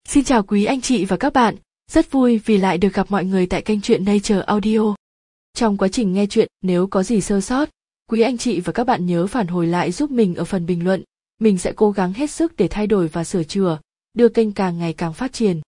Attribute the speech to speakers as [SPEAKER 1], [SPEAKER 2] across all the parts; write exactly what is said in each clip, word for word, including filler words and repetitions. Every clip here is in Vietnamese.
[SPEAKER 1] Xin chào quý anh chị và các bạn, rất vui vì lại được gặp mọi người tại kênh truyện Nature Audio. Trong quá trình nghe truyện, nếu có gì sơ sót, quý anh chị và các bạn nhớ phản hồi lại giúp mình ở phần bình luận. Mình sẽ cố gắng hết sức để thay đổi và sửa chữa, đưa kênh càng ngày càng phát triển.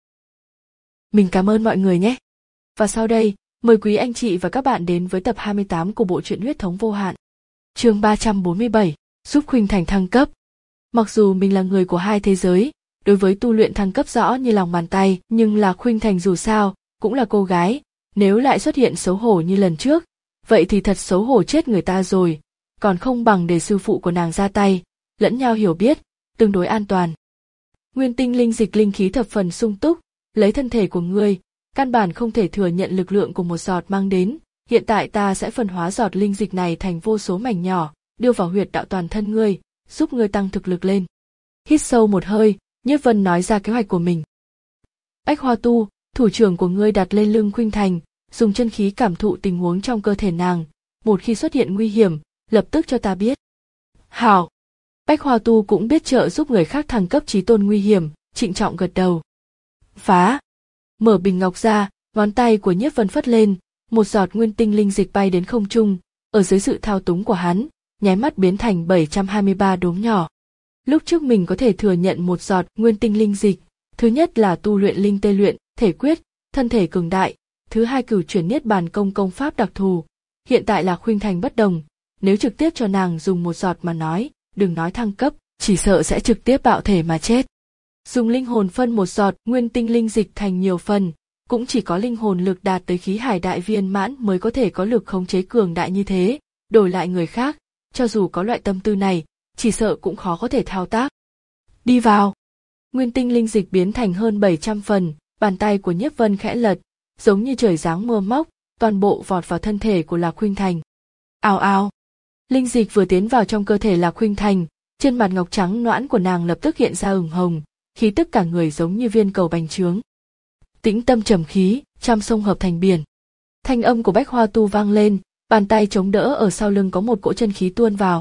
[SPEAKER 1] Mình cảm ơn mọi người nhé. Và sau đây, mời quý anh chị và các bạn đến với tập hai mươi tám của bộ truyện Huyết thống vô hạn. Chương ba trăm bốn mươi bảy, giúp Khuynh Thành thăng cấp. Mặc dù mình là người của hai thế giới, đối với tu luyện thăng cấp rõ như lòng bàn tay, nhưng là Khuynh Thành dù sao cũng là cô gái, nếu lại xuất hiện xấu hổ như lần trước, vậy thì thật xấu hổ chết người ta rồi, còn không bằng để sư phụ của nàng ra tay, lẫn nhau hiểu biết, tương đối an toàn. Nguyên tinh linh dịch linh khí thập phần sung túc, lấy thân thể của ngươi, căn bản không thể thừa nhận lực lượng của một giọt mang đến, hiện tại ta sẽ phân hóa giọt linh dịch này thành vô số mảnh nhỏ, đưa vào huyệt đạo toàn thân ngươi, giúp ngươi tăng thực lực lên. Hít sâu một hơi, Nhiếp Vân nói ra kế hoạch của mình. Bách Hoa Tu, thủ trưởng của ngươi đặt lên lưng Khuynh Thành, dùng chân khí cảm thụ tình huống trong cơ thể nàng, một khi xuất hiện nguy hiểm, lập tức cho ta biết. Hảo. Bách Hoa Tu cũng biết trợ giúp người khác thăng cấp chí tôn nguy hiểm, trịnh trọng gật đầu. Phá. Mở bình ngọc ra, ngón tay của Nhiếp Vân phất lên, một giọt nguyên tinh linh dịch bay đến không trung, ở dưới sự thao túng của hắn, nháy mắt biến thành bảy trăm hai mươi ba đốm nhỏ. Lúc trước mình có thể thừa nhận một giọt nguyên tinh linh dịch, thứ nhất là tu luyện linh tê luyện, thể quyết, thân thể cường đại, thứ hai cửu chuyển niết bàn công công pháp đặc thù. Hiện tại là Khuynh Thành bất đồng, nếu trực tiếp cho nàng dùng một giọt mà nói, đừng nói thăng cấp, chỉ sợ sẽ trực tiếp bạo thể mà chết. Dùng linh hồn phân một giọt nguyên tinh linh dịch thành nhiều phần, cũng chỉ có linh hồn lực đạt tới khí hải đại viên mãn mới có thể có lực khống chế cường đại như thế, đổi lại người khác, cho dù có loại tâm tư này, chỉ sợ cũng khó có thể thao tác. Đi vào. Nguyên tinh linh dịch biến thành hơn bảy trăm phần, bàn tay của Nhiếp Vân khẽ lật, giống như trời giáng mưa móc, toàn bộ vọt vào thân thể của Lạc Khuynh Thành. Ào ào. Linh dịch vừa tiến vào trong cơ thể Lạc Khuynh Thành, trên mặt ngọc trắng nõn của nàng lập tức hiện ra ửng hồng, khí tức cả người giống như viên cầu bành trướng. Tĩnh tâm trầm khí, trăm sông hợp thành biển. Thanh âm của Bách Hoa Tu vang lên, bàn tay chống đỡ ở sau lưng có một cỗ chân khí tuôn vào.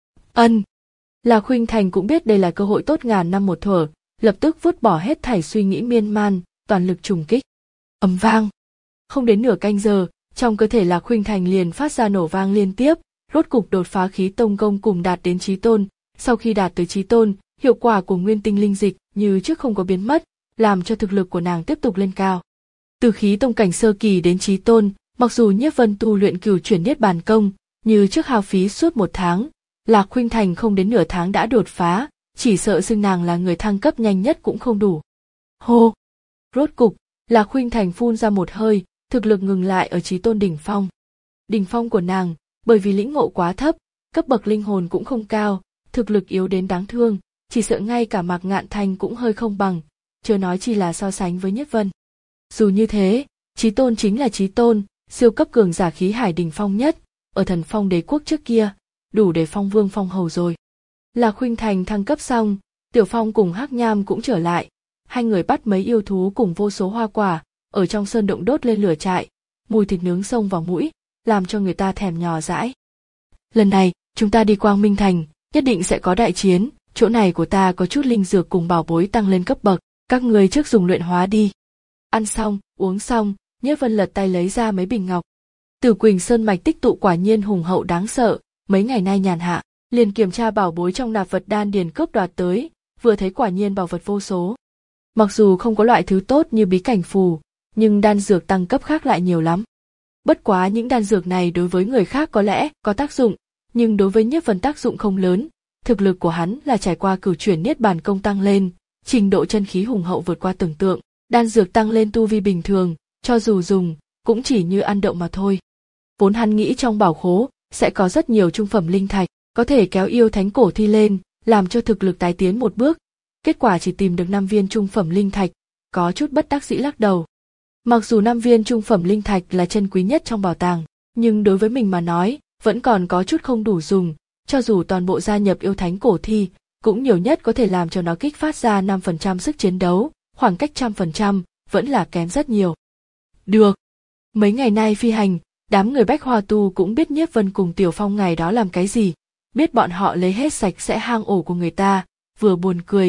[SPEAKER 1] Ân. Lạc Khuynh Thành cũng biết đây là cơ hội tốt ngàn năm một thuở, lập tức vứt bỏ hết thảy suy nghĩ miên man, toàn lực trùng kích. Ầm vang. Không đến nửa canh giờ, trong cơ thể Lạc Khuynh Thành liền phát ra nổ vang liên tiếp, rốt cục đột phá khí tông công cùng đạt đến chí tôn. Sau khi đạt tới chí tôn, hiệu quả của nguyên tinh linh dịch như trước không có biến mất, làm cho thực lực của nàng tiếp tục lên cao. Từ khí tông cảnh sơ kỳ đến chí tôn, mặc dù Nhiếp Vân tu luyện cửu chuyển niết bàn công, như trước hao phí suốt một tháng, Lạc Khuynh Thành không đến nửa tháng đã đột phá, chỉ sợ xưng nàng là người thăng cấp nhanh nhất cũng không đủ. Hô! Rốt cục, Lạc Khuynh Thành phun ra một hơi, thực lực ngừng lại ở chí tôn đỉnh phong. Đỉnh phong của nàng, bởi vì lĩnh ngộ quá thấp, cấp bậc linh hồn cũng không cao, thực lực yếu đến đáng thương, chỉ sợ ngay cả Mạc Ngạn Thành cũng hơi không bằng, chưa nói chi là so sánh với Nhiếp Vân. Dù như thế, chí tôn chính là chí tôn, siêu cấp cường giả khí hải đỉnh phong nhất, ở Thần Phong đế quốc trước kia, đủ để phong vương phong hầu rồi. Lạc Khuynh Thành thăng cấp xong, Tiểu Phong cùng Hắc Nham cũng trở lại, hai người bắt mấy yêu thú cùng vô số hoa quả, ở trong sơn động đốt lên lửa trại, mùi thịt nướng xông vào mũi, làm cho người ta thèm nhỏ dãi. Lần này, chúng ta đi Quang Minh Thành, nhất định sẽ có đại chiến, chỗ này của ta có chút linh dược cùng bảo bối tăng lên cấp bậc, các người trước dùng luyện hóa đi. Ăn xong, uống xong, Nhiếp Vân lật tay lấy ra mấy bình ngọc. Tử Quỳnh Sơn mạch tích tụ quả nhiên hùng hậu đáng sợ, mấy ngày nay nhàn hạ, liền kiểm tra bảo bối trong nạp vật đan điền cướp đoạt tới, vừa thấy quả nhiên bảo vật vô số. Mặc dù không có loại thứ tốt như bí cảnh phù, nhưng đan dược tăng cấp khác lại nhiều lắm. Bất quá những đan dược này đối với người khác có lẽ có tác dụng, nhưng đối với Nhiếp Vân tác dụng không lớn. Thực lực của hắn là trải qua cửu chuyển niết bàn công tăng lên, trình độ chân khí hùng hậu vượt qua tưởng tượng, đan dược tăng lên tu vi bình thường, cho dù dùng, cũng chỉ như ăn đậu mà thôi. Vốn hắn nghĩ trong bảo khố sẽ có rất nhiều trung phẩm linh thạch, có thể kéo yêu thánh cổ thi lên, làm cho thực lực tái tiến một bước. Kết quả chỉ tìm được năm viên trung phẩm linh thạch, có chút bất đắc dĩ lắc đầu. Mặc dù năm viên trung phẩm linh thạch là chân quý nhất trong bảo tàng, nhưng đối với mình mà nói, vẫn còn có chút không đủ dùng, cho dù toàn bộ gia nhập yêu thánh cổ thi, cũng nhiều nhất có thể làm cho nó kích phát ra năm phần trăm sức chiến đấu, khoảng cách trăm phần trăm, vẫn là kém rất nhiều. Được. Mấy ngày nay phi hành, đám người Bách Hoa Tu cũng biết Nhiếp Vân cùng Tiểu Phong ngày đó làm cái gì, biết bọn họ lấy hết sạch sẽ hang ổ của người ta, vừa buồn cười,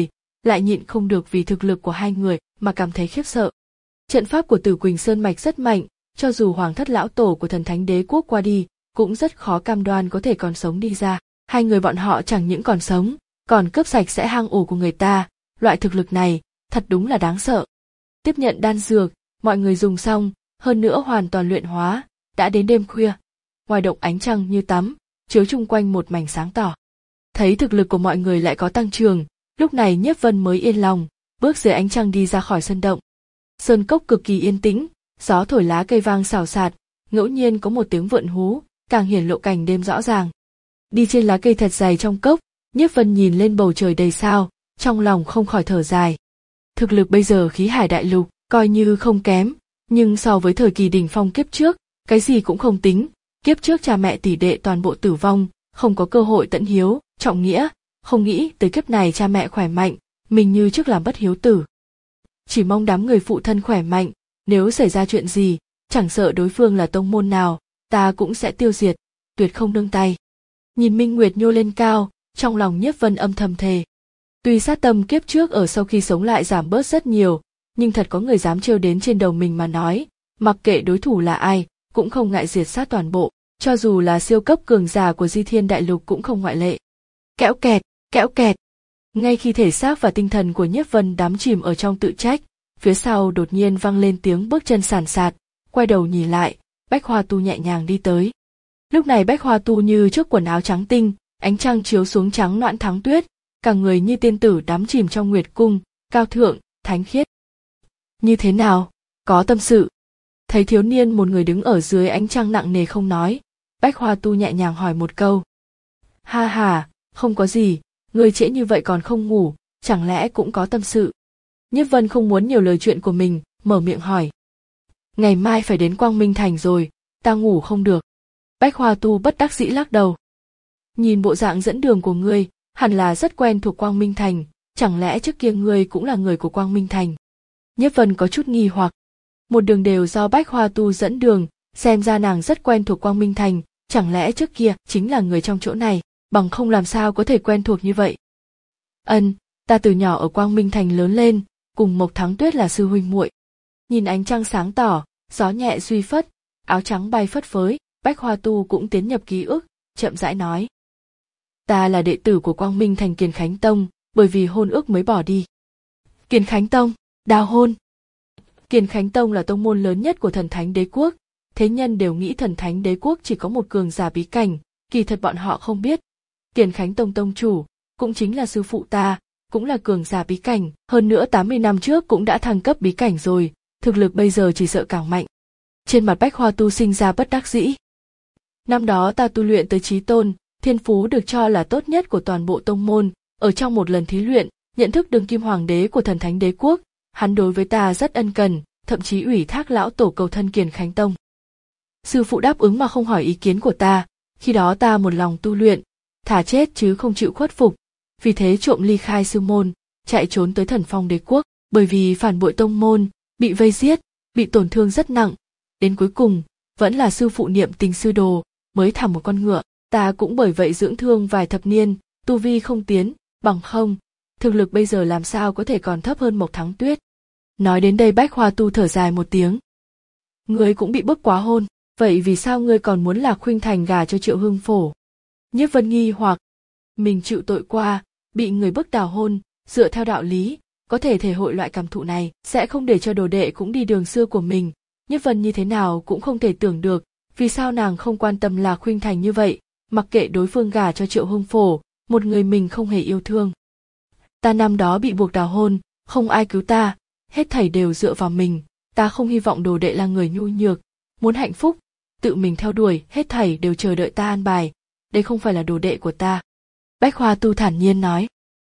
[SPEAKER 1] lại nhịn không được vì thực lực của hai người mà cảm thấy khiếp sợ. Trận pháp của Tử Quỳnh Sơn Mạch rất mạnh, cho dù hoàng thất lão tổ của Thần Thánh Đế Quốc qua đi, cũng rất khó cam đoan có thể còn sống đi ra. Hai người bọn họ chẳng những còn sống, còn cướp sạch sẽ hang ổ của người ta, loại thực lực này, thật đúng là đáng sợ. Tiếp nhận đan dược, mọi người dùng xong, hơn nữa hoàn toàn luyện hóa, đã đến đêm khuya. Ngoài động ánh trăng như tắm, chiếu chung quanh một mảnh sáng tỏ. Thấy thực lực của mọi người lại có tăng trưởng, lúc này Nhiếp Vân mới yên lòng, bước dưới ánh trăng đi ra khỏi sân động. Sơn cốc cực kỳ yên tĩnh, gió thổi lá cây vang xào xạc, ngẫu nhiên có một tiếng vượn hú, càng hiển lộ cảnh đêm rõ ràng. Đi trên lá cây thật dày trong cốc, Nhiếp Vân nhìn lên bầu trời đầy sao, trong lòng không khỏi thở dài. Thực lực bây giờ khí hải đại lục, coi như không kém, nhưng so với thời kỳ đỉnh phong kiếp trước, cái gì cũng không tính. Kiếp trước cha mẹ tỷ đệ toàn bộ tử vong, không có cơ hội tận hiếu, trọng nghĩa, không nghĩ tới kiếp này cha mẹ khỏe mạnh, mình như trước làm bất hiếu tử. Chỉ mong đám người phụ thân khỏe mạnh, nếu xảy ra chuyện gì, chẳng sợ đối phương là tông môn nào, ta cũng sẽ tiêu diệt, tuyệt không nương tay. Nhìn Minh Nguyệt nhô lên cao, trong lòng Nhiếp Vân âm thầm thề. Tuy sát tâm kiếp trước ở sau khi sống lại giảm bớt rất nhiều, nhưng thật có người dám trêu đến trên đầu mình mà nói, mặc kệ đối thủ là ai, cũng không ngại diệt sát toàn bộ, cho dù là siêu cấp cường giả của Di Thiên Đại Lục cũng không ngoại lệ. Kẽo kẹt, kẽo kẹt. Ngay khi thể xác và tinh thần của Nhiếp Vân đắm chìm ở trong tự trách, phía sau đột nhiên vang lên tiếng bước chân sàn sạt, quay đầu nhìn lại, Bách Hoa Tu nhẹ nhàng đi tới. Lúc này Bách Hoa Tu như trước quần áo trắng tinh, ánh trăng chiếu xuống trắng noãn thắng tuyết, cả người như tiên tử đắm chìm trong nguyệt cung, cao thượng, thánh khiết. Như thế nào? Có tâm sự? Thấy thiếu niên một người đứng ở dưới ánh trăng nặng nề không nói, Bách Hoa Tu nhẹ nhàng hỏi một câu. Ha ha, không có gì, người trễ như vậy còn không ngủ, chẳng lẽ cũng có tâm sự? Nhiếp Vân không muốn nhiều lời chuyện của mình, mở miệng hỏi. Ngày mai phải đến Quang Minh Thành rồi, ta ngủ không được. Bách Hoa Tu bất đắc dĩ lắc đầu. Nhìn bộ dạng dẫn đường của ngươi, hẳn là rất quen thuộc Quang Minh Thành, chẳng lẽ trước kia ngươi cũng là người của Quang Minh Thành? Nhiếp Vân có chút nghi hoặc. Một đường đều do Bách Hoa Tu dẫn đường, xem ra nàng rất quen thuộc Quang Minh Thành, chẳng lẽ trước kia chính là người trong chỗ này, bằng không làm sao có thể quen thuộc như vậy. Ân, ta từ nhỏ ở Quang Minh Thành lớn lên, cùng Mộc Thắng Tuyết là sư huynh muội. Nhìn ánh trăng sáng tỏ, gió nhẹ duy phất, áo trắng bay phất phới, Bách Hoa Tu cũng tiến nhập ký ức, chậm rãi nói. Ta là đệ tử của Quang Minh Thành Kiền Khánh Tông, bởi vì hôn ước mới bỏ đi. Kiền Khánh Tông, đào hôn. Kiền Khánh Tông là tông môn lớn nhất của Thần Thánh Đế Quốc, thế nhân đều nghĩ Thần Thánh Đế Quốc chỉ có một cường giả bí cảnh, kỳ thật bọn họ không biết. Kiền Khánh Tông tông chủ, cũng chính là sư phụ ta, cũng là cường giả bí cảnh, hơn nữa tám mươi năm trước cũng đã thăng cấp bí cảnh rồi, thực lực bây giờ chỉ sợ càng mạnh. Trên mặt Bách Hoa Tu sinh ra bất đắc dĩ. Năm đó ta tu luyện tới chí tôn, thiên phú được cho là tốt nhất của toàn bộ tông môn, ở trong một lần thí luyện, nhận thức đương kim hoàng đế của Thần Thánh Đế Quốc, hắn đối với ta rất ân cần, thậm chí ủy thác lão tổ cầu thân Kiền Khánh Tông. Sư phụ đáp ứng mà không hỏi ý kiến của ta, khi đó ta một lòng tu luyện, thà chết chứ không chịu khuất phục, vì thế trộm ly khai sư môn, chạy trốn tới Thần Phong Đế Quốc, bởi vì phản bội tông môn, bị vây giết, bị tổn thương rất nặng, đến cuối cùng, vẫn là sư phụ niệm tình sư đồ, mới thả một con ngựa, ta cũng bởi vậy dưỡng thương vài thập niên, tu vi không tiến, bằng không, thực lực bây giờ làm sao có thể còn thấp hơn Mộc Thắng Tuyết. Nói đến đây Bách Hoa Tu thở dài một tiếng. Ngươi cũng bị bức quá hôn, vậy vì sao ngươi còn muốn Lạc Khuynh Thành gả cho Triệu Hưng Phổ? Nhiếp Vân nghi hoặc, mình chịu tội qua, bị người bức đào hôn, dựa theo đạo lý, có thể thể hội loại cảm thụ này, sẽ không để cho đồ đệ cũng đi đường xưa của mình. Nhiếp Vân như thế nào cũng không thể tưởng được, vì sao nàng không quan tâm Lạc Khuynh Thành như vậy, mặc kệ đối phương gả cho Triệu Hưng Phổ, một người mình không hề yêu thương. Ta năm đó bị buộc đào hôn, không ai cứu ta, hết thảy đều dựa vào mình, ta không hy vọng đồ đệ là người nhu nhược, muốn hạnh phúc, tự mình theo đuổi, hết thảy đều chờ đợi ta an bài, đây không phải là đồ đệ của ta. Bách Hoa Tu thản nhiên nói.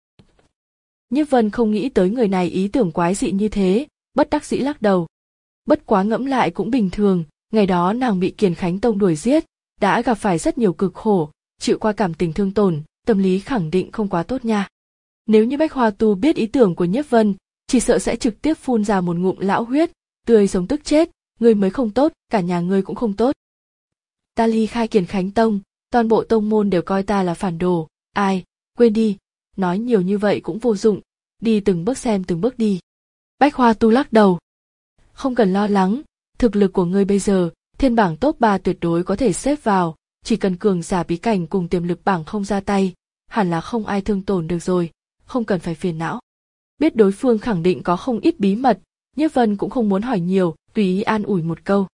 [SPEAKER 1] Nhiếp Vân không nghĩ tới người này ý tưởng quái dị như thế, bất đắc dĩ lắc đầu. Bất quá ngẫm lại cũng bình thường, ngày đó nàng bị Kiền Khánh Tông đuổi giết, đã gặp phải rất nhiều cực khổ, chịu qua cảm tình thương tổn, tâm lý khẳng định không quá tốt nha. Nếu như Bách Hoa Tu biết ý tưởng của Nhiếp Vân, chỉ sợ sẽ trực tiếp phun ra một ngụm lão huyết, tươi sống tức chết, ngươi mới không tốt, cả nhà ngươi cũng không tốt. Ta ly khai Kiền Khánh Tông, toàn bộ tông môn đều coi ta là phản đồ, ai, quên đi, nói nhiều như vậy cũng vô dụng, đi từng bước xem từng bước đi. Bách Hoa Tu lắc đầu. Không cần lo lắng, thực lực của ngươi bây giờ, thiên bảng top ba tuyệt đối có thể xếp vào, chỉ cần cường giả bí cảnh cùng tiềm lực bảng không ra tay, hẳn là không ai thương tổn được rồi, không cần phải phiền não. Biết đối phương khẳng định có không ít bí mật, Nhiếp Vân cũng không muốn hỏi nhiều, tùy ý an ủi một câu.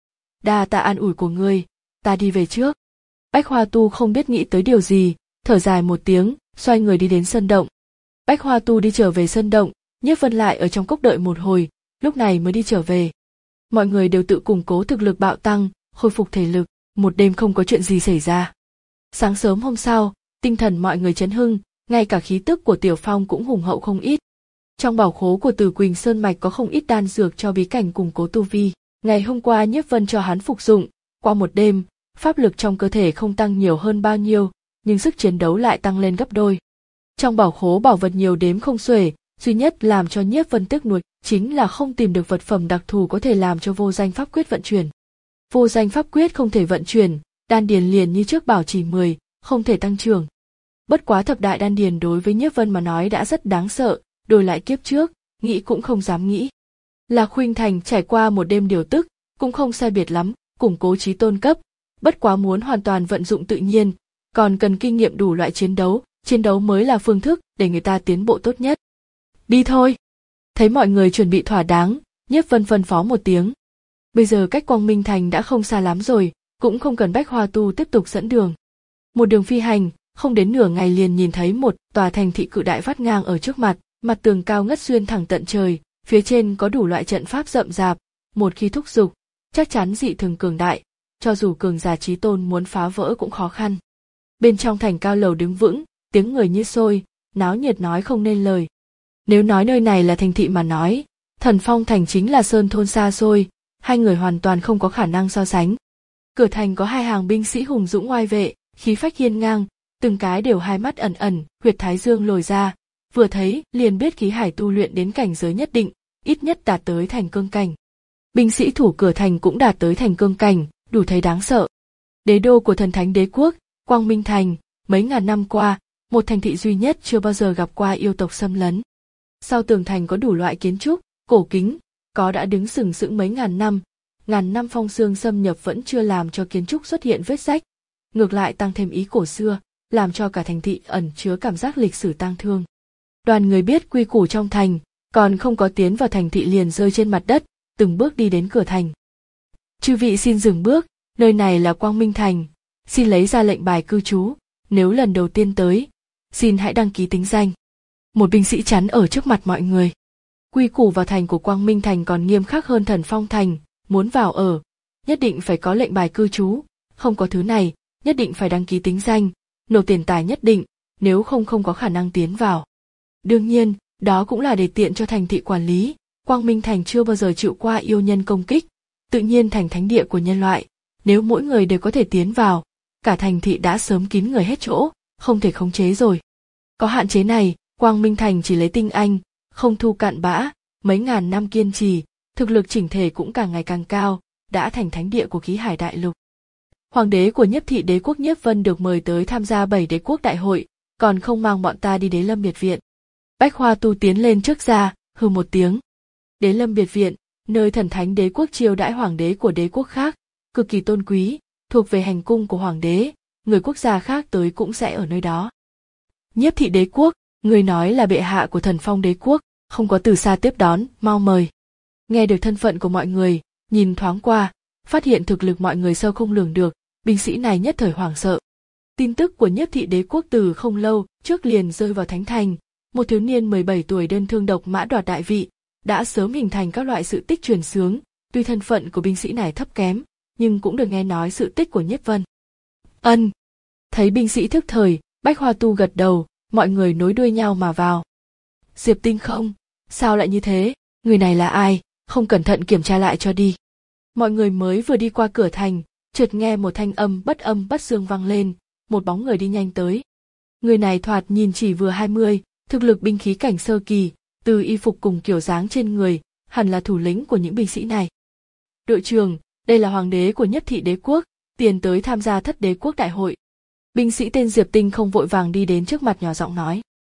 [SPEAKER 1] Đa tạ an ủi của ngươi, ta đi về trước. Bách Hoa Tu không biết nghĩ tới điều gì, thở dài một tiếng, xoay người đi đến sân động. Bách Hoa Tu đi trở về sân động, Nhiếp Vân lại ở trong cốc đợi một hồi, lúc này mới đi trở về. Mọi người đều tự củng cố thực lực bạo tăng, khôi phục thể lực, một đêm không có chuyện gì xảy ra. Sáng sớm hôm sau, tinh thần mọi người chấn hưng, ngay cả khí tức của Tiểu Phong cũng hùng hậu không ít. Trong bảo khố của Từ Quỳnh Sơn Mạch có không ít đan dược cho bí cảnh củng cố tu vi. Ngày hôm qua Nhiếp Vân cho hắn phục dụng, qua một đêm, pháp lực trong cơ thể không tăng nhiều hơn bao nhiêu, nhưng sức chiến đấu lại tăng lên gấp đôi. Trong bảo khố bảo vật nhiều đếm không xuể, duy nhất làm cho Nhiếp Vân tiếc nuối chính là không tìm được vật phẩm đặc thù có thể làm cho vô danh pháp quyết vận chuyển. Vô danh pháp quyết không thể vận chuyển, đan điền liền như trước bảo trì mười, không thể tăng trưởng. Bất quá thập đại đan điền đối với Nhiếp Vân mà nói đã rất đáng sợ, đổi lại kiếp trước, nghĩ cũng không dám nghĩ. Lạc Khuynh Thành trải qua một đêm điều tức, cũng không sai biệt lắm, củng cố chí tôn cấp, bất quá muốn hoàn toàn vận dụng tự nhiên, còn cần kinh nghiệm đủ loại chiến đấu, chiến đấu mới là phương thức để người ta tiến bộ tốt nhất. Đi thôi. Thấy mọi người chuẩn bị thỏa đáng, Nhiếp Vân phân phó một tiếng. Bây giờ cách Quang Minh Thành đã không xa lắm rồi, cũng không cần Bách Hoa Tu tiếp tục dẫn đường. Một đường phi hành, không đến nửa ngày liền nhìn thấy một tòa thành thị cự đại vắt ngang ở trước mặt, mặt tường cao ngất xuyên thẳng tận trời, phía trên có đủ loại trận pháp rậm rạp, một khi thúc giục, chắc chắn dị thường cường đại, cho dù cường giả chí tôn muốn phá vỡ cũng khó khăn. Bên trong thành cao lầu đứng vững, tiếng người như sôi, náo nhiệt nói không nên lời. Nếu nói nơi này là thành thị mà nói, Thần Phong Thành chính là sơn thôn xa xôi, hai người hoàn toàn không có khả năng so sánh. Cửa thành có hai hàng binh sĩ hùng dũng oai vệ, khí phách hiên ngang, từng cái đều hai mắt ẩn ẩn, huyệt thái dương lồi ra, vừa thấy liền biết khí hải tu luyện đến cảnh giới nhất định, ít nhất đạt tới thành cương cảnh. Binh sĩ thủ cửa thành cũng đạt tới thành cương cảnh, đủ thấy đáng sợ. Đế đô của thần thánh đế quốc, Quang Minh Thành, mấy ngàn năm qua, một thành thị duy nhất chưa bao giờ gặp qua yêu tộc xâm lấn. Sau tường thành có đủ loại kiến trúc, cổ kính, có đã đứng sừng sững mấy ngàn năm, ngàn năm phong sương xâm nhập vẫn chưa làm cho kiến trúc xuất hiện vết rách, ngược lại tăng thêm ý cổ xưa, làm cho cả thành thị ẩn chứa cảm giác lịch sử tang thương. Đoàn người biết quy củ trong thành, còn không có tiến vào thành thị liền rơi trên mặt đất, từng bước đi đến cửa thành. Chư vị xin dừng bước, nơi này là Quang Minh Thành, xin lấy ra lệnh bài cư trú, nếu lần đầu tiên tới, xin hãy đăng ký tính danh. Một binh sĩ chắn ở trước mặt mọi người. Quy củ vào thành của Quang Minh Thành còn nghiêm khắc hơn Thần Phong Thành, muốn vào ở, nhất định phải có lệnh bài cư trú, không có thứ này, nhất định phải đăng ký tính danh, nộp tiền tài nhất định, nếu không không có khả năng tiến vào. Đương nhiên, đó cũng là để tiện cho thành thị quản lý, Quang Minh Thành chưa bao giờ chịu qua yêu nhân công kích, tự nhiên thành thánh địa của nhân loại, nếu mỗi người đều có thể tiến vào, cả thành thị đã sớm kín người hết chỗ, không thể khống chế rồi. Có hạn chế này, Quang Minh Thành chỉ lấy tinh anh, không thu cạn bã, mấy ngàn năm kiên trì, thực lực chỉnh thể cũng càng ngày càng cao, đã thành thánh địa của khí hải đại lục. Hoàng đế của Nhiếp thị đế quốc Nhiếp Vân được mời tới tham gia bảy đế quốc đại hội, còn không mang bọn ta đi Đế Lâm biệt viện. Bách Hoa Tu tiến lên trước ra, hừ một tiếng. Đế Lâm biệt viện, nơi thần thánh đế quốc chiêu đãi hoàng đế của đế quốc khác, cực kỳ tôn quý, thuộc về hành cung của hoàng đế, người quốc gia khác tới cũng sẽ ở nơi đó. Nhiếp thị đế quốc, người nói là bệ hạ của Thần Phong đế quốc, không có từ xa tiếp đón, mau mời. Nghe được thân phận của mọi người, nhìn thoáng qua, phát hiện thực lực mọi người sâu không lường được, binh sĩ này nhất thời hoảng sợ. Tin tức của Nhiếp thị đế quốc từ không lâu trước liền rơi vào thánh thành, một thiếu niên mười bảy tuổi đơn thương độc mã đoạt đại vị, đã sớm hình thành các loại sự tích truyền xướng, tuy thân phận của binh sĩ này thấp kém, nhưng cũng được nghe nói sự tích của Nhiếp Vân. Ân. Thấy binh sĩ thức thời, Bách Hoa Tu gật đầu, mọi người nối đuôi nhau mà vào. Diệp Tinh không, sao lại như thế, người này là ai, không cẩn thận kiểm tra lại cho đi. Mọi người mới vừa đi qua cửa thành, chợt nghe một thanh âm bất âm bất dương vang lên, một bóng người đi nhanh tới. Người này thoạt nhìn chỉ vừa hai mươi, thực lực binh khí cảnh sơ kỳ, từ y phục cùng kiểu dáng trên người, hẳn là thủ lĩnh của những binh sĩ này. Đội trưởng, đây là hoàng đế của Nhiếp thị đế quốc, tiền tới tham gia thất đế quốc đại hội. Binh sĩ tên Diệp Tinh không vội vàng đi đến trước mặt nhỏ giọng nói.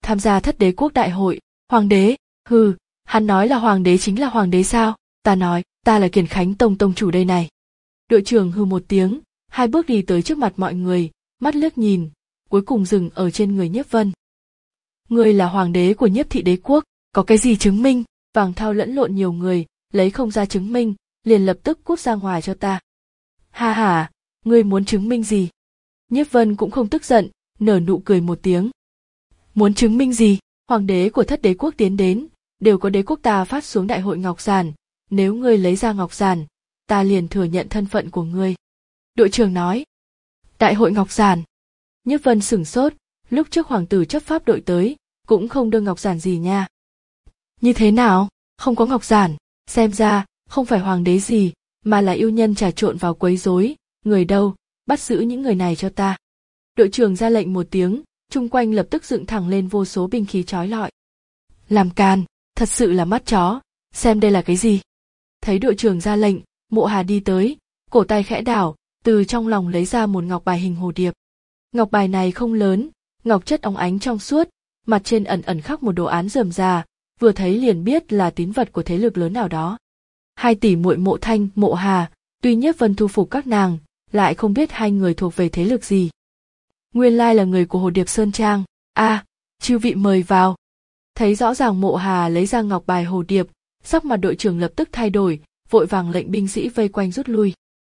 [SPEAKER 1] tham gia thất đế quốc đại hội. Hoàng đế? Hừ, hắn nói là hoàng đế chính là hoàng đế sao? Ta nói, ta là Kiền Khánh Tông tông chủ đây này. Đội trưởng hừ một tiếng, hai bước đi tới trước mặt mọi người, mắt liếc nhìn, cuối cùng dừng ở trên người Nhiếp Vân. Ngươi là hoàng đế của Nhiếp thị đế quốc, có cái gì chứng minh? Vàng thao lẫn lộn nhiều người, lấy không ra chứng minh, liền lập tức cút ra ngoài cho ta. Ha ha, ngươi muốn chứng minh gì? Nhiếp Vân cũng không tức giận, nở nụ cười một tiếng. Muốn chứng minh gì? Hoàng đế của thất đế quốc tiến đến, đều có đế quốc ta phát xuống đại hội ngọc giản, nếu ngươi lấy ra ngọc giản, ta liền thừa nhận thân phận của ngươi. Đội trưởng nói. Đại hội ngọc giản. Nhiếp Vân sửng sốt, lúc trước hoàng tử chấp pháp đội tới, cũng không đưa ngọc giản gì nha. Như thế nào? Không có ngọc giản, xem ra, không phải hoàng đế gì, mà là yêu nhân trà trộn vào quấy rối, người đâu, bắt giữ những người này cho ta. Đội trưởng ra lệnh một tiếng, chung quanh lập tức dựng thẳng lên vô số binh khí chói lọi. Làm càn, thật sự là mắt chó, xem đây là cái gì. Thấy đội trưởng ra lệnh, Mộ Hà đi tới, cổ tay khẽ đảo, từ trong lòng lấy ra một ngọc bài hình hồ điệp. Ngọc bài này không lớn, ngọc chất óng ánh trong suốt, mặt trên ẩn ẩn khắc một đồ án rườm rà, vừa thấy liền biết là tín vật của thế lực lớn nào đó. Hai tỷ muội Mộ Thanh, Mộ Hà, tuy Nhiếp Vân thu phục các nàng, lại không biết hai người thuộc về thế lực gì. Nguyên lai là người của Hồ Điệp Sơn Trang. A, à, chư vị mời vào. Thấy rõ ràng Mộ Hà lấy ra ngọc bài hồ điệp, sắc mặt đội trưởng lập tức thay đổi, vội vàng lệnh binh sĩ vây quanh rút lui.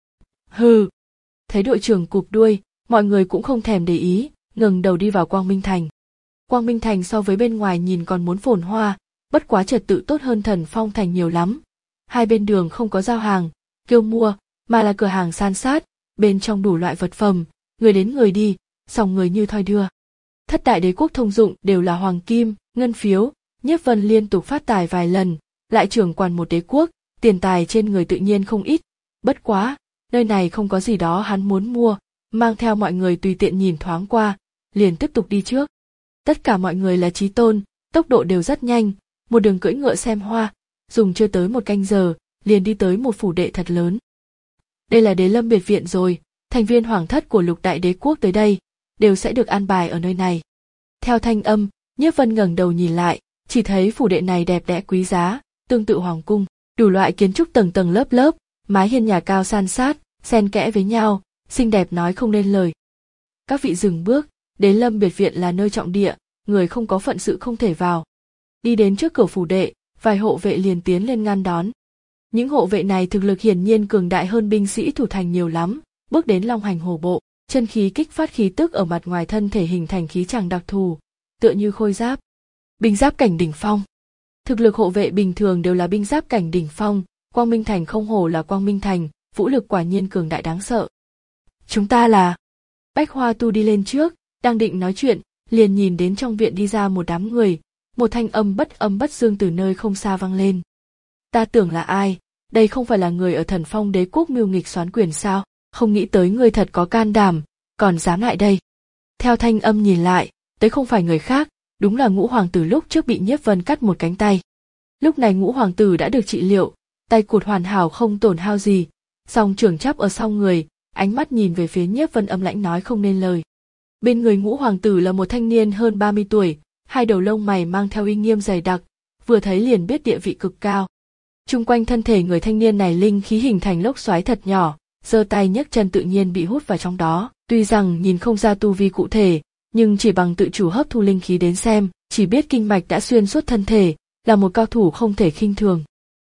[SPEAKER 1] Hừ. Thấy đội trưởng cụp đuôi, mọi người cũng không thèm để ý, ngẩng đầu đi vào Quang Minh Thành. Quang Minh Thành so với bên ngoài nhìn còn muốn phồn hoa, bất quá trật tự tốt hơn Thần Phong Thành nhiều lắm. Hai bên đường không có giao hàng, kêu mua, mà là cửa hàng san sát, bên trong đủ loại vật phẩm, người đến người đi, dòng người như thoi đưa. Thất đại đế quốc thông dụng đều là hoàng kim, ngân phiếu, Nhiếp Vân liên tục phát tài vài lần, lại trưởng quản một đế quốc, tiền tài trên người tự nhiên không ít. Bất quá, nơi này không có gì đó hắn muốn mua, mang theo mọi người tùy tiện nhìn thoáng qua, liền tiếp tục đi trước. Tất cả mọi người là chí tôn, tốc độ đều rất nhanh, một đường cưỡi ngựa xem hoa, dùng chưa tới một canh giờ, liền đi tới một phủ đệ thật lớn. Đây là Đế Lâm biệt viện rồi, thành viên hoàng thất của lục đại đế quốc tới đây, đều sẽ được an bài ở nơi này. Theo thanh âm, Nhiếp Vân ngẩng đầu nhìn lại, chỉ thấy phủ đệ này đẹp đẽ quý giá, tương tự hoàng cung, đủ loại kiến trúc tầng tầng lớp lớp, mái hiên nhà cao san sát, xen kẽ với nhau, xinh đẹp nói không nên lời. Các vị dừng bước, Đế Lâm biệt viện là nơi trọng địa, người không có phận sự không thể vào. Đi đến trước cửa phủ đệ, vài hộ vệ liền tiến lên ngăn đón. Những hộ vệ này thực lực hiển nhiên cường đại hơn binh sĩ thủ thành nhiều lắm, bước đến long hành hổ bộ, chân khí kích phát khí tức ở mặt ngoài thân thể hình thành khí chàng đặc thù, tựa như khôi giáp. Binh giáp cảnh đỉnh phong. Thực lực hộ vệ bình thường đều là binh giáp cảnh đỉnh phong, Quang Minh Thành không hổ là Quang Minh Thành, vũ lực quả nhiên cường đại đáng sợ. Chúng ta là... Bách Hoa Tu đi lên trước, đang định nói chuyện, liền nhìn đến trong viện đi ra một đám người, một thanh âm bất âm bất dương từ nơi không xa vang lên. Ta tưởng là ai, đây không phải là người ở Thần Phong đế quốc mưu nghịch soán quyền sao, không nghĩ tới người thật có can đảm, còn dám lại đây. Theo thanh âm nhìn lại, tới không phải người khác, đúng là Ngũ hoàng tử lúc trước bị Nhiếp Vân cắt một cánh tay. Lúc này Ngũ hoàng tử đã được trị liệu, tay cụt hoàn hảo không tổn hao gì, song trưởng chắp ở sau người, ánh mắt nhìn về phía Nhiếp Vân âm lãnh nói không nên lời. Bên người Ngũ hoàng tử là một thanh niên hơn ba mươi tuổi, hai đầu lông mày mang theo uy nghiêm dày đặc, vừa thấy liền biết địa vị cực cao. Chung quanh thân thể người thanh niên này linh khí hình thành lốc xoáy thật nhỏ, giơ tay nhấc chân tự nhiên bị hút vào trong đó. Tuy rằng nhìn không ra tu vi cụ thể, nhưng chỉ bằng tự chủ hấp thu linh khí đến xem, chỉ biết kinh mạch đã xuyên suốt thân thể, là một cao thủ không thể khinh thường.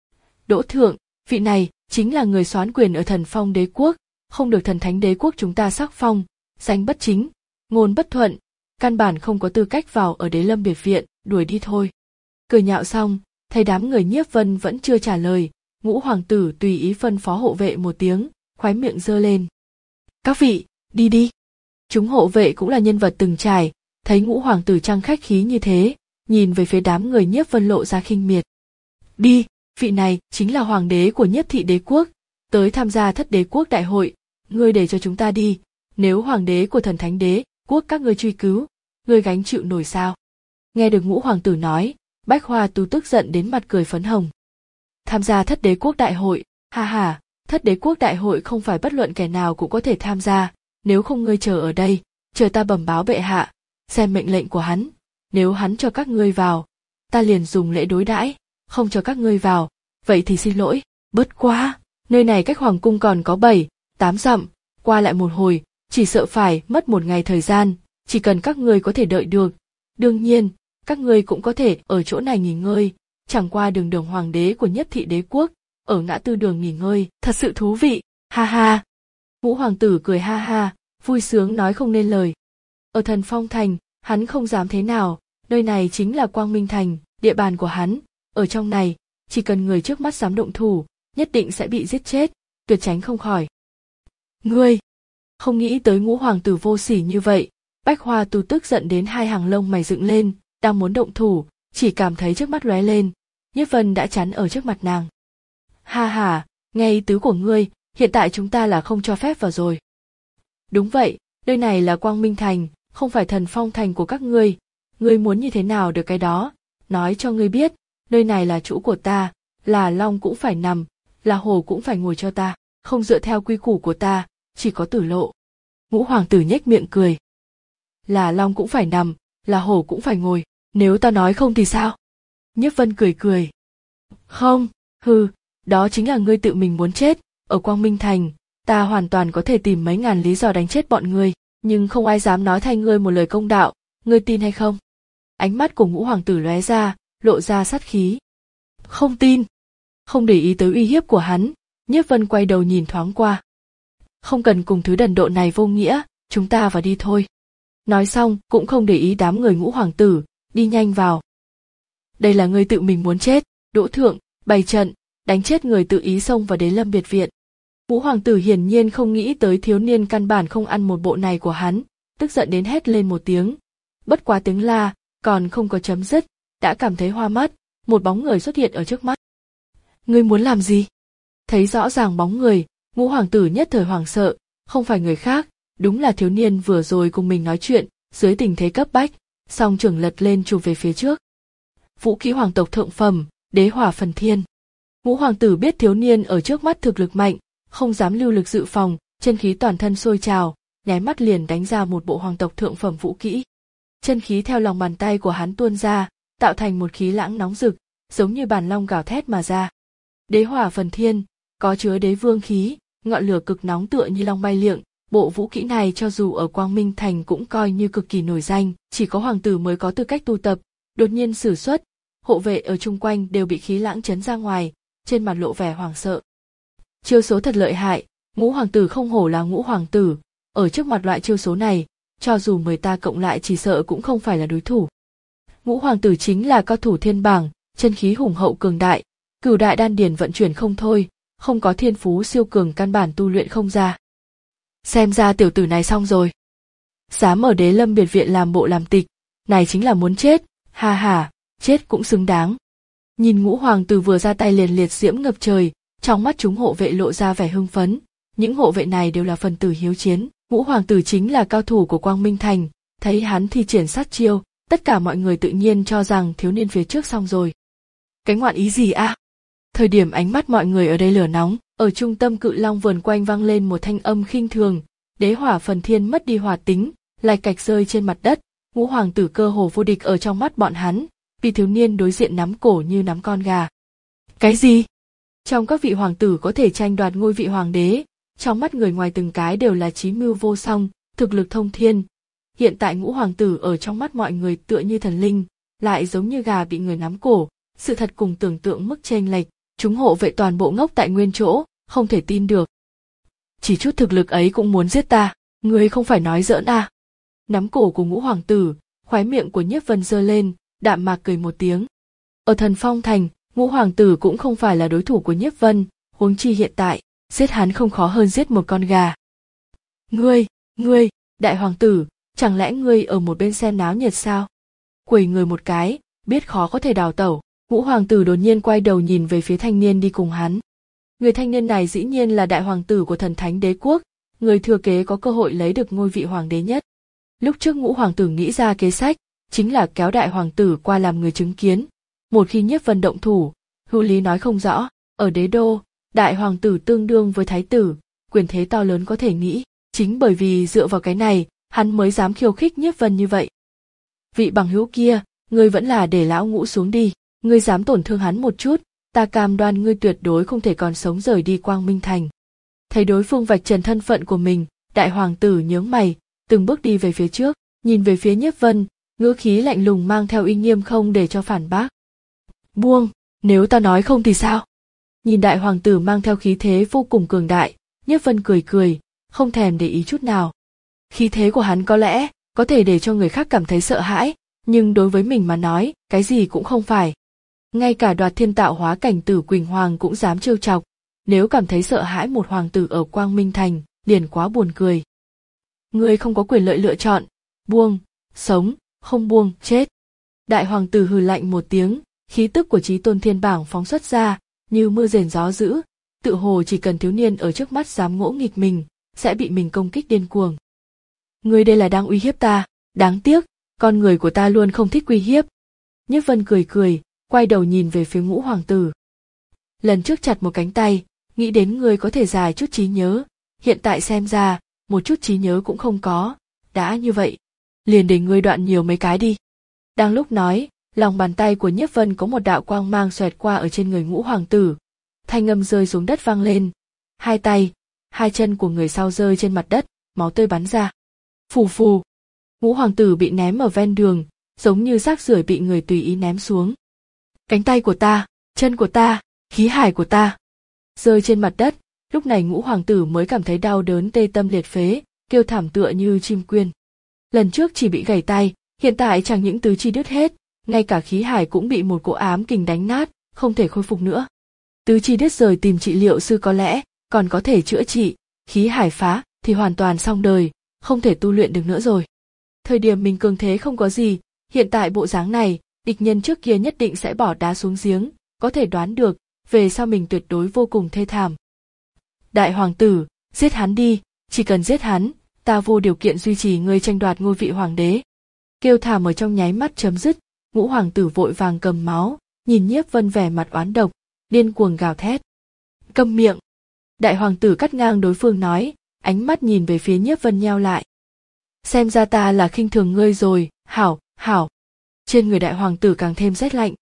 [SPEAKER 1] Đỗ thượng, vị này chính là người soán quyền ở Thần Phong đế quốc, không được Thần Thánh đế quốc chúng ta sắc phong, danh bất chính, ngôn bất thuận, căn bản không có tư cách vào ở Đế Lâm biệt viện, đuổi đi thôi. Cười nhạo xong, thấy đám người Nhiếp Vân vẫn chưa trả lời, Ngũ hoàng tử tùy ý phân phó hộ vệ một tiếng, khóe miệng giơ lên. Các vị, đi đi. Chúng hộ vệ cũng là nhân vật từng trải, thấy Ngũ hoàng tử trang khách khí như thế, nhìn về phía đám người Nhiếp Vân lộ ra khinh miệt. Đi, vị này chính là hoàng đế của Nhiếp thị đế quốc, tới tham gia thất đế quốc đại hội, ngươi để cho chúng ta đi, nếu hoàng đế của Thần Thánh đế quốc các ngươi truy cứu, ngươi gánh chịu nổi sao? Nghe được Ngũ hoàng tử nói, Bách Hoa Tu tức giận đến mặt cười phấn hồng. Tham gia thất đế quốc đại hội, ha ha, thất đế quốc đại hội không phải bất luận kẻ nào cũng có thể tham gia, nếu không ngươi chờ ở đây, chờ ta bẩm báo bệ hạ, xem mệnh lệnh của hắn, nếu hắn cho các ngươi vào, ta liền dùng lễ đối đãi, không cho các ngươi vào, vậy thì xin lỗi, bớt quá, nơi này cách hoàng cung còn có bảy, tám dặm, qua lại một hồi, chỉ sợ phải mất một ngày thời gian, chỉ cần các ngươi có thể đợi được. Đương nhiên, các ngươi cũng có thể ở chỗ này nghỉ ngơi, chẳng qua đường đường hoàng đế của Nhất Thị Đế quốc, ở ngã tư đường nghỉ ngơi, thật sự thú vị, ha ha. Ngũ hoàng tử cười ha ha, vui sướng nói không nên lời. Ở Thần Phong Thành, hắn không dám thế nào, nơi này chính là Quang Minh Thành, địa bàn của hắn, ở trong này, chỉ cần người trước mắt dám động thủ, nhất định sẽ bị giết chết, tuyệt tránh không khỏi. Ngươi, không nghĩ tới ngũ hoàng tử vô sỉ như vậy, Bách Hoa Tu tức giận đến hai hàng lông mày dựng lên, đang muốn động thủ, chỉ cảm thấy trước mắt lóe lên, Nhiếp Vân đã chắn ở trước mặt nàng. Ha ha, nghe ý tứ của ngươi, hiện tại chúng ta là không cho phép vào rồi. Đúng vậy, nơi này là Quang Minh Thành, không phải Thần Phong Thành của các ngươi, ngươi muốn như thế nào được cái đó, nói cho ngươi biết, nơi này là chỗ của ta, là long cũng phải nằm, là hổ cũng phải ngồi cho ta, không dựa theo quy củ của ta, chỉ có tử lộ. Ngũ hoàng tử nhếch miệng cười. Là long cũng phải nằm, là hổ cũng phải ngồi, nếu ta nói không thì sao? Nhiếp Vân cười cười. Không, hừ, đó chính là ngươi tự mình muốn chết, ở Quang Minh Thành, ta hoàn toàn có thể tìm mấy ngàn lý do đánh chết bọn ngươi, nhưng không ai dám nói thay ngươi một lời công đạo, ngươi tin hay không? Ánh mắt của ngũ hoàng tử lóe ra, lộ ra sát khí. Không tin. Không để ý tới uy hiếp của hắn, Nhiếp Vân quay đầu nhìn thoáng qua. Không cần cùng thứ đần độn này vô nghĩa, chúng ta vào đi thôi. Nói xong, cũng không để ý đám người ngũ hoàng tử, đi nhanh vào. Đây là ngươi tự mình muốn chết, Đỗ Thượng, bày trận, đánh chết người tự ý xông vào Đế Lâm biệt viện. Ngũ hoàng tử hiển nhiên không nghĩ tới thiếu niên căn bản không ăn một bộ này của hắn, tức giận đến hét lên một tiếng. Bất quá tiếng la, còn không có chấm dứt, đã cảm thấy hoa mắt, một bóng người xuất hiện ở trước mắt. Ngươi muốn làm gì? Thấy rõ ràng bóng người, ngũ hoàng tử nhất thời hoảng sợ, không phải người khác, đúng là thiếu niên vừa rồi cùng mình nói chuyện, dưới tình thế cấp bách, song trưởng lật lên chụp về phía trước. Vũ khí hoàng tộc thượng phẩm, đế hỏa phần thiên. Ngũ hoàng tử biết thiếu niên ở trước mắt thực lực mạnh, không dám lưu lực dự phòng, chân khí toàn thân sôi trào, nháy mắt liền đánh ra một bộ hoàng tộc thượng phẩm vũ kỹ. Chân khí theo lòng bàn tay của hắn tuôn ra, tạo thành một khí lãng nóng rực, giống như bàn long gào thét mà ra. Đế hỏa phần thiên, có chứa đế vương khí, ngọn lửa cực nóng tựa như long bay liệng. Bộ vũ kỹ này cho dù ở Quang Minh Thành cũng coi như cực kỳ nổi danh, chỉ có hoàng tử mới có tư cách tu tập, đột nhiên sử xuất, hộ vệ ở chung quanh đều bị khí lãng chấn ra ngoài, trên mặt lộ vẻ hoảng sợ. Chiêu số thật lợi hại, ngũ hoàng tử không hổ là ngũ hoàng tử, ở trước mặt loại chiêu số này, cho dù mười ta cộng lại chỉ sợ cũng không phải là đối thủ. Ngũ hoàng tử chính là cao thủ thiên bảng, chân khí hùng hậu cường đại, cửu đại đan điền vận chuyển không thôi, không có thiên phú siêu cường căn bản tu luyện không ra. Xem ra tiểu tử này xong rồi. Dám ở Đế Lâm biệt viện làm bộ làm tịch, này chính là muốn chết, ha ha, chết cũng xứng đáng. Nhìn ngũ hoàng tử vừa ra tay liền liệt diễm ngập trời, trong mắt chúng hộ vệ lộ ra vẻ hưng phấn, những hộ vệ này đều là phần tử hiếu chiến, ngũ hoàng tử chính là cao thủ của Quang Minh Thành, thấy hắn thi triển sát chiêu, tất cả mọi người tự nhiên cho rằng thiếu niên phía trước xong rồi. Cái ngoạn ý gì a? À? Thời điểm ánh mắt mọi người ở đây lửa nóng, ở trung tâm cự long vườn quanh vang lên một thanh âm khinh thường, đế hỏa phần thiên mất đi hỏa tính, lạch cạch rơi trên mặt đất, ngũ hoàng tử cơ hồ vô địch ở trong mắt bọn hắn, vì thiếu niên đối diện nắm cổ như nắm con gà. Cái gì? Trong các vị hoàng tử có thể tranh đoạt ngôi vị hoàng đế, trong mắt người ngoài từng cái đều là chí mưu vô song, thực lực thông thiên. Hiện tại ngũ hoàng tử ở trong mắt mọi người tựa như thần linh, lại giống như gà bị người nắm cổ, sự thật cùng tưởng tượng mức chênh lệch. Chúng hộ vệ toàn bộ ngốc tại nguyên chỗ, không thể tin được. Chỉ chút thực lực ấy cũng muốn giết ta, ngươi không phải nói giỡn à? Nắm cổ của ngũ hoàng tử, khóe miệng của Nhiếp Vân giơ lên, đạm mạc cười một tiếng. Ở Thần Phong Thành, ngũ hoàng tử cũng không phải là đối thủ của Nhiếp Vân, huống chi hiện tại, giết hắn không khó hơn giết một con gà. Ngươi, ngươi, đại hoàng tử, chẳng lẽ ngươi ở một bên xem náo nhiệt sao? Quẩy người một cái, biết khó có thể đào tẩu. Ngũ hoàng tử đột nhiên quay đầu nhìn về phía thanh niên đi cùng hắn. Người thanh niên này dĩ nhiên là đại hoàng tử của Thần Thánh Đế quốc, người thừa kế có cơ hội lấy được ngôi vị hoàng đế nhất. Lúc trước ngũ hoàng tử nghĩ ra kế sách, chính là kéo đại hoàng tử qua làm người chứng kiến. Một khi Nhiếp Vân động thủ, hữu lý nói không rõ, ở đế đô, đại hoàng tử tương đương với thái tử, quyền thế to lớn có thể nghĩ. Chính bởi vì dựa vào cái này, hắn mới dám khiêu khích Nhiếp Vân như vậy. Vị bằng hữu kia, ngươi vẫn là để lão Ngũ xuống đi, ngươi dám tổn thương hắn một chút, ta cam đoan ngươi tuyệt đối không thể còn sống rời đi Quang Minh Thành. Thấy đối phương vạch trần thân phận của mình, đại hoàng tử nhướng mày, từng bước đi về phía trước, nhìn về phía Nhiếp Vân, ngữ khí lạnh lùng mang theo uy nghiêm không để cho phản bác. Buông, nếu ta nói không thì sao? Nhìn đại hoàng tử mang theo khí thế vô cùng cường đại, Nhiếp Vân cười cười, không thèm để ý chút nào. Khí thế của hắn có lẽ có thể để cho người khác cảm thấy sợ hãi, nhưng đối với mình mà nói, cái gì cũng không phải. Ngay cả Đoạt Thiên tạo hóa cảnh Tử Quỳnh Hoàng cũng dám trêu chọc, nếu cảm thấy sợ hãi một hoàng tử ở Quang Minh Thành, liền quá buồn cười. Ngươi không có quyền lợi lựa chọn, buông, sống, không buông, chết. Đại hoàng tử hừ lạnh một tiếng, khí tức của Chí Tôn Thiên Bảng phóng xuất ra, như mưa rền gió dữ, tự hồ chỉ cần thiếu niên ở trước mắt dám ngỗ nghịch mình, sẽ bị mình công kích điên cuồng. Ngươi đây là đang uy hiếp ta, đáng tiếc, con người của ta luôn không thích uy hiếp. Nhiếp Vân cười cười, quay đầu nhìn về phía Ngũ hoàng tử. Lần trước chặt một cánh tay, nghĩ đến ngươi có thể dài chút trí nhớ, hiện tại xem ra, một chút trí nhớ cũng không có, đã như vậy, liền để ngươi đoạn nhiều mấy cái đi. Đang lúc nói, lòng bàn tay của Nhiếp Vân có một đạo quang mang xoẹt qua ở trên người Ngũ hoàng tử, thanh âm rơi xuống đất vang lên, hai tay, hai chân của người sau rơi trên mặt đất, máu tươi bắn ra. Phù phù, Ngũ hoàng tử bị ném ở ven đường, giống như rác rưởi bị người tùy ý ném xuống. Cánh tay của ta, chân của ta, khí hải của ta, rơi trên mặt đất, lúc này Ngũ hoàng tử mới cảm thấy đau đớn tê tâm liệt phế, kêu thảm tựa như chim quyên. Lần trước chỉ bị gãy tay, hiện tại chẳng những tứ chi đứt hết, ngay cả khí hải cũng bị một cỗ ám kình đánh nát, không thể khôi phục nữa. Tứ chi đứt rời tìm trị liệu sư có lẽ còn có thể chữa trị, khí hải phá thì hoàn toàn xong đời, không thể tu luyện được nữa rồi. Thời điểm mình cường thế không có gì, hiện tại bộ dáng này, địch nhân trước kia nhất định sẽ bỏ đá xuống giếng, có thể đoán được, về sau mình tuyệt đối vô cùng thê thảm. Đại hoàng tử, giết hắn đi, chỉ cần giết hắn, ta vô điều kiện duy trì ngươi tranh đoạt ngôi vị hoàng đế. Kêu thảm ở trong nháy mắt chấm dứt, Ngũ hoàng tử vội vàng cầm máu, nhìn Nhiếp Vân vẻ mặt oán độc, điên cuồng gào thét. Câm miệng! Đại hoàng tử cắt ngang đối phương nói, ánh mắt nhìn về phía Nhiếp Vân nheo lại. Xem ra ta là khinh thường ngươi rồi, hảo, hảo. Trên người đại hoàng tử càng thêm rét lạnh.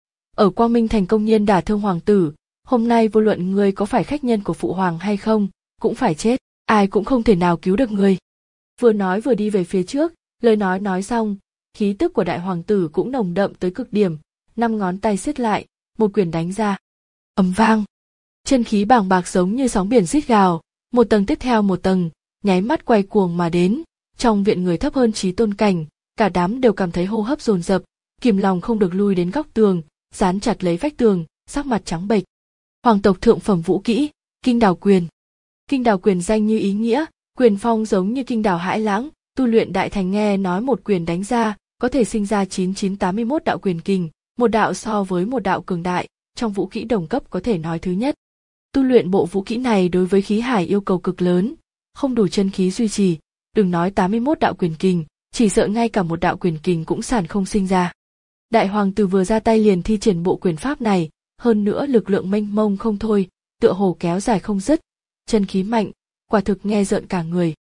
[SPEAKER 1] Ở Quang Minh Thành công nhiên đả thương hoàng tử, hôm nay vô luận ngươi có phải khách nhân của phụ hoàng hay không, cũng phải chết, ai cũng không thể nào cứu được ngươi. Vừa nói vừa đi về phía trước, lời nói nói xong, khí tức của đại hoàng tử cũng nồng đậm tới cực điểm, năm ngón tay siết lại, một quyền đánh ra. Ầm vang, chân khí bàng bạc giống như sóng biển rít gào, một tầng tiếp theo một tầng, nháy mắt quay cuồng mà đến. Trong viện người thấp hơn Chí Tôn cảnh, cả đám đều cảm thấy hô hấp dồn dập, kìm lòng không được lui đến góc tường, dán chặt lấy vách tường, sắc mặt trắng bệch. Hoàng tộc thượng phẩm vũ kỹ, Kinh Đào Quyền. Kinh Đào Quyền danh như ý nghĩa, quyền phong giống như kinh đào hãi lãng, tu luyện đại thành nghe nói một quyền đánh ra, có thể sinh ra chín chín tám mươi mốt đạo quyền kình, một đạo so với một đạo cường đại, trong vũ kỹ đồng cấp có thể nói thứ nhất. Tu luyện bộ vũ kỹ này đối với khí hải yêu cầu cực lớn, không đủ chân khí duy trì, đừng nói tám mươi mốt đạo quyền kình, chỉ sợ ngay cả một đạo quyền kình cũng sản không sinh ra. Đại hoàng tử vừa ra tay liền thi triển bộ quyền pháp này, hơn nữa lực lượng mênh mông không thôi, tựa hồ kéo dài không dứt, chân khí mạnh, quả thực nghe rợn cả người.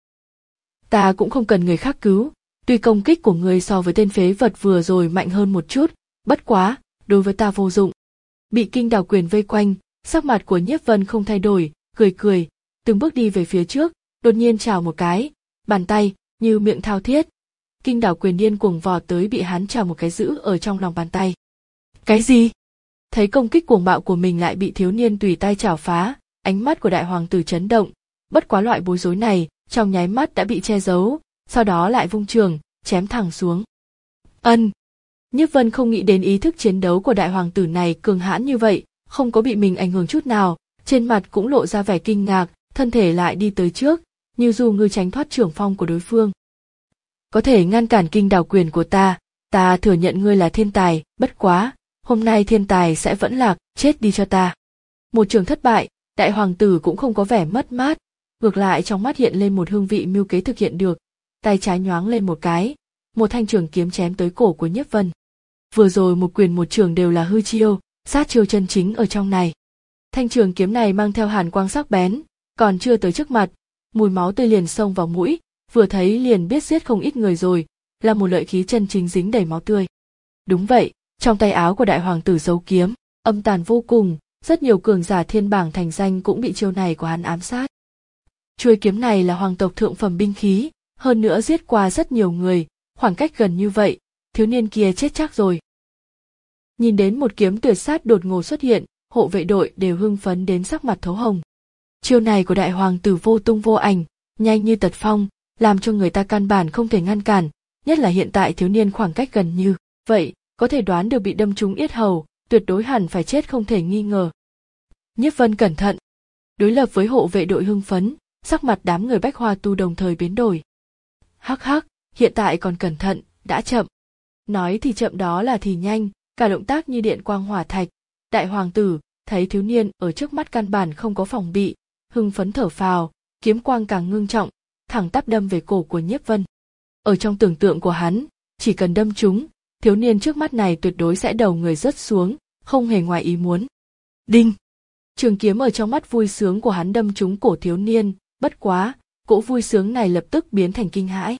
[SPEAKER 1] Ta cũng không cần người khác cứu, tuy công kích của ngươi so với tên phế vật vừa rồi mạnh hơn một chút, bất quá, đối với ta vô dụng. Bị Kinh Đào Quyền vây quanh, sắc mặt của Nhiếp Vân không thay đổi, cười cười, từng bước đi về phía trước, đột nhiên chào một cái, bàn tay như miệng thao thiết. Kinh Đào Quyền điên cuồng vọt tới bị hắn chào một cái giữ ở trong lòng bàn tay. Cái gì? Thấy công kích cuồng bạo của mình lại bị thiếu niên tùy tay chảo phá, ánh mắt của đại hoàng tử chấn động, bất quá loại bối rối này, trong nháy mắt đã bị che giấu, sau đó lại vung trường, chém thẳng xuống. Ân! Nhiếp Vân không nghĩ đến ý thức chiến đấu của đại hoàng tử này cường hãn như vậy, không có bị mình ảnh hưởng chút nào, trên mặt cũng lộ ra vẻ kinh ngạc, thân thể lại đi tới trước, như dù ngư tránh thoát trưởng phong của đối phương. Có thể ngăn cản Kinh Đào Quyền của ta, ta thừa nhận ngươi là thiên tài, bất quá, hôm nay thiên tài sẽ vẫn lạc, chết đi cho ta. Một trường thất bại, đại hoàng tử cũng không có vẻ mất mát, ngược lại trong mắt hiện lên một hương vị mưu kế thực hiện được, tay trái nhoáng lên một cái, một thanh trường kiếm chém tới cổ của Nhiếp Vân. Vừa rồi một quyền một trường đều là hư chiêu, sát chiêu chân chính ở trong này. Thanh trường kiếm này mang theo hàn quang sắc bén, còn chưa tới trước mặt, mùi máu tươi liền xông vào mũi, vừa thấy liền biết giết không ít người rồi, là một lợi khí chân chính dính đầy máu tươi. Đúng vậy, trong tay áo của đại hoàng tử giấu kiếm, âm tàn vô cùng, rất nhiều cường giả thiên bảng thành danh cũng bị chiêu này của hắn ám sát. Chuôi kiếm này là hoàng tộc thượng phẩm binh khí, hơn nữa giết qua rất nhiều người, khoảng cách gần như vậy, thiếu niên kia chết chắc rồi. Nhìn đến một kiếm tuyệt sát đột ngột xuất hiện, hộ vệ đội đều hưng phấn đến sắc mặt thấu hồng. Chiêu này của đại hoàng tử vô tung vô ảnh, nhanh như tật phong, làm cho người ta căn bản không thể ngăn cản, nhất là hiện tại thiếu niên khoảng cách gần như vậy, có thể đoán được bị đâm trúng yết hầu, tuyệt đối hẳn phải chết không thể nghi ngờ. Nhiếp Vân cẩn thận. Đối lập với hộ vệ đội hưng phấn, sắc mặt đám người Bách Hoa Tu đồng thời biến đổi. Hắc hắc, hiện tại còn cẩn thận, đã chậm. Nói thì chậm đó là thì nhanh, cả động tác như điện quang hỏa thạch. Đại hoàng tử thấy thiếu niên ở trước mắt căn bản không có phòng bị, hưng phấn thở phào, kiếm quang càng ngưng trọng, thẳng tắp đâm về cổ của Nhiếp Vân. Ở trong tưởng tượng của hắn, chỉ cần đâm trúng, thiếu niên trước mắt này tuyệt đối sẽ đầu người rớt xuống, không hề ngoài ý muốn. Đinh! Trường kiếm ở trong mắt vui sướng của hắn đâm trúng cổ thiếu niên, bất quá, cỗ vui sướng này lập tức biến thành kinh hãi.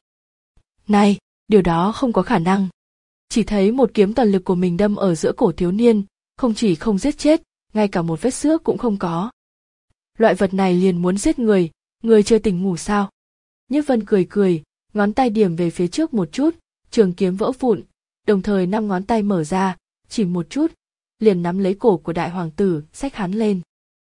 [SPEAKER 1] Này, điều đó không có khả năng. Chỉ thấy một kiếm toàn lực của mình đâm ở giữa cổ thiếu niên, không chỉ không giết chết, ngay cả một vết xước cũng không có. Loại vật này liền muốn giết người, người chưa tỉnh ngủ sao? Nhiếp Vân cười cười, ngón tay điểm về phía trước một chút, trường kiếm vỡ vụn, đồng thời năm ngón tay mở ra, chỉ một chút, liền nắm lấy cổ của đại hoàng tử, xách hắn lên.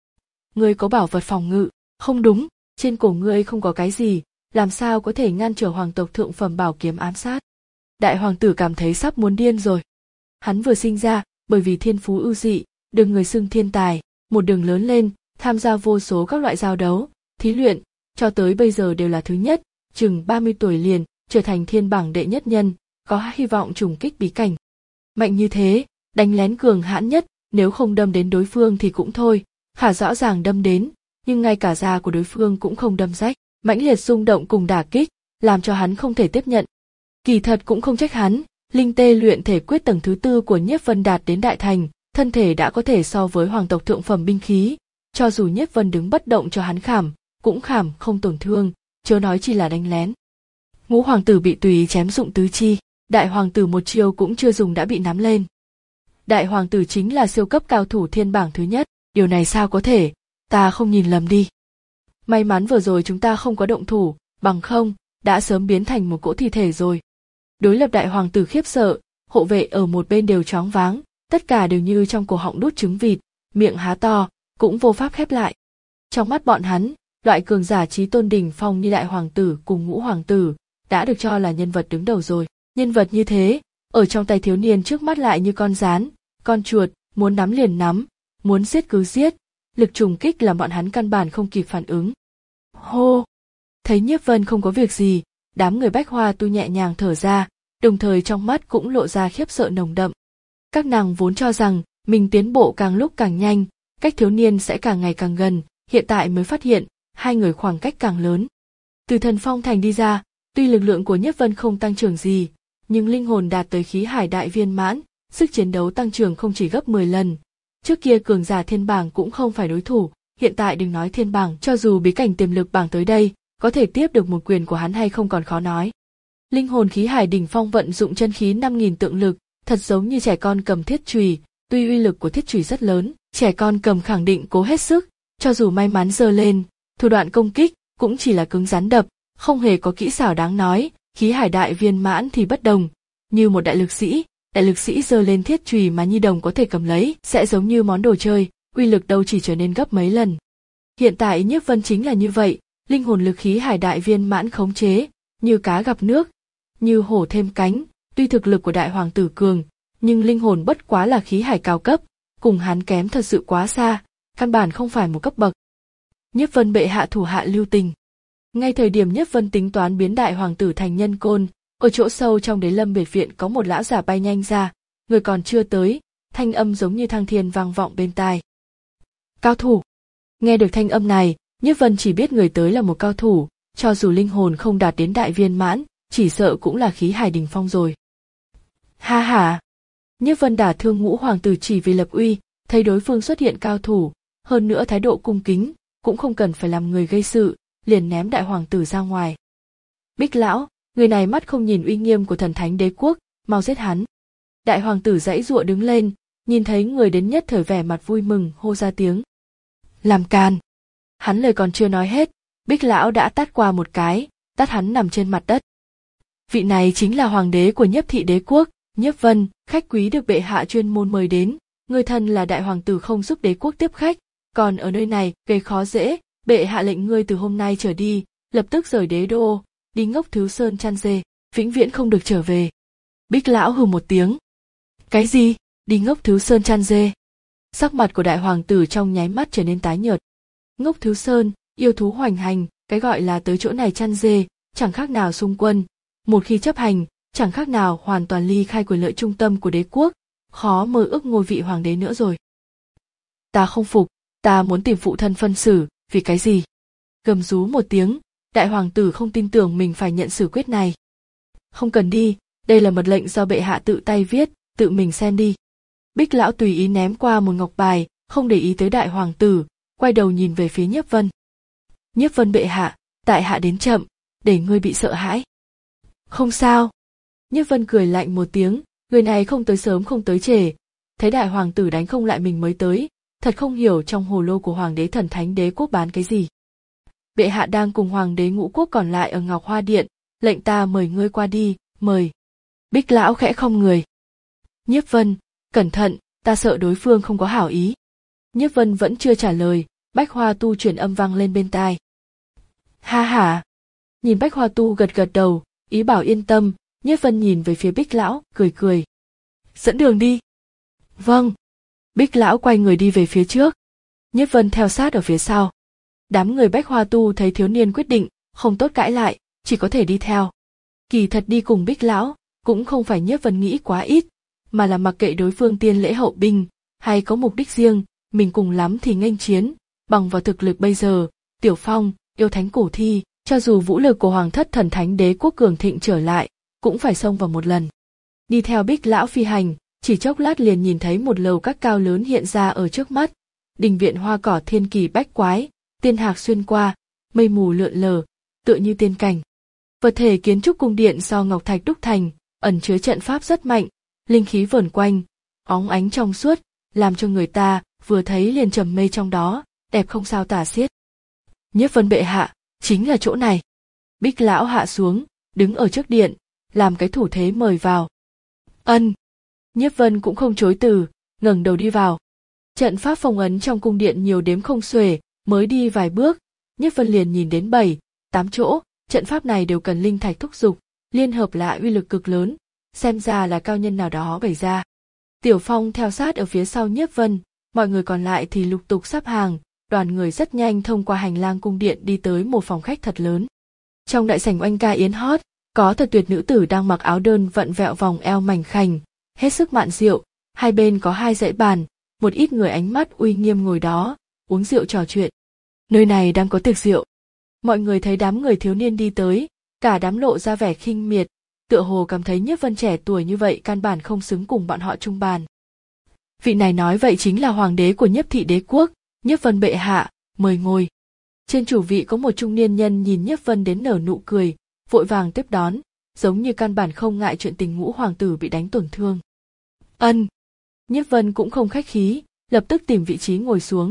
[SPEAKER 1] Ngươi có bảo vật phòng ngự, không đúng, trên cổ ngươi không có cái gì, làm sao có thể ngăn trở hoàng tộc thượng phẩm bảo kiếm ám sát? Đại hoàng tử cảm thấy sắp muốn điên rồi. Hắn vừa sinh ra, bởi vì thiên phú ưu dị, được người xưng thiên tài, một đường lớn lên, tham gia vô số các loại giao đấu, thí luyện, cho tới bây giờ đều là thứ nhất, chừng ba mươi tuổi liền, trở thành thiên bảng đệ nhất nhân, có hy vọng trùng kích bí cảnh. Mạnh như thế, đánh lén cường hãn nhất, nếu không đâm đến đối phương thì cũng thôi, khả rõ ràng đâm đến, nhưng ngay cả da của đối phương cũng không đâm rách, mãnh liệt rung động cùng đả kích, làm cho hắn không thể tiếp nhận. Kỳ thật cũng không trách hắn, linh tê luyện thể quyết tầng thứ tư của Nhiếp Vân đạt đến đại thành, thân thể đã có thể so với hoàng tộc thượng phẩm binh khí, cho dù Nhiếp Vân đứng bất động cho hắn khảm, cũng khảm không tổn thương, chớ nói chỉ là đánh lén. Ngũ hoàng tử bị tùy ý chém dụng tứ chi, đại hoàng tử một chiêu cũng chưa dùng đã bị nắm lên. Đại hoàng tử chính là siêu cấp cao thủ thiên bảng thứ nhất, điều này sao có thể, ta không nhìn lầm đi. May mắn vừa rồi chúng ta không có động thủ, bằng không, đã sớm biến thành một cỗ thi thể rồi. Đối lập đại hoàng tử khiếp sợ, hộ vệ ở một bên đều choáng váng, tất cả đều như trong cổ họng đút trứng vịt, miệng há to, cũng vô pháp khép lại. Trong mắt bọn hắn, loại cường giả chí tôn đỉnh phong như đại hoàng tử cùng ngũ hoàng tử, đã được cho là nhân vật đứng đầu rồi. Nhân vật như thế, ở trong tay thiếu niên trước mắt lại như con gián, con chuột, muốn nắm liền nắm, muốn giết cứ giết, lực trùng kích làm bọn hắn căn bản không kịp phản ứng. Hô! Thấy Nhiếp Vân không có việc gì, đám người Bách Hoa Tu nhẹ nhàng thở ra, đồng thời trong mắt cũng lộ ra khiếp sợ nồng đậm. Các nàng vốn cho rằng mình tiến bộ càng lúc càng nhanh, cách thiếu niên sẽ càng ngày càng gần, hiện tại mới phát hiện hai người khoảng cách càng lớn. Từ Thần Phong Thành đi ra, tuy lực lượng của Nhiếp Vân không tăng trưởng gì, nhưng linh hồn đạt tới khí hải đại viên mãn, sức chiến đấu tăng trưởng không chỉ gấp mười lần. Trước kia cường giả thiên bảng cũng không phải đối thủ, hiện tại đừng nói thiên bảng, cho dù bí cảnh tiềm lực bảng tới đây, có thể tiếp được một quyền của hắn hay không còn khó nói. Linh hồn khí hải đỉnh phong vận dụng chân khí năm nghìn tượng lực, thật giống như trẻ con cầm thiết chùy, tuy uy lực của thiết chùy rất lớn, trẻ con cầm khẳng định cố hết sức, cho dù may mắn giơ lên, thủ đoạn công kích cũng chỉ là cứng rắn đập, không hề có kỹ xảo đáng nói, khí hải đại viên mãn thì bất đồng, như một đại lực sĩ, đại lực sĩ giơ lên thiết chùy mà nhi đồng có thể cầm lấy, sẽ giống như món đồ chơi, uy lực đâu chỉ trở nên gấp mấy lần. Hiện tại Nhiếp Vân chính là như vậy, linh hồn lực khí hải đại viên mãn khống chế, như cá gặp nước, như hổ thêm cánh, tuy thực lực của đại hoàng tử cường, nhưng linh hồn bất quá là khí hải cao cấp, cùng hắn kém thật sự quá xa, căn bản không phải một cấp bậc. Nhiếp Vân bệ hạ thủ hạ lưu tình. Ngay thời điểm Nhiếp Vân tính toán biến đại hoàng tử thành nhân côn, ở chỗ sâu trong Đế Lâm biệt viện có một lão giả bay nhanh ra, người còn chưa tới, thanh âm giống như thăng thiên vang vọng bên tai. Cao thủ. Nghe được thanh âm này, Nhiếp Vân chỉ biết người tới là một cao thủ, cho dù linh hồn không đạt đến đại viên mãn, chỉ sợ cũng là khí hải đỉnh phong rồi. Ha ha. Nhiếp Vân đả thương ngũ hoàng tử chỉ vì lập uy, thấy đối phương xuất hiện cao thủ, hơn nữa thái độ cung kính, cũng không cần phải làm người gây sự, liền ném đại hoàng tử ra ngoài. Bích lão, Người này mắt không nhìn uy nghiêm của thần thánh đế quốc, mau giết hắn. Đại hoàng tử giãy giụa đứng lên, nhìn thấy người đến nhất thời vẻ mặt vui mừng, hô ra tiếng. Làm càn. Hắn lời còn chưa nói hết, Bích lão đã tát qua một cái, tát hắn nằm trên mặt đất. Vị này chính là hoàng đế của Nhiếp thị đế quốc, Nhiếp Vân, khách quý được bệ hạ chuyên môn mời đến. Người thân là đại hoàng tử không giúp đế quốc tiếp khách, còn ở nơi này gây khó dễ, bệ hạ lệnh ngươi từ hôm nay trở đi, lập tức rời đế đô, đi ngốc Thứ Sơn chăn dê, vĩnh viễn không được trở về. Bích lão hừ một tiếng. Cái gì? Đi ngốc Thứ Sơn chăn dê? Sắc mặt của đại hoàng tử trong nháy mắt trở nên tái nhợt. Ngốc Thứ Sơn, yêu thú hoành hành, cái gọi là tới chỗ này chăn dê, chẳng khác nào xung quân. Một khi chấp hành, chẳng khác nào hoàn toàn ly khai quyền lợi trung tâm của đế quốc, khó mơ ước ngôi vị hoàng đế nữa rồi. Ta không phục, ta muốn tìm phụ thân phân xử, vì cái gì? Gầm rú một tiếng, đại hoàng tử không tin tưởng mình phải nhận xử quyết này. Không cần đi, đây là mật lệnh do bệ hạ tự tay viết, tự mình xem đi. Bích lão tùy ý ném qua một ngọc bài, không để ý tới đại hoàng tử, quay đầu nhìn về phía Nhiếp Vân. Nhiếp Vân bệ hạ, tại hạ đến chậm, để ngươi bị sợ hãi. Không sao. Nhiếp Vân cười lạnh một tiếng, người này không tới sớm không tới trễ, thấy đại hoàng tử đánh không lại mình mới tới, thật không hiểu trong hồ lô của hoàng đế thần thánh đế quốc bán cái gì. Bệ hạ đang cùng hoàng đế ngũ quốc còn lại ở Ngọc Hoa Điện, lệnh ta mời ngươi qua đi, mời. Bích lão khẽ không người. Nhiếp Vân, cẩn thận, ta sợ đối phương không có hảo ý. Nhiếp Vân vẫn chưa trả lời, Bách Hoa Tu truyền âm vang lên bên tai. Ha ha. Nhìn Bách Hoa Tu gật gật đầu, ý bảo yên tâm, Nhiếp Vân nhìn về phía Bích lão, cười cười. Dẫn đường đi. Vâng. Bích lão quay người đi về phía trước. Nhiếp Vân theo sát ở phía sau. Đám người Bách Hoa Tu thấy thiếu niên quyết định, không tốt cãi lại, chỉ có thể đi theo. Kỳ thật đi cùng Bích lão, cũng không phải Nhiếp Vân nghĩ quá ít, mà là mặc kệ đối phương tiên lễ hậu binh, hay có mục đích riêng, mình cùng lắm thì nghênh chiến, bằng vào thực lực bây giờ, Tiểu Phong, yêu thánh cổ thi, cho dù vũ lực của hoàng thất thần thánh đế quốc cường thịnh trở lại, cũng phải xông vào một lần. Đi theo Bích lão phi hành, chỉ chốc lát liền nhìn thấy một lầu các cao lớn hiện ra ở trước mắt, đình viện hoa cỏ thiên kỳ bách quái, tiên hạc xuyên qua, mây mù lượn lờ, tựa như tiên cảnh. Vật thể kiến trúc cung điện do ngọc thạch đúc thành, ẩn chứa trận pháp rất mạnh, linh khí vờn quanh, óng ánh trong suốt, làm cho người ta vừa thấy liền trầm mê trong đó, đẹp không sao tả xiết. Nhiếp Vân bệ hạ, chính là chỗ này. Bích lão hạ xuống, đứng ở trước điện, làm cái thủ thế mời vào. Ân. Nhiếp Vân cũng không chối từ, ngẩng đầu đi vào. Trận pháp phong ấn trong cung điện nhiều đếm không xuể, mới đi vài bước, Nhiếp Vân liền nhìn đến bảy, tám chỗ, trận pháp này đều cần linh thạch thúc giục, liên hợp lại uy lực cực lớn, xem ra là cao nhân nào đó bày ra. Tiểu Phong theo sát ở phía sau Nhiếp Vân, mọi người còn lại thì lục tục sắp hàng, đoàn người rất nhanh thông qua hành lang cung điện đi tới một phòng khách thật lớn. Trong đại sảnh oanh ca yến hót, có thật tuyệt nữ tử đang mặc áo đơn vặn vẹo vòng eo mảnh khảnh, hết sức mạn rượu, hai bên có hai dãy bàn, một ít người ánh mắt uy nghiêm ngồi đó, uống rượu trò chuyện. Nơi này đang có tiệc rượu. Mọi người thấy đám người thiếu niên đi tới, cả đám lộ ra vẻ khinh miệt, tựa hồ cảm thấy Nhiếp Vân trẻ tuổi như vậy căn bản không xứng cùng bọn họ chung bàn. Vị này nói vậy chính là hoàng đế của Nhiếp thị đế quốc, Nhiếp Vân bệ hạ, mời ngồi. Trên chủ vị có một trung niên nhân nhìn Nhiếp Vân đến nở nụ cười, vội vàng tiếp đón, giống như căn bản không ngại chuyện tình ngũ hoàng tử bị đánh tổn thương. Ân. Nhiếp Vân cũng không khách khí, lập tức tìm vị trí ngồi xuống.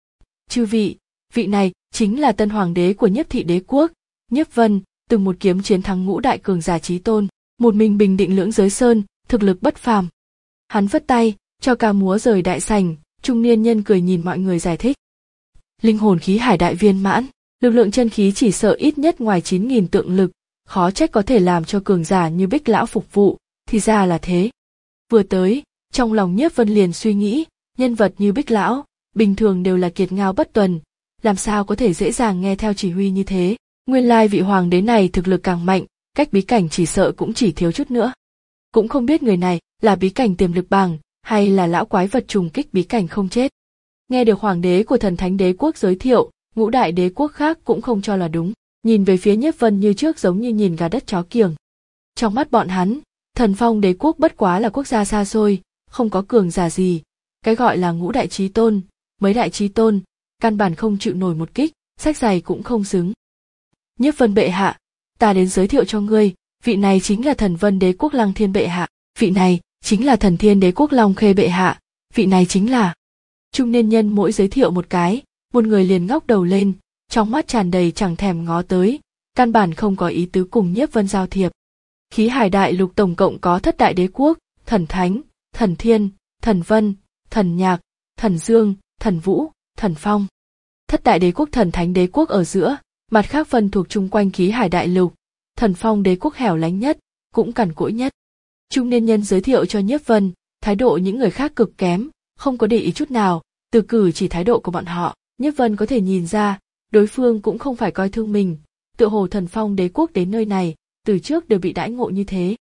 [SPEAKER 1] Chư vị, vị này chính là tân hoàng đế của Nhiếp thị đế quốc, Nhiếp Vân, từng một kiếm chiến thắng ngũ đại cường giả chí tôn, một mình bình định lưỡng giới sơn, thực lực bất phàm. Hắn vất tay, cho ca múa rời đại sảnh, trung niên nhân cười nhìn mọi người giải thích. Linh hồn khí hải đại viên mãn, lực lượng chân khí chỉ sợ ít nhất ngoài chín nghìn tượng lực, khó trách có thể làm cho cường giả như Bích lão phục vụ, thì ra là thế. Vừa tới, trong lòng Nhiếp Vân liền suy nghĩ, nhân vật như Bích lão, bình thường đều là kiệt ngao bất tuần, làm sao có thể dễ dàng nghe theo chỉ huy như thế. Nguyên lai vị hoàng đế này thực lực càng mạnh, cách bí cảnh chỉ sợ cũng chỉ thiếu chút nữa. Cũng không biết người này là bí cảnh tiềm lực bảng, hay là lão quái vật trùng kích bí cảnh không chết. Nghe được hoàng đế của thần thánh đế quốc giới thiệu, ngũ đại đế quốc khác cũng không cho là đúng, nhìn về phía Nhiếp Vân như trước giống như nhìn gà đất chó kiểng. Trong mắt bọn hắn, Thần Phong đế quốc bất quá là quốc gia xa xôi, không có cường giả gì, cái gọi là ngũ đại chí tôn, mấy đại chí tôn, căn bản không chịu nổi một kích, sách giày cũng không xứng. Nhiếp Vân bệ hạ, ta đến giới thiệu cho ngươi, vị này chính là thần Vân Đế quốc Lăng Thiên bệ hạ, vị này chính là thần Thiên Đế quốc Long Khê bệ hạ, vị này chính là. Trung niên nhân mỗi giới thiệu một cái, một người liền ngóc đầu lên, trong mắt tràn đầy chẳng thèm ngó tới, căn bản không có ý tứ cùng Nhiếp Vân giao thiệp. Khí Hải đại lục tổng cộng có thất đại đế quốc, thần Thánh, thần Thiên, thần Vân, thần Nhạc, thần Dương, thần Vũ, thần Phong. Thất đại đế quốc thần Thánh đế quốc ở giữa, mặt khác phân thuộc chung quanh Khí Hải đại lục, thần Phong đế quốc hẻo lánh nhất, cũng cằn cỗi nhất. Trung niên nhân giới thiệu cho Nhiếp Vân, thái độ những người khác cực kém, không có để ý chút nào, từ cử chỉ thái độ của bọn họ, Nhiếp Vân có thể nhìn ra, đối phương cũng không phải coi thương mình, tựa hồ thần Phong đế quốc đến nơi này, từ trước đều bị đãi ngộ như thế.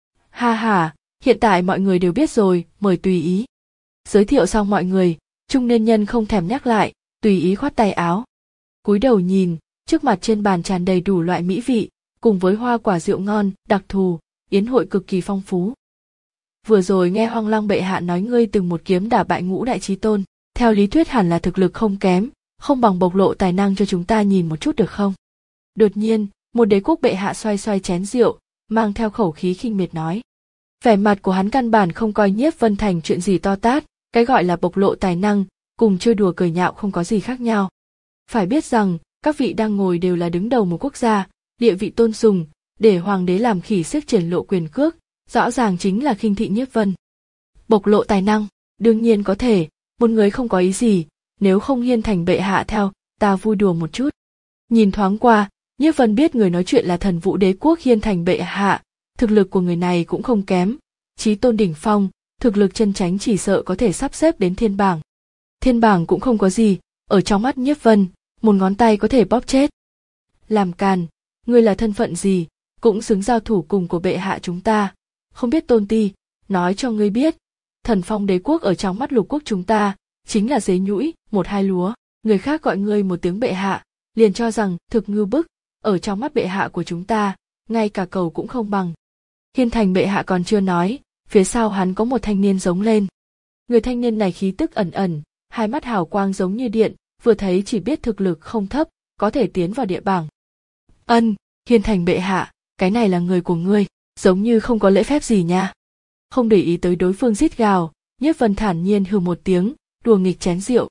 [SPEAKER 1] Ha ha, hiện tại mọi người đều biết rồi, mời tùy ý. Giới thiệu xong mọi người, trung niên nhân không thèm nhắc lại, tùy ý khoát tay áo. Cúi đầu nhìn, trước mặt trên bàn tràn đầy đủ loại mỹ vị, cùng với hoa quả rượu ngon, đặc thù, yến hội cực kỳ phong phú. Vừa rồi nghe Hoang Lăng bệ hạ nói ngươi từng một kiếm đả bại Ngũ đại chí tôn, theo lý thuyết hẳn là thực lực không kém, không bằng bộc lộ tài năng cho chúng ta nhìn một chút được không? Đột nhiên, một đế quốc bệ hạ xoay xoay chén rượu, mang theo khẩu khí khinh miệt nói. Vẻ mặt của hắn căn bản không coi Nhiếp Vân thành chuyện gì to tát, cái gọi là bộc lộ tài năng, cùng chơi đùa cười nhạo không có gì khác nhau. Phải biết rằng, các vị đang ngồi đều là đứng đầu một quốc gia, địa vị tôn sùng, để hoàng đế làm khỉ xiếc triển lộ quyền cước, rõ ràng chính là khinh thị Nhiếp Vân. Bộc lộ tài năng, đương nhiên có thể, một người không có ý gì, nếu không Hiên thành bệ hạ theo, ta vui đùa một chút. Nhìn thoáng qua, Nhiếp Vân biết người nói chuyện là thần Vũ đế quốc Hiên thành bệ hạ, thực lực của người này cũng không kém, chí tôn đỉnh phong, thực lực chân chánh chỉ sợ có thể sắp xếp đến thiên bảng. Thiên bảng cũng không có gì, ở trong mắt Nhiếp Vân, một ngón tay có thể bóp chết. Làm càn, ngươi là thân phận gì, cũng xứng giao thủ cùng của bệ hạ chúng ta, không biết tôn ti, nói cho ngươi biết, thần Phong đế quốc ở trong mắt lục quốc chúng ta, chính là dế nhũi, một hai lúa, người khác gọi ngươi một tiếng bệ hạ, liền cho rằng thực ngưu bức, ở trong mắt bệ hạ của chúng ta, ngay cả cầu cũng không bằng. Hiên thành bệ hạ còn chưa nói, phía sau hắn có một thanh niên giống lên. Người thanh niên này khí tức ẩn ẩn, hai mắt hào quang giống như điện, vừa thấy chỉ biết thực lực không thấp, có thể tiến vào địa bảng. Ân, Hiên thành bệ hạ, cái này là người của ngươi, giống như không có lễ phép gì nha. Không để ý tới đối phương rít gào, Nhiếp Vân thản nhiên hừ một tiếng, đùa nghịch chén rượu.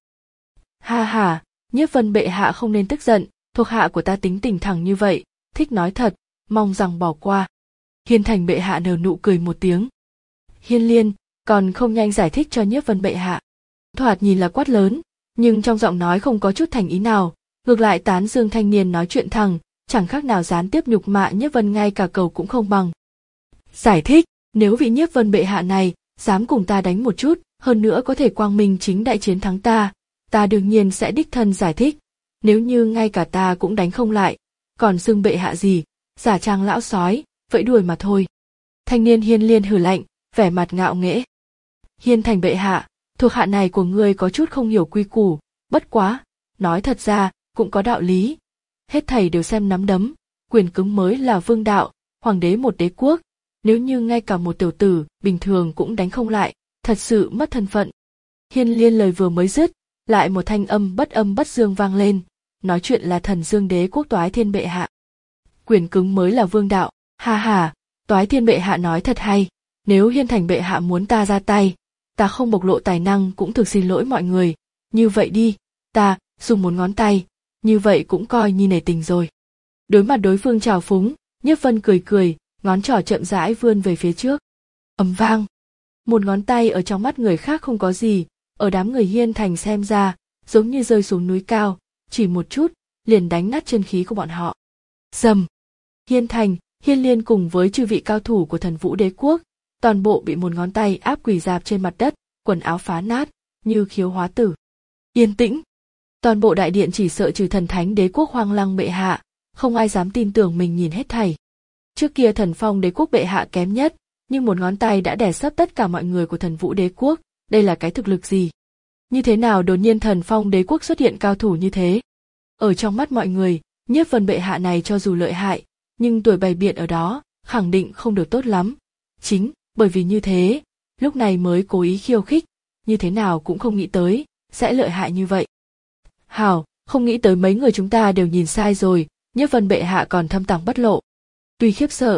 [SPEAKER 1] Ha ha, Nhiếp Vân bệ hạ không nên tức giận, thuộc hạ của ta tính tình thẳng như vậy, thích nói thật, mong rằng bỏ qua. Hiên thành bệ hạ nở nụ cười một tiếng. Hiên Liên, còn không nhanh giải thích cho Nhiếp Vân bệ hạ. Thoạt nhìn là quát lớn, nhưng trong giọng nói không có chút thành ý nào, ngược lại tán dương thanh niên nói chuyện thẳng, chẳng khác nào gián tiếp nhục mạ Nhiếp Vân ngay cả cầu cũng không bằng. Giải thích, nếu vị Nhiếp Vân bệ hạ này dám cùng ta đánh một chút, hơn nữa có thể quang minh chính đại chiến thắng ta, ta đương nhiên sẽ đích thân giải thích. Nếu như ngay cả ta cũng đánh không lại, còn xưng bệ hạ gì, giả trang lão sói, vẫy đuôi mà thôi. Thanh niên Hiên Liên hừ lạnh, vẻ mặt ngạo nghễ. Hiên thành bệ hạ, thuộc hạ này của ngươi có chút không hiểu quy củ, bất quá, nói thật ra, cũng có đạo lý. Hết thầy đều xem nắm đấm, quyền cứng mới là vương đạo, hoàng đế một đế quốc, nếu như ngay cả một tiểu tử bình thường cũng đánh không lại, thật sự mất thân phận. Hiên Liên lời vừa mới dứt, lại một thanh âm bất âm bất dương vang lên, nói chuyện là thần Dương đế quốc Toái Thiên bệ hạ. Quyền cứng mới là vương đạo, ha ha, Toái Thiên bệ hạ nói thật hay, nếu Hiên thành bệ hạ muốn ta ra tay, ta không bộc lộ tài năng cũng thực xin lỗi mọi người, như vậy đi, ta dùng một ngón tay, như vậy cũng coi như nể tình rồi. Đối mặt đối phương trào phúng, Nhiếp Vân cười cười, ngón trỏ chậm rãi vươn về phía trước. Ầm vang, một ngón tay ở trong mắt người khác không có gì, ở đám người Hiên thành xem ra, giống như rơi xuống núi cao, chỉ một chút, liền đánh nát chân khí của bọn họ. Rầm, Hiên thành, Hiên Liên cùng với chư vị cao thủ của thần Vũ đế quốc, toàn bộ bị một ngón tay áp quỳ rạp trên mặt đất, quần áo phá nát, như khiếu hóa tử. Yên tĩnh. Toàn bộ đại điện chỉ sợ trừ thần Thánh đế quốc Hoang Lăng bệ hạ, không ai dám tin tưởng mình nhìn hết thảy. Trước kia thần Phong đế quốc bệ hạ kém nhất, nhưng một ngón tay đã đè sấp tất cả mọi người của thần Vũ đế quốc, đây là cái thực lực gì? Như thế nào đột nhiên thần Phong đế quốc xuất hiện cao thủ như thế? Ở trong mắt mọi người, Nhiếp Vân bệ hạ này cho dù lợi hại, nhưng tuổi bày biện ở đó, khẳng định không được tốt lắm. Chính bởi vì như thế, lúc này mới cố ý khiêu khích, như thế nào cũng không nghĩ tới, sẽ lợi hại như vậy. Hảo, không nghĩ tới mấy người chúng ta đều nhìn sai rồi, Nhiếp Vân bệ hạ còn thâm tàng bất lộ. Tuy khiếp sợ,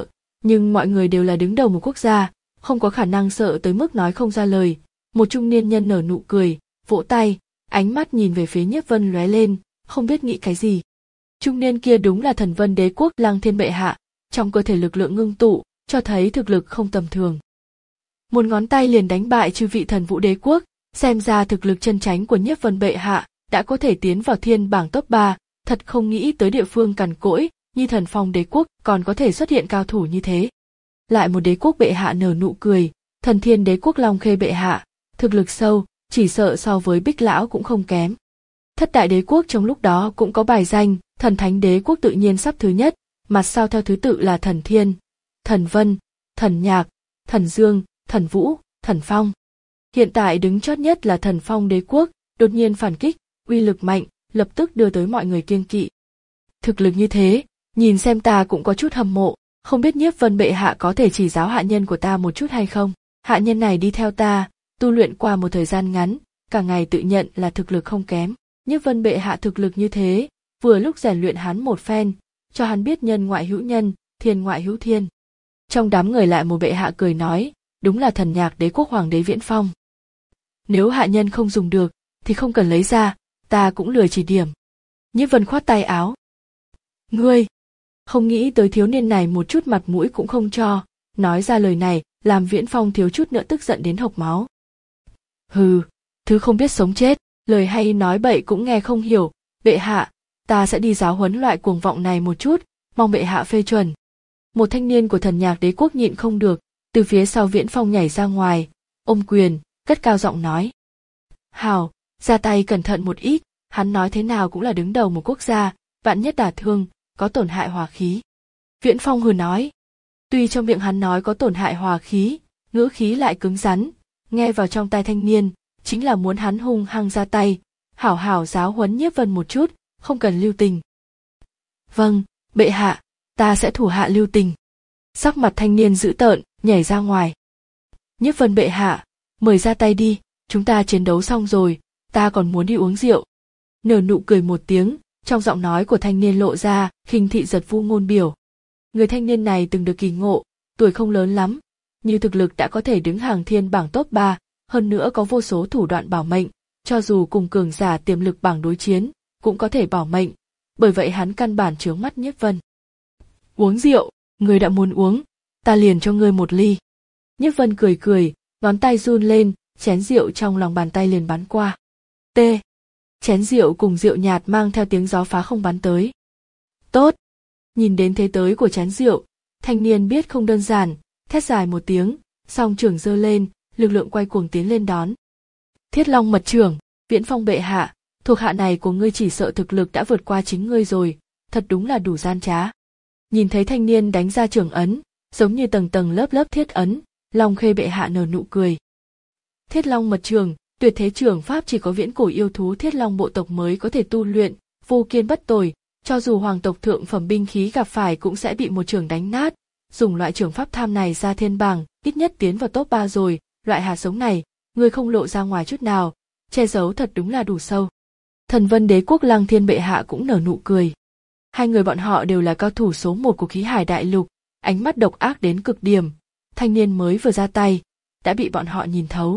[SPEAKER 1] Nhưng mọi người đều là đứng đầu một quốc gia, không có khả năng sợ tới mức nói không ra lời. Một trung niên nhân nở nụ cười, vỗ tay, ánh mắt nhìn về phía Nhiếp Vân lóe lên, không biết nghĩ cái gì. Trung niên kia đúng là Thần Vân Đế quốc Lăng Thiên bệ hạ, trong cơ thể lực lượng ngưng tụ, cho thấy thực lực không tầm thường. Một ngón tay liền đánh bại chư vị Thần Vũ Đế quốc, xem ra thực lực chân chánh của Nhiếp Vân bệ hạ đã có thể tiến vào thiên bảng top ba, thật không nghĩ tới địa phương cằn cỗi như Thần Phong Đế quốc còn có thể xuất hiện cao thủ như thế. Lại một đế quốc bệ hạ nở nụ cười, Thần Thiên Đế quốc Long Khê bệ hạ, thực lực sâu, chỉ sợ so với Bích lão cũng không kém. Thất đại đế quốc trong lúc đó cũng có bài danh, Thần Thánh Đế quốc tự nhiên sắp thứ nhất, mặt sau theo thứ tự là Thần Thiên, Thần Vân, Thần Nhạc, Thần Dương, Thần Vũ, Thần Phong. Hiện tại đứng chót nhất là Thần Phong Đế quốc, đột nhiên phản kích, uy lực mạnh, lập tức đưa tới mọi người kiêng kỵ. Thực lực như thế, nhìn xem ta cũng có chút hâm mộ, không biết Nhiếp Vân bệ hạ có thể chỉ giáo hạ nhân của ta một chút hay không? Hạ nhân này đi theo ta, tu luyện qua một thời gian ngắn, cả ngày tự nhận là thực lực không kém. Nhiếp Vân bệ hạ thực lực như thế, vừa lúc rèn luyện hắn một phen, cho hắn biết nhân ngoại hữu nhân, thiên ngoại hữu thiên. Trong đám người lại một bệ hạ cười nói, đúng là Thần Nhạc Đế quốc hoàng đế Viễn Phong. Nếu hạ nhân không dùng được, thì không cần lấy ra, ta cũng lười chỉ điểm. Nhiếp Vân khoát tay áo. Ngươi, không nghĩ tới thiếu niên này một chút mặt mũi cũng không cho, nói ra lời này, làm Viễn Phong thiếu chút nữa tức giận đến hộc máu. Hừ, thứ không biết sống chết, lời hay nói bậy cũng nghe không hiểu, bệ hạ, ta sẽ đi giáo huấn loại cuồng vọng này một chút, mong bệ hạ phê chuẩn. Một thanh niên của Thần Nhạc Đế quốc nhịn không được, từ phía sau Viễn Phong nhảy ra ngoài, ôm quyền, cất cao giọng nói. Hảo, ra tay cẩn thận một ít, hắn nói thế nào cũng là đứng đầu một quốc gia, vạn nhất đả thương, có tổn hại hòa khí. Viễn Phong hừ nói. Tuy trong miệng hắn nói có tổn hại hòa khí, ngữ khí lại cứng rắn, nghe vào trong tai thanh niên, chính là muốn hắn hung hăng ra tay, hảo hảo giáo huấn Nhiếp Vân một chút, không cần lưu tình. Vâng, bệ hạ, ta sẽ thủ hạ lưu tình. Sắc mặt thanh niên dữ tợn, nhảy ra ngoài. Nhiếp Vân bệ hạ, mời ra tay đi, chúng ta chiến đấu xong rồi, ta còn muốn đi uống rượu. Nở nụ cười một tiếng, trong giọng nói của thanh niên lộ ra khinh thị giật vu ngôn biểu. Người thanh niên này từng được kỳ ngộ, tuổi không lớn lắm, nhưng thực lực đã có thể đứng hàng thiên bảng top ba, hơn nữa có vô số thủ đoạn bảo mệnh, cho dù cùng cường giả tiềm lực bảng đối chiến, cũng có thể bảo mệnh, bởi vậy hắn căn bản chướng mắt Nhiếp Vân. Uống rượu, ngươi đã muốn uống, ta liền cho ngươi một ly. Nhiếp Vân cười cười, ngón tay run lên, chén rượu trong lòng bàn tay liền bắn qua. T. Chén rượu cùng rượu nhạt mang theo tiếng gió phá không bắn tới. Tốt. Nhìn đến thế tới của chén rượu, thanh niên biết không đơn giản, thét dài một tiếng, song trưởng giơ lên, lực lượng quay cuồng tiến lên đón. Thiết Long mật trưởng, Viễn Phong bệ hạ, thuộc hạ này của ngươi chỉ sợ thực lực đã vượt qua chính ngươi rồi, thật đúng là đủ gian trá. Nhìn thấy thanh niên đánh ra trưởng ấn, giống như tầng tầng lớp lớp thiết ấn, Long Khê bệ hạ nở nụ cười. Thiết Long mật trường, tuyệt thế trưởng pháp chỉ có viễn cổ yêu thú Thiết Long bộ tộc mới có thể tu luyện, vô kiên bất tồi, cho dù hoàng tộc thượng phẩm binh khí gặp phải cũng sẽ bị một trường đánh nát. Dùng loại trưởng pháp tham này ra thiên bảng, ít nhất tiến vào top ba rồi, loại hạt giống này, ngươi không lộ ra ngoài chút nào, che giấu thật đúng là đủ sâu. Thần Vân Đế quốc Lăng Thiên bệ hạ cũng nở nụ cười. Hai người bọn họ đều là cao thủ số một của khí hải đại lục, ánh mắt độc ác đến cực điểm, thanh niên mới vừa ra tay, đã bị bọn họ nhìn thấu.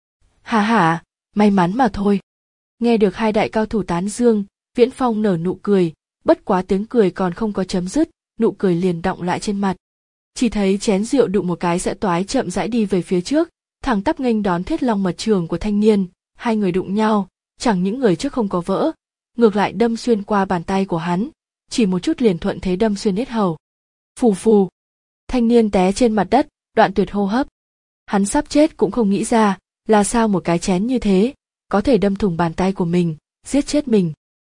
[SPEAKER 1] Hà hà, may mắn mà thôi. Nghe được hai đại cao thủ tán dương, Viễn Phong nở nụ cười, bất quá tiếng cười còn không có chấm dứt, nụ cười liền đọng lại trên mặt. Chỉ thấy chén rượu đụng một cái sẽ toái chậm rãi đi về phía trước, thẳng tắp nghênh đón Thiết Long mật trường của thanh niên, hai người đụng nhau, chẳng những người trước không có vỡ, ngược lại đâm xuyên qua bàn tay của hắn, chỉ một chút liền thuận thế đâm xuyên yết hầu. Phù phù, thanh niên té trên mặt đất, đoạn tuyệt hô hấp. Hắn sắp chết cũng không nghĩ ra, là sao một cái chén như thế, có thể đâm thủng bàn tay của mình, giết chết mình.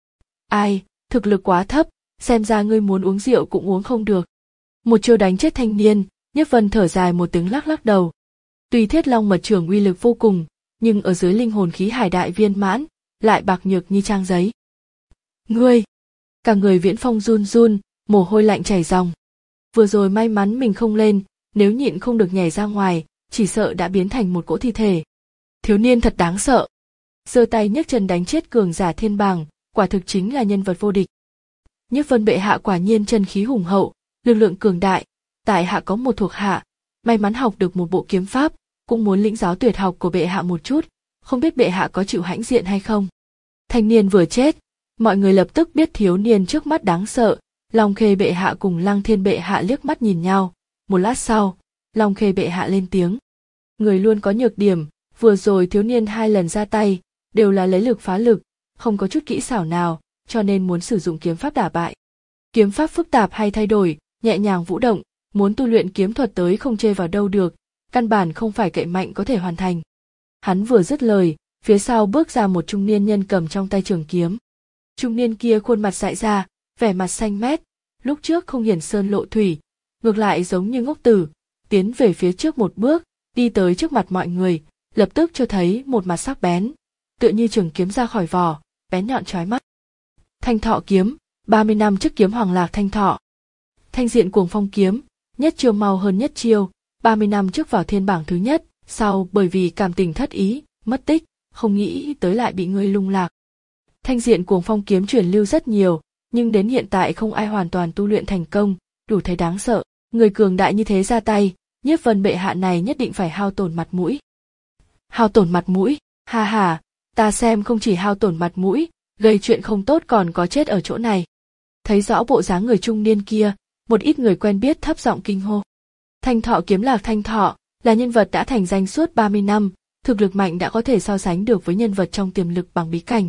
[SPEAKER 1] Ai, thực lực quá thấp, xem ra ngươi muốn uống rượu cũng uống không được. Một chiêu đánh chết thanh niên, Nhiếp Vân thở dài một tiếng lắc lắc đầu. Tuy Thiết Long mật trưởng uy lực vô cùng, nhưng ở dưới linh hồn khí hải đại viên mãn, lại bạc nhược như trang giấy. Ngươi! Cả người Viễn Phong run run, mồ hôi lạnh chảy ròng. Vừa rồi may mắn mình không lên, nếu nhịn không được nhảy ra ngoài, chỉ sợ đã biến thành một cỗ thi thể. Thiếu niên thật đáng sợ. Giơ tay nhấc chân đánh chết cường giả thiên bảng, quả thực chính là nhân vật vô địch. Nhiếp Vân bệ hạ quả nhiên chân khí hùng hậu, lực lượng cường đại, tại hạ có một thuộc hạ, may mắn học được một bộ kiếm pháp, cũng muốn lĩnh giáo tuyệt học của bệ hạ một chút, không biết bệ hạ có chịu hãnh diện hay không. Thanh niên vừa chết, mọi người lập tức biết thiếu niên trước mắt đáng sợ. Long Khê bệ hạ cùng Lăng Thiên bệ hạ liếc mắt nhìn nhau, một lát sau, Long Khê bệ hạ lên tiếng. Người luôn có nhược điểm, vừa rồi thiếu niên hai lần ra tay, đều là lấy lực phá lực, không có chút kỹ xảo nào, cho nên muốn sử dụng kiếm pháp đả bại. Kiếm pháp phức tạp hay thay đổi, nhẹ nhàng vũ động, muốn tu luyện kiếm thuật tới không chê vào đâu được, căn bản không phải cậy mạnh có thể hoàn thành. Hắn vừa dứt lời, phía sau bước ra một trung niên nhân cầm trong tay trường kiếm. Trung niên kia khuôn mặt dại ra, vẻ mặt xanh mét, lúc trước không hiển sơn lộ thủy, ngược lại giống như ngốc tử, tiến về phía trước một bước, đi tới trước mặt mọi người, lập tức cho thấy một mặt sắc bén, tựa như trường kiếm ra khỏi vỏ, bén nhọn chói mắt. Thanh Thọ kiếm, ba mươi năm trước kiếm Hoàng Lạc Thanh Thọ. Thanh Diện Cuồng Phong kiếm, nhất chiêu mau hơn nhất chiêu, ba mươi năm trước vào thiên bảng thứ nhất, sau bởi vì cảm tình thất ý, mất tích, không nghĩ tới lại bị ngươi lung lạc. Thanh Diện Cuồng Phong kiếm truyền lưu rất nhiều, nhưng đến hiện tại không ai hoàn toàn tu luyện thành công, đủ thấy đáng sợ. Người cường đại như thế ra tay, Nhiếp Vân bệ hạ này nhất định phải hao tổn mặt mũi. Hao tổn mặt mũi, ha ha, ta xem không chỉ hao tổn mặt mũi, gây chuyện không tốt còn có chết ở chỗ này. Thấy rõ bộ dáng người trung niên kia, một ít người quen biết thấp giọng kinh hô. Thanh Thọ kiếm Lạc Thanh Thọ là nhân vật đã thành danh suốt ba mươi năm, thực lực mạnh đã có thể so sánh được với nhân vật trong tiềm lực bằng bí cảnh.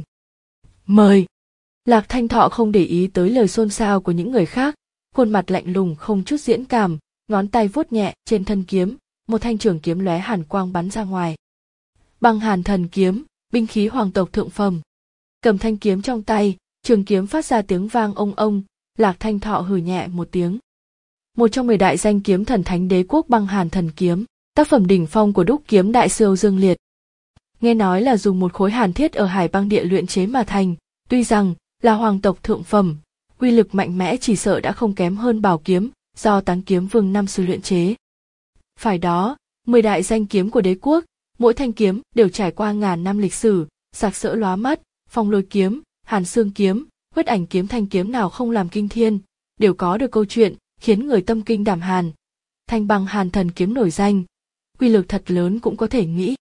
[SPEAKER 1] Mời! Lạc Thanh Thọ không để ý tới lời xôn xao của những người khác, khuôn mặt lạnh lùng không chút diễn cảm, ngón tay vuốt nhẹ trên thân kiếm, một thanh trường kiếm lóe hàn quang bắn ra ngoài. Băng Hàn Thần kiếm, binh khí hoàng tộc thượng phẩm. Cầm thanh kiếm trong tay, trường kiếm phát ra tiếng vang ông ông, Lạc Thanh Thọ hừ nhẹ một tiếng. Một trong mười đại danh kiếm thần thánh đế quốc Băng Hàn Thần kiếm, tác phẩm đỉnh phong của đúc kiếm đại sư Âu Dương Liệt. Nghe nói là dùng một khối hàn thiết ở Hải Băng Địa luyện chế mà thành, tuy rằng là hoàng tộc thượng phẩm, uy lực mạnh mẽ chỉ sợ đã không kém hơn bảo kiếm do Tán Kiếm Vương năm xưa luyện chế. Phải đó, mười đại danh kiếm của đế quốc, mỗi thanh kiếm đều trải qua ngàn năm lịch sử, sặc sỡ lóa mắt, Phong Lôi kiếm, Hàn Xương kiếm, Huyết Ảnh kiếm, thanh kiếm nào không làm kinh thiên, đều có được câu chuyện khiến người tâm kinh đảm hàn. Thanh Băng Hàn Thần kiếm nổi danh, uy lực thật lớn cũng có thể nghĩ.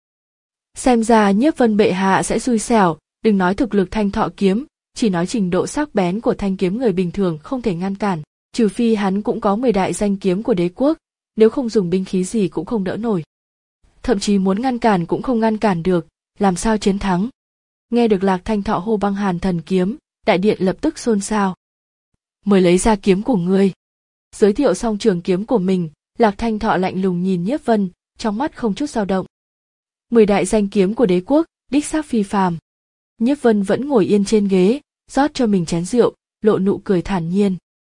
[SPEAKER 1] Xem ra Nhiếp Vân bệ hạ sẽ xui xẻo, đừng nói thực lực Thanh Thọ kiếm, chỉ nói trình độ sắc bén của thanh kiếm người bình thường không thể ngăn cản, trừ phi hắn cũng có mười đại danh kiếm của đế quốc, nếu không dùng binh khí gì cũng không đỡ nổi. Thậm chí muốn ngăn cản cũng không ngăn cản được, làm sao chiến thắng. Nghe được Lạc Thanh Thọ hô Băng Hàn Thần kiếm, đại điện lập tức xôn xao. Mời lấy ra kiếm của ngươi. Giới thiệu xong trường kiếm của mình, Lạc Thanh Thọ lạnh lùng nhìn Nhiếp Vân, trong mắt không chút dao động. Mười đại danh kiếm của đế quốc, đích xác phi phàm. Nhiếp Vân vẫn ngồi yên trên ghế, rót cho mình chén rượu, lộ nụ cười thản nhiên.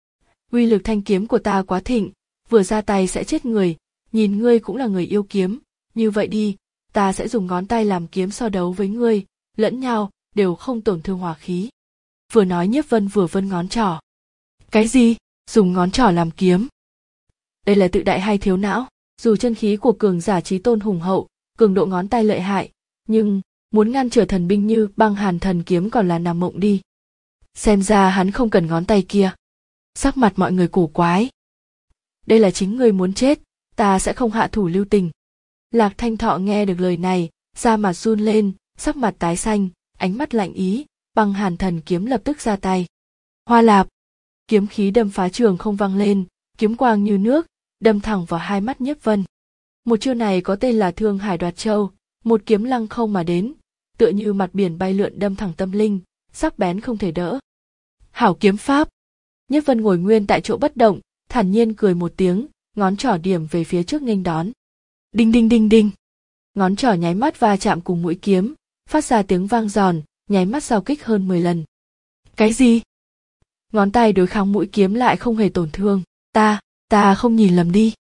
[SPEAKER 1] Uy lực thanh kiếm của ta quá thịnh, vừa ra tay sẽ chết người, nhìn ngươi cũng là người yêu kiếm, như vậy đi, ta sẽ dùng ngón tay làm kiếm so đấu với ngươi, lẫn nhau, đều không tổn thương hòa khí. Vừa nói Nhiếp Vân vừa vươn ngón trỏ. Cái gì? Dùng ngón trỏ làm kiếm? Đây là tự đại hay thiếu não? Dù chân khí của cường giả chí tôn hùng hậu, cường độ ngón tay lợi hại, nhưng muốn ngăn trở thần binh như Băng Hàn Thần kiếm còn là nằm mộng đi. Xem ra hắn không cần ngón tay kia. Sắc mặt mọi người cổ quái. Đây là chính ngươi muốn chết, ta sẽ không hạ thủ lưu tình. Lạc Thanh Thọ nghe được lời này, da mặt run lên, sắc mặt tái xanh, ánh mắt lạnh ý, Băng Hàn Thần kiếm lập tức ra tay. Hoa lạp, kiếm khí đâm phá trường không vang lên, kiếm quang như nước, đâm thẳng vào hai mắt Nhiếp Vân. Một chiêu này có tên là Thương Hải Đoạt Châu, một kiếm lăng không mà đến, tựa như mặt biển bay lượn đâm thẳng tâm linh, sắc bén không thể đỡ. Hảo kiếm pháp. Nhiếp Vân ngồi nguyên tại chỗ bất động, thản nhiên cười một tiếng, ngón trỏ điểm về phía trước nghênh đón. Đinh đinh đinh đinh. Ngón trỏ nháy mắt va chạm cùng mũi kiếm, phát ra tiếng vang giòn, nháy mắt giao kích hơn mười lần. Cái gì? Ngón tay đối kháng mũi kiếm lại không hề tổn thương, ta, ta không nhìn lầm đi.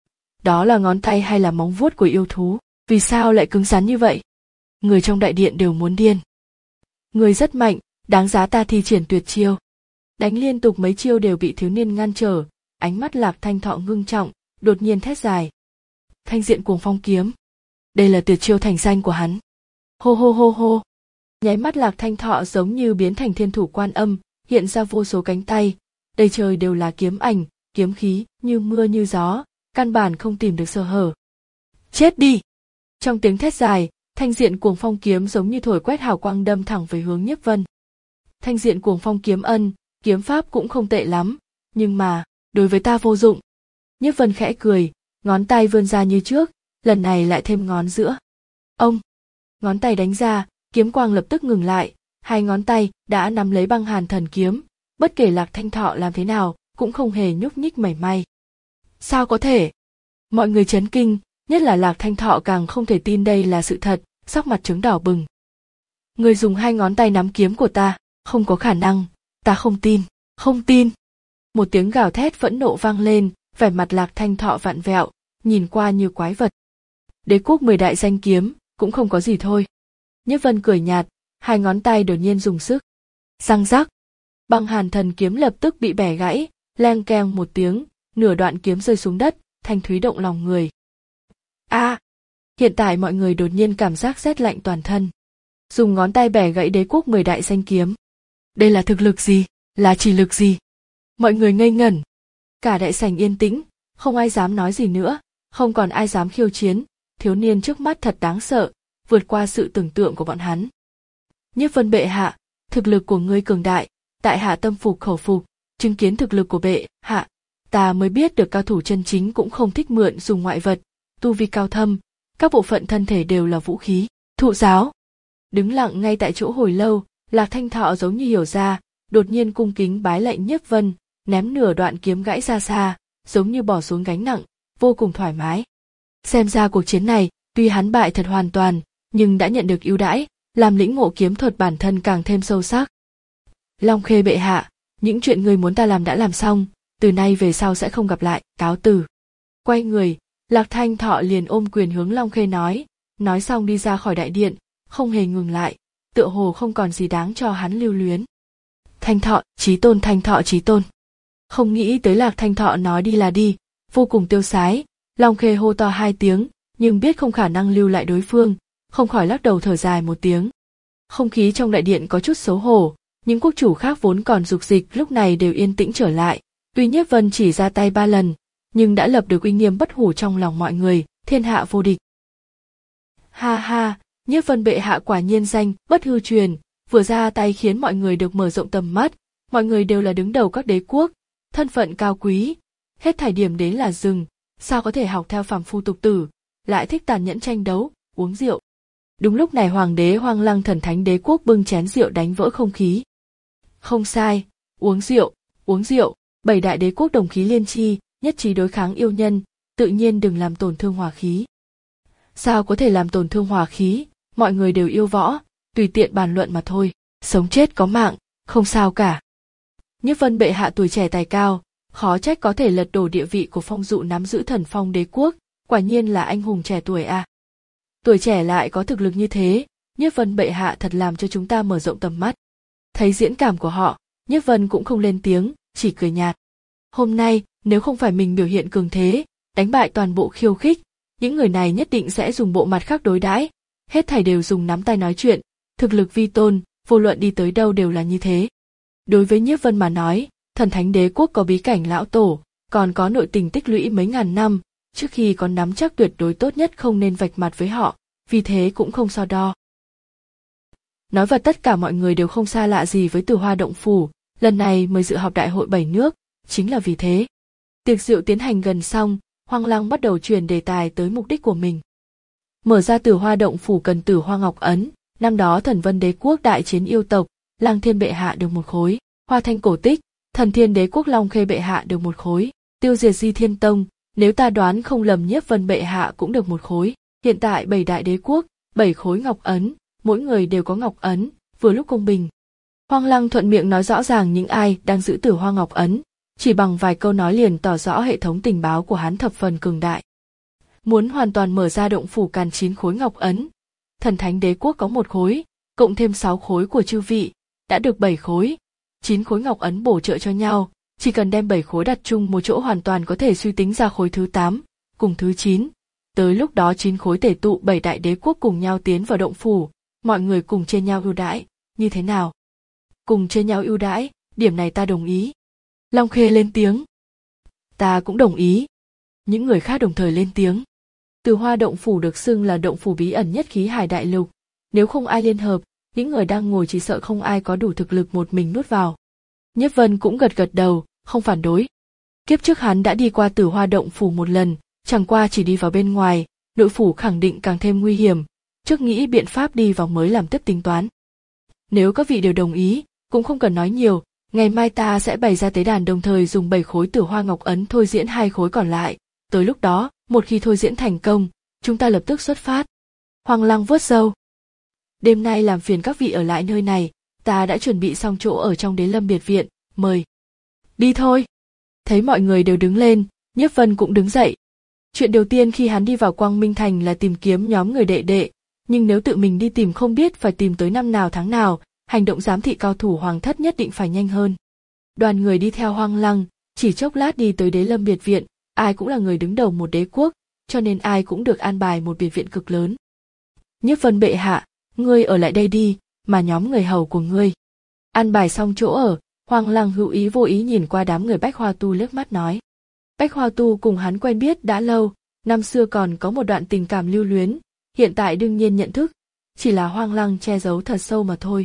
[SPEAKER 1] Đó là ngón tay hay là móng vuốt của yêu thú, vì sao lại cứng rắn như vậy? Người trong đại điện đều muốn điên. Người rất mạnh, đáng giá ta thi triển tuyệt chiêu. Đánh liên tục mấy chiêu đều bị thiếu niên ngăn trở, ánh mắt Lạc Thanh Thọ ngưng trọng, đột nhiên thét dài. Thanh Diện Cuồng Phong kiếm. Đây là tuyệt chiêu thành danh của hắn. Hô hô hô hô. Nháy mắt Lạc Thanh Thọ giống như biến thành thiên thủ Quan Âm, hiện ra vô số cánh tay, đầy trời đều là kiếm ảnh, kiếm khí như mưa như gió, căn bản không tìm được sơ hở. Chết đi! Trong tiếng thét dài, thanh diện cuồng phong kiếm giống như thổi quét hào quang đâm thẳng về hướng Nhiếp Vân. Thanh diện cuồng phong kiếm ân, kiếm pháp cũng không tệ lắm, nhưng mà, đối với ta vô dụng. Nhiếp Vân khẽ cười, ngón tay vươn ra như trước, lần này lại thêm ngón giữa. Ông! Ngón tay đánh ra, kiếm quang lập tức ngừng lại, hai ngón tay đã nắm lấy băng hàn thần kiếm, bất kể Lạc Thanh Thọ làm thế nào, cũng không hề nhúc nhích mảy may. Sao có thể? Mọi người chấn kinh, nhất là Lạc Thanh Thọ càng không thể tin đây là sự thật, sắc mặt trướng đỏ bừng. Người dùng hai ngón tay nắm kiếm của ta, không có khả năng, ta không tin, không tin. Một tiếng gào thét phẫn nộ vang lên, vẻ mặt Lạc Thanh Thọ vặn vẹo, nhìn qua như quái vật. Đế quốc mười đại danh kiếm, cũng không có gì thôi. Nhiếp Vân cười nhạt, hai ngón tay đột nhiên dùng sức. Răng rắc, băng hàn thần kiếm lập tức bị bẻ gãy, leng keng một tiếng, nửa đoạn kiếm rơi xuống đất, thanh thúy động lòng người. A! À, hiện tại mọi người đột nhiên cảm giác rét lạnh toàn thân. Dùng ngón tay bẻ gãy đế quốc mười đại danh kiếm. Đây là thực lực gì? Là chỉ lực gì? Mọi người ngây ngẩn. Cả đại sảnh yên tĩnh, không ai dám nói gì nữa, không còn ai dám khiêu chiến, thiếu niên trước mắt thật đáng sợ, vượt qua sự tưởng tượng của bọn hắn. Nhiếp Vân bệ hạ, thực lực của ngươi cường đại, tại hạ tâm phục khẩu phục, chứng kiến thực lực của bệ hạ, ta mới biết được cao thủ chân chính cũng không thích mượn dùng ngoại vật, tu vi cao thâm, các bộ phận thân thể đều là vũ khí. Thụ giáo. Đứng lặng ngay tại chỗ hồi lâu, Lạc Thanh Thọ giống như hiểu ra, đột nhiên cung kính bái lạy Nhiếp Vân, ném nửa đoạn kiếm gãy ra xa, giống như bỏ xuống gánh nặng, vô cùng thoải mái. Xem ra cuộc chiến này, tuy hắn bại thật hoàn toàn, nhưng đã nhận được ưu đãi, làm lĩnh ngộ kiếm thuật bản thân càng thêm sâu sắc. Long Khê bệ hạ, những chuyện ngươi muốn ta làm đã làm xong, từ nay về sau sẽ không gặp lại, cáo từ. Quay người, Lạc Thanh Thọ liền ôm quyền hướng Long Khê nói, nói xong đi ra khỏi đại điện, không hề ngừng lại, tựa hồ không còn gì đáng cho hắn lưu luyến. Thanh Thọ, chí tôn, Thanh Thọ, chí tôn. Không nghĩ tới Lạc Thanh Thọ nói đi là đi, vô cùng tiêu sái, Long Khê hô to hai tiếng, nhưng biết không khả năng lưu lại đối phương, không khỏi lắc đầu thở dài một tiếng. Không khí trong đại điện có chút xấu hổ, những quốc chủ khác vốn còn dục dịch lúc này đều yên tĩnh trở lại, tuy Nhiếp Vân chỉ ra tay ba lần, nhưng đã lập được uy nghiêm bất hủ trong lòng mọi người, thiên hạ vô địch. Ha ha, Nhiếp Vân bệ hạ quả nhiên danh bất hư truyền, vừa ra tay khiến mọi người được mở rộng tầm mắt, mọi người đều là đứng đầu các đế quốc, thân phận cao quý, hết thảy điểm đến là rừng, sao có thể học theo phàm phu tục tử, lại thích tàn nhẫn tranh đấu, uống rượu. Đúng lúc này hoàng đế Hoang Lăng thần thánh đế quốc bưng chén rượu đánh vỡ không khí. Không sai, uống rượu, uống rượu, bảy đại đế quốc đồng khí liên chi, nhất trí đối kháng yêu nhân, tự nhiên đừng làm tổn thương hòa khí. Sao có thể làm tổn thương hòa khí, mọi người đều yêu võ, tùy tiện bàn luận mà thôi, sống chết có mạng, không sao cả. Nhiếp Vân bệ hạ tuổi trẻ tài cao, khó trách có thể lật đổ địa vị của Phong Dụ nắm giữ thần phong đế quốc, quả nhiên là anh hùng trẻ tuổi à. Tuổi trẻ lại có thực lực như thế, Nhiếp Vân bệ hạ thật làm cho chúng ta mở rộng tầm mắt. Thấy diễn cảm của họ, Nhiếp Vân cũng không lên tiếng, chỉ cười nhạt. Hôm nay, nếu không phải mình biểu hiện cường thế, đánh bại toàn bộ khiêu khích, những người này nhất định sẽ dùng bộ mặt khác đối đãi, hết thảy đều dùng nắm tay nói chuyện, thực lực vi tôn, vô luận đi tới đâu đều là như thế. Đối với Nhiếp Vân mà nói, thần thánh đế quốc có bí cảnh lão tổ, còn có nội tình tích lũy mấy ngàn năm, trước khi có nắm chắc tuyệt đối tốt nhất không nên vạch mặt với họ, vì thế cũng không so đo. Nói vật tất cả mọi người đều không xa lạ gì với Từ Hoa Động Phủ, lần này mời dự họp đại hội bảy nước, chính là vì thế. Tiệc rượu tiến hành gần xong, Hoang Lăng bắt đầu truyền đề tài tới mục đích của mình. Mở ra Từ Hoa Động Phủ cần Tử Hoa Ngọc Ấn, năm đó Thần Vân đế quốc đại chiến yêu tộc, Lăng Thiên bệ hạ được một khối, Hoa Thanh cổ tích, Thần Thiên đế quốc Long Khê bệ hạ được một khối, tiêu diệt Di Thiên Tông, nếu ta đoán không lầm Nhiếp Vân bệ hạ cũng được một khối. Hiện tại bảy đại đế quốc, bảy khối ngọc ấn, mỗi người đều có ngọc ấn, vừa lúc công bình. Hoang Lăng thuận miệng nói rõ ràng những ai đang giữ Tử Hoa Ngọc Ấn, chỉ bằng vài câu nói liền tỏ rõ hệ thống tình báo của hắn thập phần cường đại. Muốn hoàn toàn mở ra động phủ càn chín khối ngọc ấn, Thần Thánh đế quốc có một khối, cộng thêm sáu khối của chư vị, đã được bảy khối, chín khối ngọc ấn bổ trợ cho nhau, chỉ cần đem bảy khối đặt chung một chỗ hoàn toàn có thể suy tính ra khối thứ tám, cùng thứ chín. Tới lúc đó chín khối tể tụ bảy đại đế quốc cùng nhau tiến vào động phủ, mọi người cùng chia nhau ưu đãi, như thế nào? Cùng chia nhau ưu đãi, điểm này ta đồng ý. Long Khê lên tiếng. Ta cũng đồng ý. Những người khác đồng thời lên tiếng. Từ Hoa động phủ được xưng là động phủ bí ẩn nhất khí hải đại lục. Nếu không ai liên hợp, những người đang ngồi chỉ sợ không ai có đủ thực lực một mình nuốt vào. Nhiếp Vân cũng gật gật đầu, không phản đối. Kiếp trước hắn đã đi qua Tử Hoa động phủ một lần, chẳng qua chỉ đi vào bên ngoài, nội phủ khẳng định càng thêm nguy hiểm, trước nghĩ biện pháp đi vào mới làm tiếp tính toán. Nếu các vị đều đồng ý, cũng không cần nói nhiều, ngày mai ta sẽ bày ra tế đàn đồng thời dùng bảy khối Tử Hoa ngọc ấn thôi diễn hai khối còn lại, tới lúc đó, một khi thôi diễn thành công, chúng ta lập tức xuất phát. Hoàng Lăng vuốt râu. Đêm nay làm phiền các vị ở lại nơi này, ta đã chuẩn bị xong chỗ ở trong Đế Lâm biệt viện, mời. Đi thôi. Thấy mọi người đều đứng lên, Nhiếp Vân cũng đứng dậy. Chuyện đầu tiên khi hắn đi vào Quang Minh Thành là tìm kiếm nhóm người đệ đệ, nhưng nếu tự mình đi tìm không biết phải tìm tới năm nào tháng nào, hành động giám thị cao thủ hoàng thất nhất định phải nhanh hơn. Đoàn người đi theo Hoang Lăng, chỉ chốc lát đi tới Đế Lâm biệt viện, ai cũng là người đứng đầu một đế quốc, cho nên ai cũng được an bài một biệt viện cực lớn. Nhiếp Vân bệ hạ, ngươi ở lại đây đi, mà nhóm người hầu của ngươi. An bài xong chỗ ở, Hoang Lăng hữu ý vô ý nhìn qua đám người Bách Hoa Tu liếc mắt nói. Bách Hoa Tu cùng hắn quen biết đã lâu, năm xưa còn có một đoạn tình cảm lưu luyến, hiện tại đương nhiên nhận thức, chỉ là Hoang Lăng che giấu thật sâu mà thôi.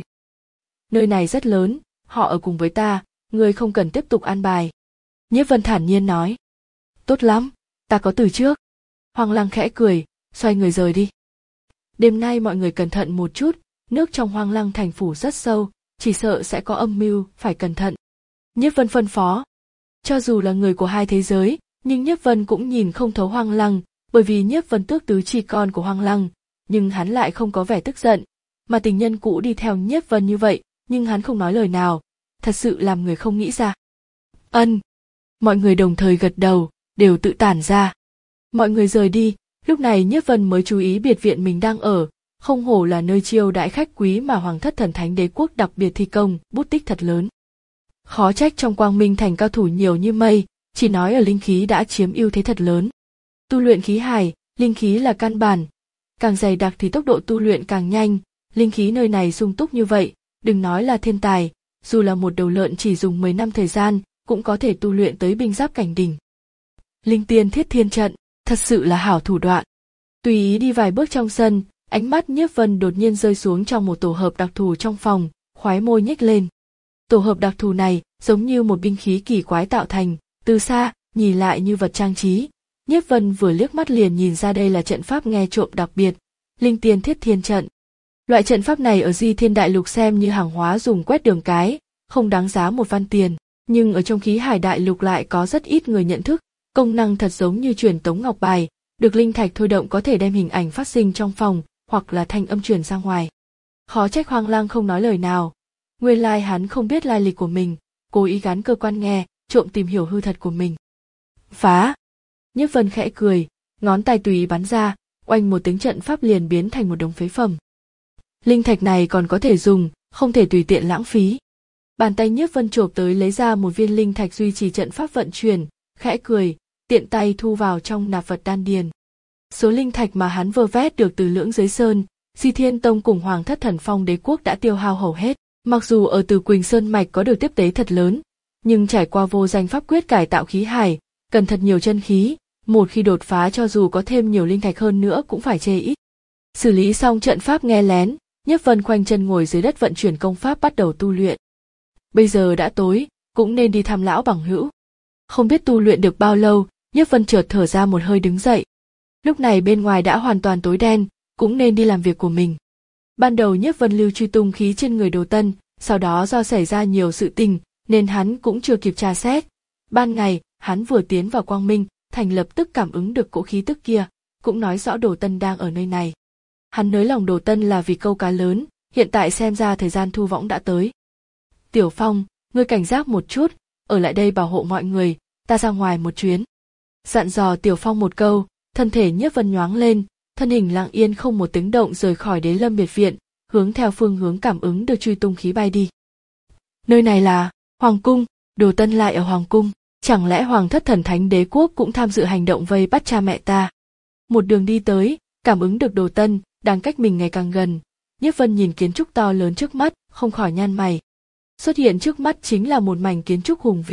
[SPEAKER 1] Nơi này rất lớn, họ ở cùng với ta, ngươi không cần tiếp tục an bài. Nhiếp Vân thản nhiên nói. Tốt lắm, ta có từ trước. Hoang Lăng khẽ cười, xoay người rời đi. Đêm nay mọi người cẩn thận một chút, nước trong Hoang Lăng thành phủ rất sâu, chỉ sợ sẽ có âm mưu, phải cẩn thận. Nhiếp Vân phân phó. Cho dù là người của hai thế giới, nhưng Nhiếp Vân cũng nhìn không thấu Hoang Lăng, bởi vì Nhiếp Vân tước tứ chi con của Hoang Lăng, nhưng hắn lại không có vẻ tức giận, mà tình nhân cũ đi theo Nhiếp Vân như vậy, nhưng hắn không nói lời nào, thật sự làm người không nghĩ ra. Ân. Mọi người đồng thời gật đầu, đều tự tản ra. Mọi người rời đi, lúc này Nhiếp Vân mới chú ý biệt viện mình đang ở, không hổ là nơi chiêu đãi khách quý mà Hoàng thất Thần Thánh Đế quốc đặc biệt thi công, bút tích thật lớn. Khó trách trong Quang Minh Thành cao thủ nhiều như mây, chỉ nói ở linh khí đã chiếm ưu thế thật lớn. Tu luyện khí hải, linh khí là căn bản, càng dày đặc thì tốc độ tu luyện càng nhanh, linh khí nơi này sung túc như vậy, đừng nói là thiên tài, dù là một đầu lợn chỉ dùng mười năm thời gian, cũng có thể tu luyện tới binh giáp cảnh đỉnh. Linh tiên thiết thiên trận, thật sự là hảo thủ đoạn. Tùy ý đi vài bước trong sân, ánh mắt Nhiếp Vân đột nhiên rơi xuống trong một tổ hợp đặc thù trong phòng, khóe môi nhếch lên. Tổ hợp đặc thù này giống như một binh khí kỳ quái tạo thành, từ xa, nhìn lại như vật trang trí. Nhiếp Vân vừa liếc mắt liền nhìn ra đây là trận pháp nghe trộm đặc biệt, linh tiên thiết thiên trận. Loại trận pháp này ở Di Thiên Đại Lục xem như hàng hóa dùng quét đường cái, không đáng giá một văn tiền, nhưng ở trong khí hải đại lục lại có rất ít người nhận thức, công năng thật giống như truyền tống ngọc bài, được linh thạch thôi động có thể đem hình ảnh phát sinh trong phòng, hoặc là thanh âm truyền ra ngoài. Khó trách Hoang Lăng không nói lời nào, nguyên lai hắn không biết lai lịch của mình, cố ý gắn cơ quan nghe, trộm tìm hiểu hư thật của mình. Phá! Nhiếp Vân khẽ cười, ngón tay tùy ý bắn ra, oanh một tiếng trận pháp liền biến thành một đống phế phẩm. Linh thạch này còn có thể dùng, không thể tùy tiện lãng phí. Bàn tay Nhiếp Vân chộp tới lấy ra một viên linh thạch duy trì trận pháp vận chuyển, khẽ cười, tiện tay thu vào trong nạp vật đan điền. Số linh thạch mà hắn vơ vét được từ Lưỡng Giới Sơn, Di Thiên Tông cùng Hoàng thất Thần Phong Đế quốc đã tiêu hao hầu hết. Mặc dù ở Từ Quỳnh Sơn mạch có được tiếp tế thật lớn, nhưng trải qua vô danh pháp quyết cải tạo khí hải, cần thật nhiều chân khí, một khi đột phá cho dù có thêm nhiều linh thạch hơn nữa cũng phải chê ít. Xử lý xong trận pháp nghe lén, Nhiếp Vân khoanh chân ngồi dưới đất vận chuyển công pháp bắt đầu tu luyện. Bây giờ đã tối, cũng nên đi thăm lão bằng hữu. Không biết tu luyện được bao lâu, Nhiếp Vân chợt thở ra một hơi đứng dậy. Lúc này bên ngoài đã hoàn toàn tối đen, cũng nên đi làm việc của mình. Ban đầu Nhiếp Vân lưu truy tung khí trên người Đồ Tân, sau đó do xảy ra nhiều sự tình, nên hắn cũng chưa kịp tra xét. Ban ngày, hắn vừa tiến vào Quang Minh, Thành lập tức cảm ứng được cỗ khí tức kia, cũng nói rõ Đồ Tân đang ở nơi này. Hắn nới lòng Đồ Tân là vì câu cá lớn, hiện tại xem ra thời gian thu võng đã tới. Tiểu Phong, ngươi cảnh giác một chút, ở lại đây bảo hộ mọi người, ta ra ngoài một chuyến. Dặn dò Tiểu Phong một câu, thân thể Nhiếp Vân nhoáng lên, thân hình lặng yên không một tiếng động rời khỏi Đế Lâm biệt viện, hướng theo phương hướng cảm ứng được truy tung khí bay đi. Nơi này là Hoàng cung, Đồ Tân lại ở Hoàng cung, chẳng lẽ Hoàng thất Thần Thánh Đế quốc cũng tham dự hành động vây bắt cha mẹ ta? Một đường đi tới, cảm ứng được Đồ Tân đang cách mình ngày càng gần, Nhiếp Vân nhìn kiến trúc to lớn trước mắt, không khỏi nhăn mày. Xuất hiện trước mắt chính là một mảnh kiến trúc hùng vĩ,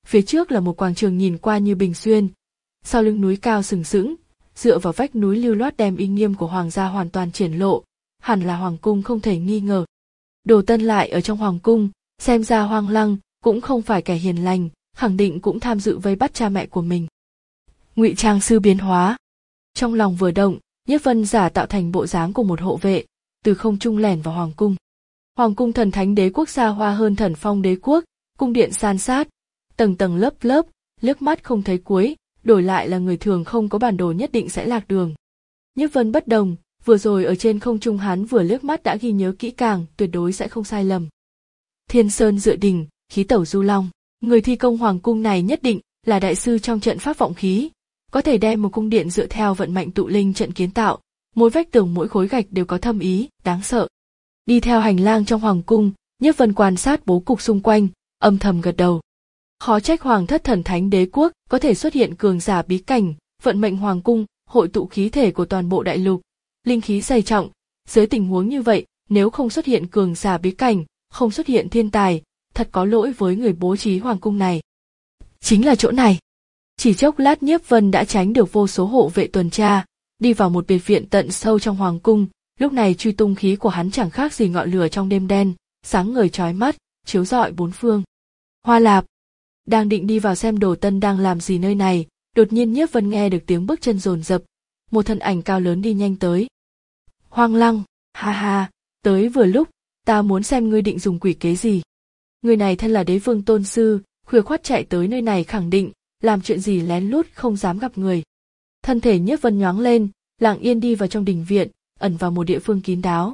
[SPEAKER 1] phía trước là một quảng trường nhìn qua như bình xuyên. Sau lưng núi cao sừng sững, dựa vào vách núi lưu loát đem uy nghiêm của hoàng gia hoàn toàn triển lộ, hẳn là hoàng cung không thể nghi ngờ. Đồ Tân lại ở trong hoàng cung, xem ra Hoang Lăng cũng không phải kẻ hiền lành, khẳng định cũng tham dự vây bắt cha mẹ của mình. Ngụy trang sư biến hóa. Trong lòng vừa động, Nhiếp Vân giả tạo thành bộ dáng của một hộ vệ, từ không trung lẻn vào hoàng cung. Hoàng cung Thần Thánh Đế quốc xa hoa hơn Thần Phong Đế quốc, cung điện san sát, tầng tầng lớp lớp, liếc mắt không thấy cuối, đổi lại là người thường không có bản đồ nhất định sẽ lạc đường. Nhiếp Vân bất đồng, vừa rồi ở trên không trung hắn vừa liếc mắt đã ghi nhớ kỹ càng, tuyệt đối sẽ không sai lầm. Thiên Sơn dựa đỉnh, khí tẩu du long, người thi công hoàng cung này nhất định là đại sư trong trận pháp vọng khí, có thể đem một cung điện dựa theo vận mệnh tụ linh trận kiến tạo, mỗi vách tường mỗi khối gạch đều có thâm ý, đáng sợ. Đi theo hành lang trong hoàng cung, Nhiếp Vân quan sát bố cục xung quanh, âm thầm gật đầu. Khó trách Hoàng thất Thần Thánh Đế quốc có thể xuất hiện cường giả bí cảnh, vận mệnh hoàng cung, hội tụ khí thể của toàn bộ đại lục, linh khí dày trọng. Dưới tình huống như vậy, nếu không xuất hiện cường giả bí cảnh, không xuất hiện thiên tài, thật có lỗi với người bố trí hoàng cung này. Chính là chỗ này. Chỉ chốc lát Nhiếp Vân đã tránh được vô số hộ vệ tuần tra, đi vào một biệt viện tận sâu trong hoàng cung. Lúc này truy tung khí của hắn chẳng khác gì ngọn lửa trong đêm đen, sáng ngời chói mắt, chiếu rọi bốn phương. Hoa Lạp đang định đi vào xem Đồ Tân đang làm gì nơi này, đột nhiên Nhiếp Vân nghe được tiếng bước chân dồn dập, một thân ảnh cao lớn đi nhanh tới. Hoang Lăng, ha ha, tới vừa lúc, ta muốn xem ngươi định dùng quỷ kế gì. Người này thân là Đế vương tôn sư, khuya khoắt chạy tới nơi này khẳng định làm chuyện gì lén lút không dám gặp người. Thân thể Nhiếp Vân nhoáng lên, lặng yên đi vào trong đình viện, ẩn vào một địa phương kín đáo.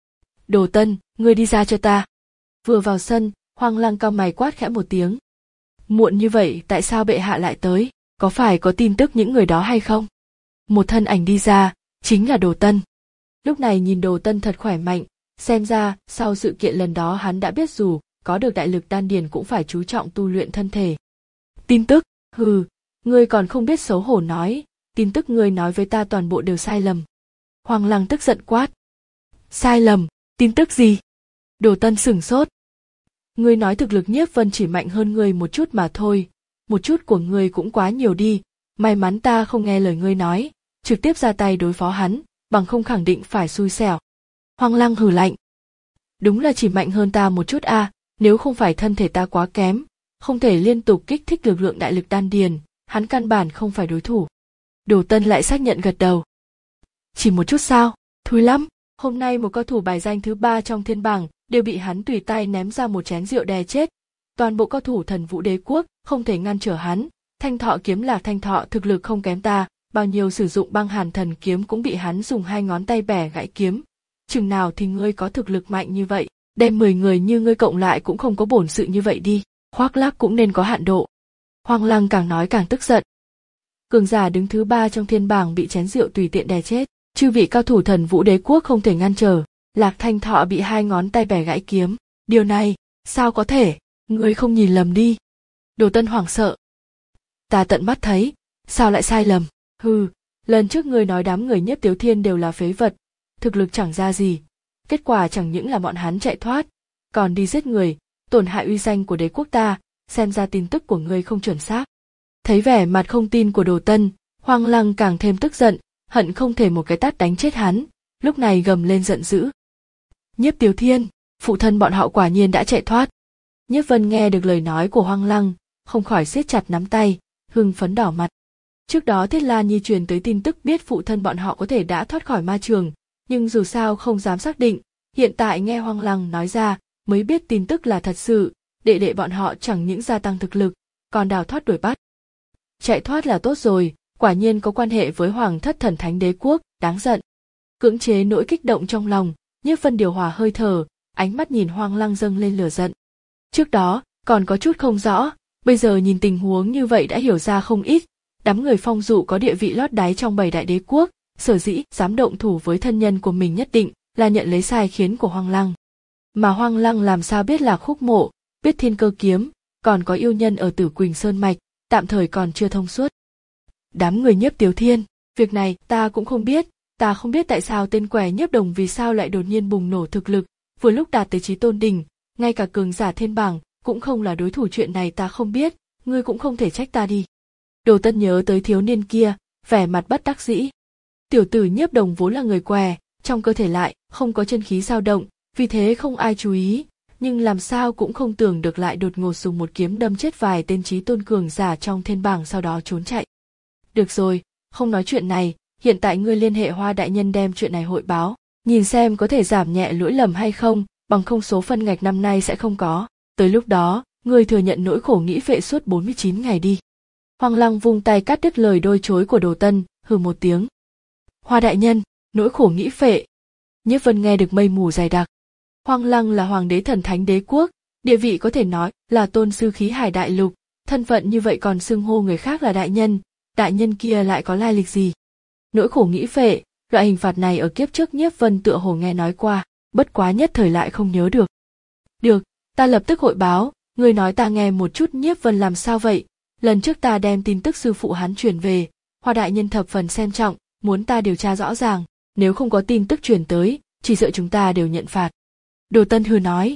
[SPEAKER 1] Đồ Tân, ngươi đi ra cho ta. Vừa vào sân, Hoang Lăng cau mày quát khẽ một tiếng. Muộn như vậy tại sao bệ hạ lại tới, có phải có tin tức những người đó hay không? Một thân ảnh đi ra, chính là Đồ Tân. Lúc này nhìn Đồ Tân thật khỏe mạnh, xem ra sau sự kiện lần đó hắn đã biết dù có được đại lực đan điền cũng phải chú trọng tu luyện thân thể. Tin tức, hừ, ngươi còn không biết xấu hổ nói, tin tức ngươi nói với ta toàn bộ đều sai lầm. Hoang Lăng tức giận quát. Sai lầm, tin tức gì? Đồ Tân sửng sốt. Ngươi nói thực lực Nhiếp Vân chỉ mạnh hơn ngươi một chút mà thôi, một chút của ngươi cũng quá nhiều đi, may mắn ta không nghe lời ngươi nói, trực tiếp ra tay đối phó hắn, bằng không khẳng định phải xui xẻo. Hoang Lăng hừ lạnh. Đúng là chỉ mạnh hơn ta một chút a, à, nếu không phải thân thể ta quá kém, không thể liên tục kích thích lực lượng đại lực đan điền, hắn căn bản không phải đối thủ. Đồ Tân lại xác nhận gật đầu. Chỉ một chút sao, thúi lắm, hôm nay một cao thủ bài danh thứ ba trong thiên bảng đều bị hắn tùy tay ném ra một chén rượu đè chết. Toàn bộ cao thủ Thần Vũ Đế quốc không thể ngăn trở hắn, Thanh Thọ kiếm Lạc Thanh Thọ thực lực không kém ta, bao nhiêu sử dụng băng hàn thần kiếm cũng bị hắn dùng hai ngón tay bẻ gãy kiếm. Chừng nào thì ngươi có thực lực mạnh như vậy, đem mười người như ngươi cộng lại cũng không có bổn sự như vậy đi, khoác lác cũng nên có hạn độ. Hoang Lăng càng nói càng tức giận. Cường giả đứng thứ ba trong thiên bảng bị chén rượu tùy tiện đè chết, chư vị cao thủ Thần Vũ Đế quốc không thể ngăn trở, Lạc Thanh Thọ bị hai ngón tay bẻ gãy kiếm, điều này, sao có thể, ngươi không nhìn lầm đi. Đồ Tân hoảng sợ. Ta tận mắt thấy, sao lại sai lầm, hừ, lần trước ngươi nói đám người Nhiếp Tiếu Thiên đều là phế vật, thực lực chẳng ra gì, kết quả chẳng những là bọn hắn chạy thoát, còn đi giết người, tổn hại uy danh của đế quốc ta, xem ra tin tức của ngươi không chuẩn xác. Thấy vẻ mặt không tin của Đồ Tân, Hoang Lăng càng thêm tức giận, hận không thể một cái tát đánh chết hắn, lúc này gầm lên giận dữ. Nhiếp Tiếu Thiên, phụ thân bọn họ quả nhiên đã chạy thoát. Nhiếp Vân nghe được lời nói của Hoang Lăng, không khỏi siết chặt nắm tay, hưng phấn đỏ mặt. Trước đó Thiết La Nhi truyền tới tin tức biết phụ thân bọn họ có thể đã thoát khỏi ma trường, nhưng dù sao không dám xác định, hiện tại nghe Hoang Lăng nói ra, mới biết tin tức là thật sự, đệ đệ bọn họ chẳng những gia tăng thực lực, còn đào thoát đuổi bắt. Chạy thoát là tốt rồi, quả nhiên có quan hệ với Hoàng thất Thần Thánh Đế quốc, đáng giận. Cưỡng chế nỗi kích động trong lòng, Nhiếp Vân điều hòa hơi thở, ánh mắt nhìn Hoang Lăng dâng lên lửa giận. Trước đó, còn có chút không rõ, bây giờ nhìn tình huống như vậy đã hiểu ra không ít, đám người Phong Dụ có địa vị lót đáy trong bảy đại đế quốc, sở dĩ dám động thủ với thân nhân của mình nhất định là nhận lấy sai khiến của Hoang Lăng. Mà Hoang Lăng làm sao biết là Khúc Mộ, biết Thiên Cơ kiếm, còn có yêu nhân ở Tử Quỳnh Sơn mạch, tạm thời còn chưa thông suốt. Đám người Nhiếp Tiếu Thiên, việc này ta cũng không biết, ta không biết tại sao tên quẻ Nhiếp Đồng vì sao lại đột nhiên bùng nổ thực lực, vừa lúc đạt tới chí tôn đỉnh, ngay cả cường giả thiên bảng cũng không là đối thủ, chuyện này ta không biết, ngươi cũng không thể trách ta đi. Đồ Tân nhớ tới thiếu niên kia, vẻ mặt bất đắc dĩ. Tiểu tử Nhiếp Đồng vốn là người què, trong cơ thể lại không có chân khí dao động, vì thế không ai chú ý, nhưng làm sao cũng không tưởng được lại đột ngột dùng một kiếm đâm chết vài tên chí tôn cường giả trong thiên bảng, sau đó trốn chạy. Được rồi, không nói chuyện này, hiện tại ngươi liên hệ Hoa đại nhân đem chuyện này hội báo, nhìn xem có thể giảm nhẹ lỗi lầm hay không, bằng không số phân ngạch năm nay sẽ không có. Tới lúc đó, ngươi thừa nhận nỗi khổ nghĩ phệ suốt bốn mươi chín ngày đi. Hoang Lăng vung tay cắt đứt lời đôi chối của Đồ Tân, hừ một tiếng. Hoa đại nhân, nỗi khổ nghĩ phệ. Nhiếp Vân nghe được mây mù dày đặc. Hoang Lăng là hoàng đế thần thánh đế quốc, địa vị có thể nói là tôn sư khí hải đại lục, thân phận như vậy còn xưng hô người khác là đại nhân, đại nhân kia lại có lai lịch gì? Nỗi khổ nghĩ phệ, loại hình phạt này ở kiếp trước Nhiếp Vân tựa hồ nghe nói qua, bất quá nhất thời lại không nhớ được. Được, ta lập tức hội báo, ngươi nói ta nghe một chút. Nhiếp Vân làm sao vậy? Lần trước ta đem tin tức sư phụ hắn truyền về, Hoa đại nhân thập phần xem trọng, muốn ta điều tra rõ ràng, nếu không có tin tức truyền tới, chỉ sợ chúng ta đều nhận phạt. Đồ Tân hừ nói.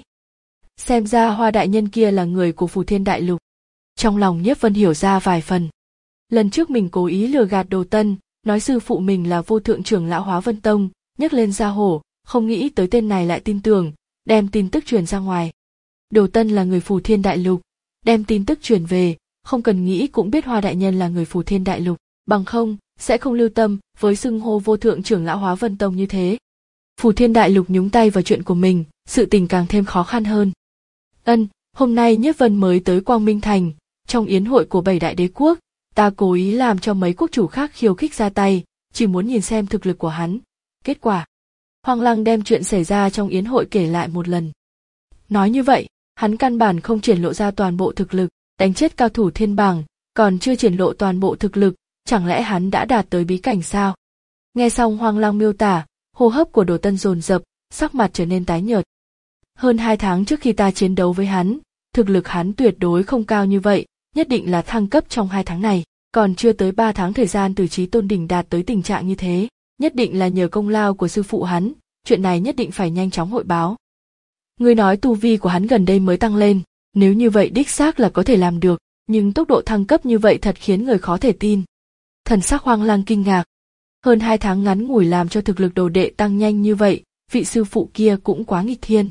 [SPEAKER 1] Xem ra Hoa đại nhân kia là người của Phù Thiên đại lục. Trong lòng Nhiếp Vân hiểu ra vài phần. Lần trước mình cố ý lừa gạt Đồ Tân, nói sư phụ mình là vô thượng trưởng lão Hóa Vân Tông, nhấc lên ra hổ, không nghĩ tới tên này lại tin tưởng, đem tin tức truyền ra ngoài. Đồ Tân là người Phù Thiên đại lục, đem tin tức truyền về, không cần nghĩ cũng biết Hoa đại nhân là người Phù Thiên đại lục, bằng không sẽ không lưu tâm với xưng hô vô thượng trưởng lão Hóa Vân Tông như thế. Phù Thiên đại lục nhúng tay vào chuyện của mình, sự tình càng thêm khó khăn hơn. Ân, hôm nay Nhiếp Vân mới tới Quang Minh Thành, trong yến hội của bảy đại đế quốc, ta cố ý làm cho mấy quốc chủ khác khiêu khích ra tay, chỉ muốn nhìn xem thực lực của hắn. Kết quả, Hoang Lăng đem chuyện xảy ra trong yến hội kể lại một lần. Nói như vậy, hắn căn bản không triển lộ ra toàn bộ thực lực, đánh chết cao thủ thiên bảng, còn chưa triển lộ toàn bộ thực lực, chẳng lẽ hắn đã đạt tới bí cảnh sao? Nghe xong Hoang Lăng miêu tả, hô hấp của Đồ Tân dồn dập, sắc mặt trở nên tái nhợt. Hơn hai tháng trước khi ta chiến đấu với hắn, thực lực hắn tuyệt đối không cao như vậy, nhất định là thăng cấp trong hai tháng này, còn chưa tới ba tháng thời gian từ chí tôn đỉnh đạt tới tình trạng như thế, nhất định là nhờ công lao của sư phụ hắn, chuyện này nhất định phải nhanh chóng hội báo. Ngươi nói tu vi của hắn gần đây mới tăng lên, nếu như vậy đích xác là có thể làm được, nhưng tốc độ thăng cấp như vậy thật khiến người khó thể tin. Thần sắc Hoang Lăng kinh ngạc. Hơn hai tháng ngắn ngủi làm cho thực lực đồ đệ tăng nhanh như vậy, vị sư phụ kia cũng quá nghịch thiên.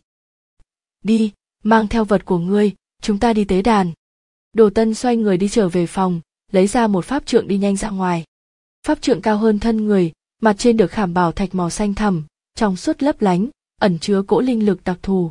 [SPEAKER 1] Đi, mang theo vật của ngươi, chúng ta đi tế đàn. Đồ Tân xoay người đi trở về phòng, lấy ra một pháp trượng đi nhanh ra ngoài. Pháp trượng cao hơn thân người, mặt trên được khảm bảo thạch màu xanh thẳm, trong suốt lấp lánh, ẩn chứa cỗ linh lực đặc thù.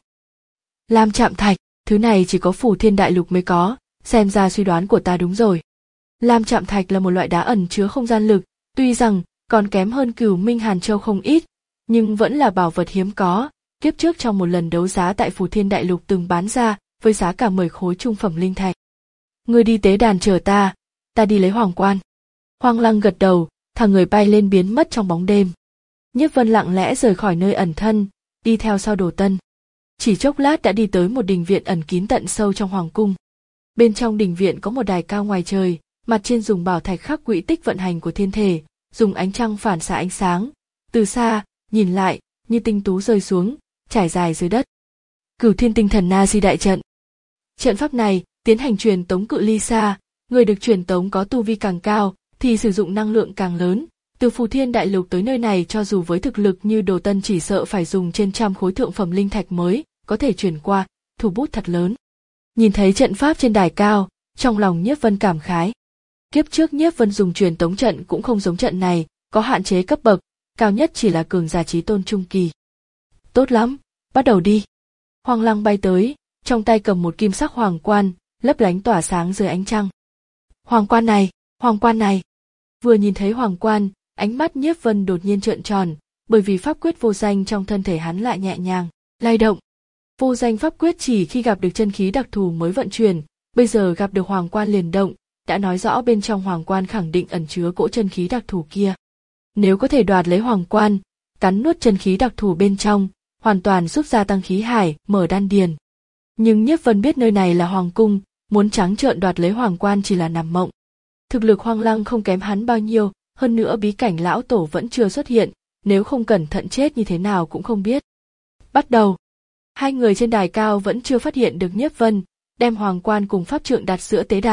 [SPEAKER 1] Lam chạm thạch, thứ này chỉ có Phù Thiên đại lục mới có, xem ra suy đoán của ta đúng rồi. Lam chạm thạch là một loại đá ẩn chứa không gian lực, tuy rằng còn kém hơn Cửu Minh Hàn Châu không ít, nhưng vẫn là bảo vật hiếm có. Kiếp trước trong một lần đấu giá tại Phù Thiên đại lục từng bán ra với giá cả mười khối trung phẩm linh thạch. Ngươi đi tế đàn chờ ta, ta đi lấy hoàng quan. Hoang Lăng gật đầu, thằng người bay lên biến mất trong bóng đêm. Nhiếp Vân lặng lẽ rời khỏi nơi ẩn thân, đi theo sau Đồ Tân. Chỉ chốc lát đã đi tới một đình viện ẩn kín tận sâu trong hoàng cung. Bên trong đình viện có một đài cao ngoài trời, mặt trên dùng bảo thạch khắc quỹ tích vận hành của thiên thể, dùng ánh trăng phản xạ ánh sáng. Từ xa, nhìn lại, như tinh tú rơi xuống, trải dài dưới đất. Cửu Thiên Tinh Thần Na Di đại trận. Trận pháp này tiến hành truyền tống cự ly xa, người được truyền tống có tu vi càng cao thì sử dụng năng lượng càng lớn. Từ Phù Thiên đại lục tới nơi này cho dù với thực lực như Đồ Tân chỉ sợ phải dùng trên trăm khối thượng phẩm linh thạch mới có thể truyền qua, thủ bút thật lớn. Nhìn thấy trận pháp trên đài cao, trong lòng Nhiếp Vân cảm khái. Kiếp trước Nhiếp Vân dùng truyền tống trận cũng không giống trận này, có hạn chế cấp bậc, cao nhất chỉ là cường giả chí tôn trung kỳ. Tốt lắm, bắt đầu đi. Hoang Lăng bay tới, trong tay cầm một kim sắc hoàng quan, lấp lánh tỏa sáng dưới ánh trăng. Hoàng quan này, hoàng quan này. Vừa nhìn thấy hoàng quan, ánh mắt Nhiếp Vân đột nhiên trợn tròn, bởi vì pháp quyết vô danh trong thân thể hắn lại nhẹ nhàng lay động. Vô danh pháp quyết chỉ khi gặp được chân khí đặc thù mới vận chuyển, bây giờ gặp được hoàng quan liền động, đã nói rõ bên trong hoàng quan khẳng định ẩn chứa cỗ chân khí đặc thù kia. Nếu có thể đoạt lấy hoàng quan, cắn nuốt chân khí đặc thù bên trong, hoàn toàn giúp gia tăng khí hải, mở đan điền. Nhưng Nhiếp Vân biết nơi này là hoàng cung, muốn trắng trợn đoạt lấy hoàng quan chỉ là nằm mộng. Thực lực Hoang Lăng không kém hắn bao nhiêu, hơn nữa bí cảnh lão tổ vẫn chưa xuất hiện, nếu không cẩn thận chết như thế nào cũng không biết. Bắt đầu. Hai người trên đài cao vẫn chưa phát hiện được Nhiếp Vân, đem hoàng quan cùng pháp trượng đặt giữa tế đàn,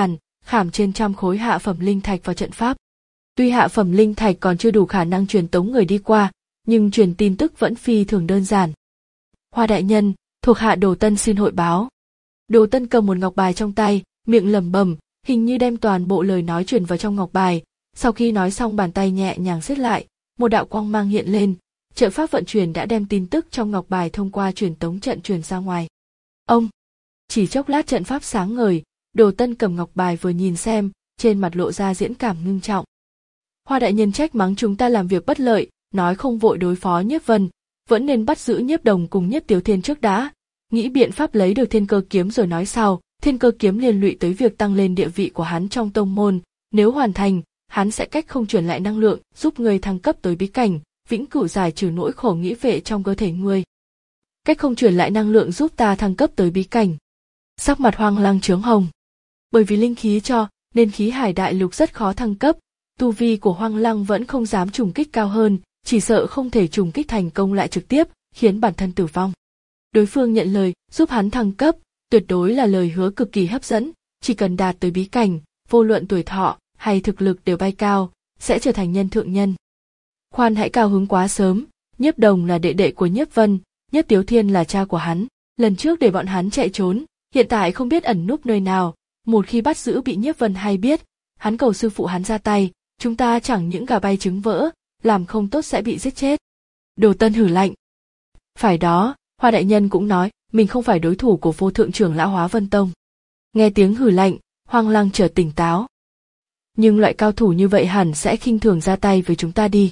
[SPEAKER 1] khảm trên trăm khối hạ phẩm linh thạch vào trận pháp. Tuy hạ phẩm linh thạch còn chưa đủ khả năng truyền tống người đi qua, nhưng truyền tin tức vẫn phi thường đơn giản. Hoa đại nhân, thuộc hạ Đồ Tân xin hội báo. Đồ Tân cầm một ngọc bài trong tay, miệng lẩm bẩm, hình như đem toàn bộ lời nói truyền vào trong ngọc bài. Sau khi nói xong bàn tay nhẹ nhàng siết lại, một đạo quang mang hiện lên, trận pháp vận chuyển đã đem tin tức trong ngọc bài thông qua truyền tống trận truyền ra ngoài. Ông! Chỉ chốc lát trận pháp sáng ngời, Đồ Tân cầm ngọc bài vừa nhìn xem, trên mặt lộ ra diễn cảm ngưng trọng. Hoa đại nhân trách mắng chúng ta làm việc bất lợi, nói không vội đối phó Nhiếp Vân, vẫn nên bắt giữ Nhiếp Đồng cùng Nhiếp Tiếu Thiên trước đã, nghĩ biện pháp lấy được Thiên Cơ kiếm rồi nói sau. Thiên Cơ kiếm liên lụy tới việc tăng lên địa vị của hắn trong tông môn, nếu hoàn thành, hắn sẽ cách không truyền lại năng lượng, giúp người thăng cấp tới bí cảnh, vĩnh cửu giải trừ nỗi khổ nghĩ vệ trong cơ thể ngươi. Cách không truyền lại năng lượng giúp ta thăng cấp tới bí cảnh. Sắc mặt Hoang Lăng chướng hồng. Bởi vì linh khí cho, nên khí hải đại lục rất khó thăng cấp, tu vi của Hoang Lăng vẫn không dám trùng kích cao hơn, chỉ sợ không thể trùng kích thành công lại trực tiếp, khiến bản thân tử vong. Đối phương nhận lời, giúp hắn thăng cấp, tuyệt đối là lời hứa cực kỳ hấp dẫn, chỉ cần đạt tới bí cảnh, vô luận tuổi thọ hay thực lực đều bay cao, sẽ trở thành nhân thượng nhân. Khoan hãy cao hứng quá sớm, Nhiếp Đồng là đệ đệ của Nhiếp Vân, Nhiếp Tiếu Thiên là cha của hắn, lần trước để bọn hắn chạy trốn, hiện tại không biết ẩn núp nơi nào, một khi bắt giữ bị Nhiếp Vân hay biết, hắn cầu sư phụ hắn ra tay, chúng ta chẳng những gà bay trứng vỡ, làm không tốt sẽ bị giết chết. Đồ Tân hử lạnh. Phải đó, Hoa đại nhân cũng nói, mình không phải đối thủ của vô thượng trưởng lão Hóa Vân Tông. Nghe tiếng hử lạnh, Hoang Lăng chợt tỉnh táo. Nhưng loại cao thủ như vậy hẳn sẽ khinh thường ra tay với chúng ta đi.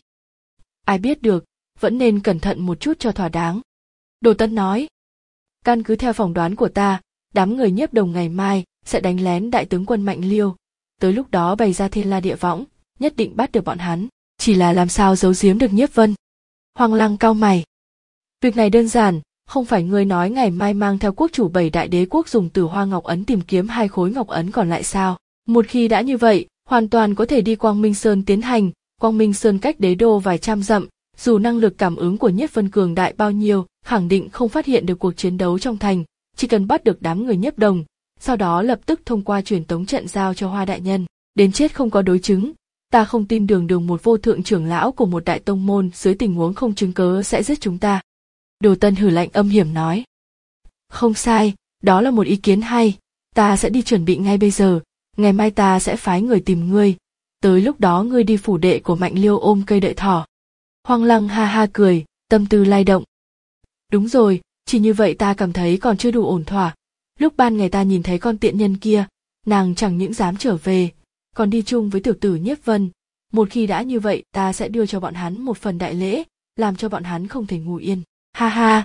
[SPEAKER 1] Ai biết được, vẫn nên cẩn thận một chút cho thỏa đáng. Đồ Tân nói. Căn cứ theo phỏng đoán của ta, đám người Nhiếp Đồng ngày mai sẽ đánh lén đại tướng quân Mạnh Liêu, tới lúc đó bày ra thiên la địa võng, nhất định bắt được bọn hắn, chỉ là làm sao giấu giếm được Nhiếp Vân. Hoang Lăng cau mày. Việc này đơn giản, không phải ngươi nói ngày mai mang theo quốc chủ bảy đại đế quốc dùng Tử Hoa Ngọc Ấn tìm kiếm hai khối ngọc ấn còn lại sao? Một khi đã như vậy, hoàn toàn có thể đi Quang Minh Sơn tiến hành, Quang Minh Sơn cách đế đô vài trăm dặm, dù năng lực cảm ứng của Nhiếp Vân cường đại bao nhiêu, khẳng định không phát hiện được cuộc chiến đấu trong thành, chỉ cần bắt được đám người Nhiếp Đồng, sau đó lập tức thông qua truyền tống trận giao cho Hoa đại nhân, đến chết không có đối chứng. Ta không tin đường đường một vô thượng trưởng lão của một đại tông môn dưới tình huống không chứng cớ sẽ giết chúng ta. Đồ Tân hử lạnh âm hiểm nói. Không sai, đó là một ý kiến hay, ta sẽ đi chuẩn bị ngay bây giờ, ngày mai ta sẽ phái người tìm ngươi, tới lúc đó ngươi đi phủ đệ của Mạnh Liêu ôm cây đợi thỏ. Hoang Lăng ha ha cười, tâm tư lay động. Đúng rồi, chỉ như vậy ta cảm thấy còn chưa đủ ổn thỏa, lúc ban ngày ta nhìn thấy con tiện nhân kia, nàng chẳng những dám trở về, còn đi chung với tiểu tử Nhiếp Vân, một khi đã như vậy ta sẽ đưa cho bọn hắn một phần đại lễ, làm cho bọn hắn không thể ngủ yên. Ha ha.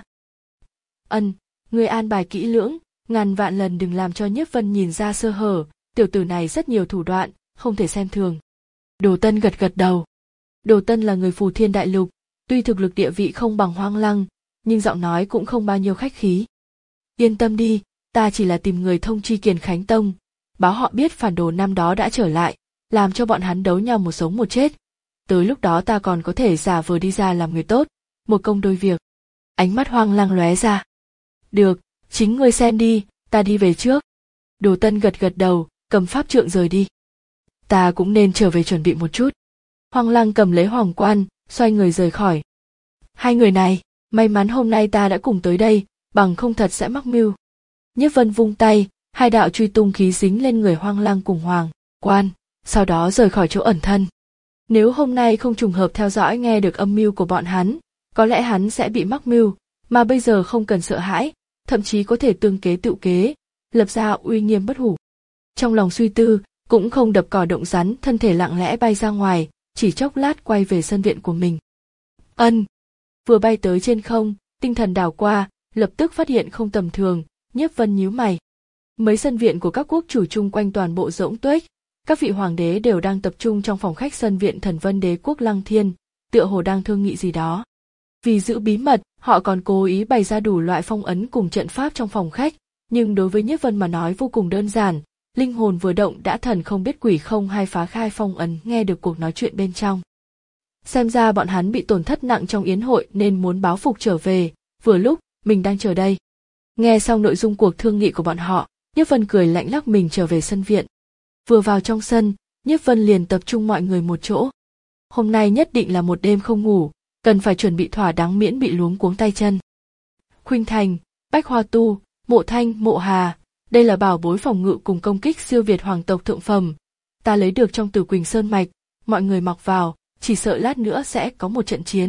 [SPEAKER 1] Ân, ngươi an bài kỹ lưỡng, ngàn vạn lần đừng làm cho Nhiếp Vân nhìn ra sơ hở, tiểu tử này rất nhiều thủ đoạn, không thể xem thường. Đồ Tân gật gật đầu. Đồ Tân là người Phù Thiên Đại Lục, tuy thực lực địa vị không bằng Hoang Lăng, nhưng giọng nói cũng không bao nhiêu khách khí. Yên tâm đi, ta chỉ là tìm người thông chi Kiền Khánh Tông, báo họ biết phản đồ năm đó đã trở lại, làm cho bọn hắn đấu nhau một sống một chết. Tới lúc đó ta còn có thể giả vờ đi ra làm người tốt, một công đôi việc. Ánh mắt Hoang Lăng lóe ra. Được, chính ngươi xem đi, ta đi về trước. Đồ Tân gật gật đầu, cầm pháp trượng rời đi. Ta cũng nên trở về chuẩn bị một chút. Hoang Lăng cầm lấy hoàng quan, xoay người rời khỏi. Hai người này, may mắn hôm nay ta đã cùng tới đây, bằng không thật sẽ mắc mưu. Nhiếp Vân vung tay, hai đạo truy tung khí dính lên người Hoang Lăng cùng hoàng quan, sau đó rời khỏi chỗ ẩn thân. Nếu hôm nay không trùng hợp theo dõi nghe được âm mưu của bọn hắn, có lẽ hắn sẽ bị mắc mưu, mà bây giờ không cần sợ hãi, thậm chí có thể tương kế tự kế, lập ra uy nghiêm bất hủ. Trong lòng suy tư, cũng không đập cỏ động rắn, thân thể lặng lẽ bay ra ngoài, chỉ chốc lát quay về sân viện của mình. Ân, vừa bay tới trên không, tinh thần đảo qua, lập tức phát hiện không tầm thường, Nhiếp Vân nhíu mày. Mấy sân viện của các quốc chủ chung quanh toàn bộ rỗng tuếch, các vị hoàng đế đều đang tập trung trong phòng khách sân viện Thần Vân Đế quốc Lăng Thiên, tựa hồ đang thương nghị gì đó. Vì giữ bí mật, họ còn cố ý bày ra đủ loại phong ấn cùng trận pháp trong phòng khách, nhưng đối với Nhiếp Vân mà nói vô cùng đơn giản, linh hồn vừa động đã thần không biết quỷ không hay phá khai phong ấn, nghe được cuộc nói chuyện bên trong. Xem ra bọn hắn bị tổn thất nặng trong yến hội nên muốn báo phục trở về, vừa lúc mình đang chờ đây. Nghe xong nội dung cuộc thương nghị của bọn họ, Nhiếp Vân cười lạnh lắc mình trở về sân viện. Vừa vào trong sân, Nhiếp Vân liền tập trung mọi người một chỗ. Hôm nay nhất định là một đêm không ngủ, cần phải chuẩn bị thỏa đáng miễn bị luống cuống tay chân. Khuynh Thành, Bách Hoa Tu, Mộ Thanh, Mộ Hà, đây là bảo bối phòng ngự cùng công kích siêu việt hoàng tộc thượng phẩm. Ta lấy được trong Tử Quỳnh Sơn mạch, mọi người mặc vào, chỉ sợ lát nữa sẽ có một trận chiến.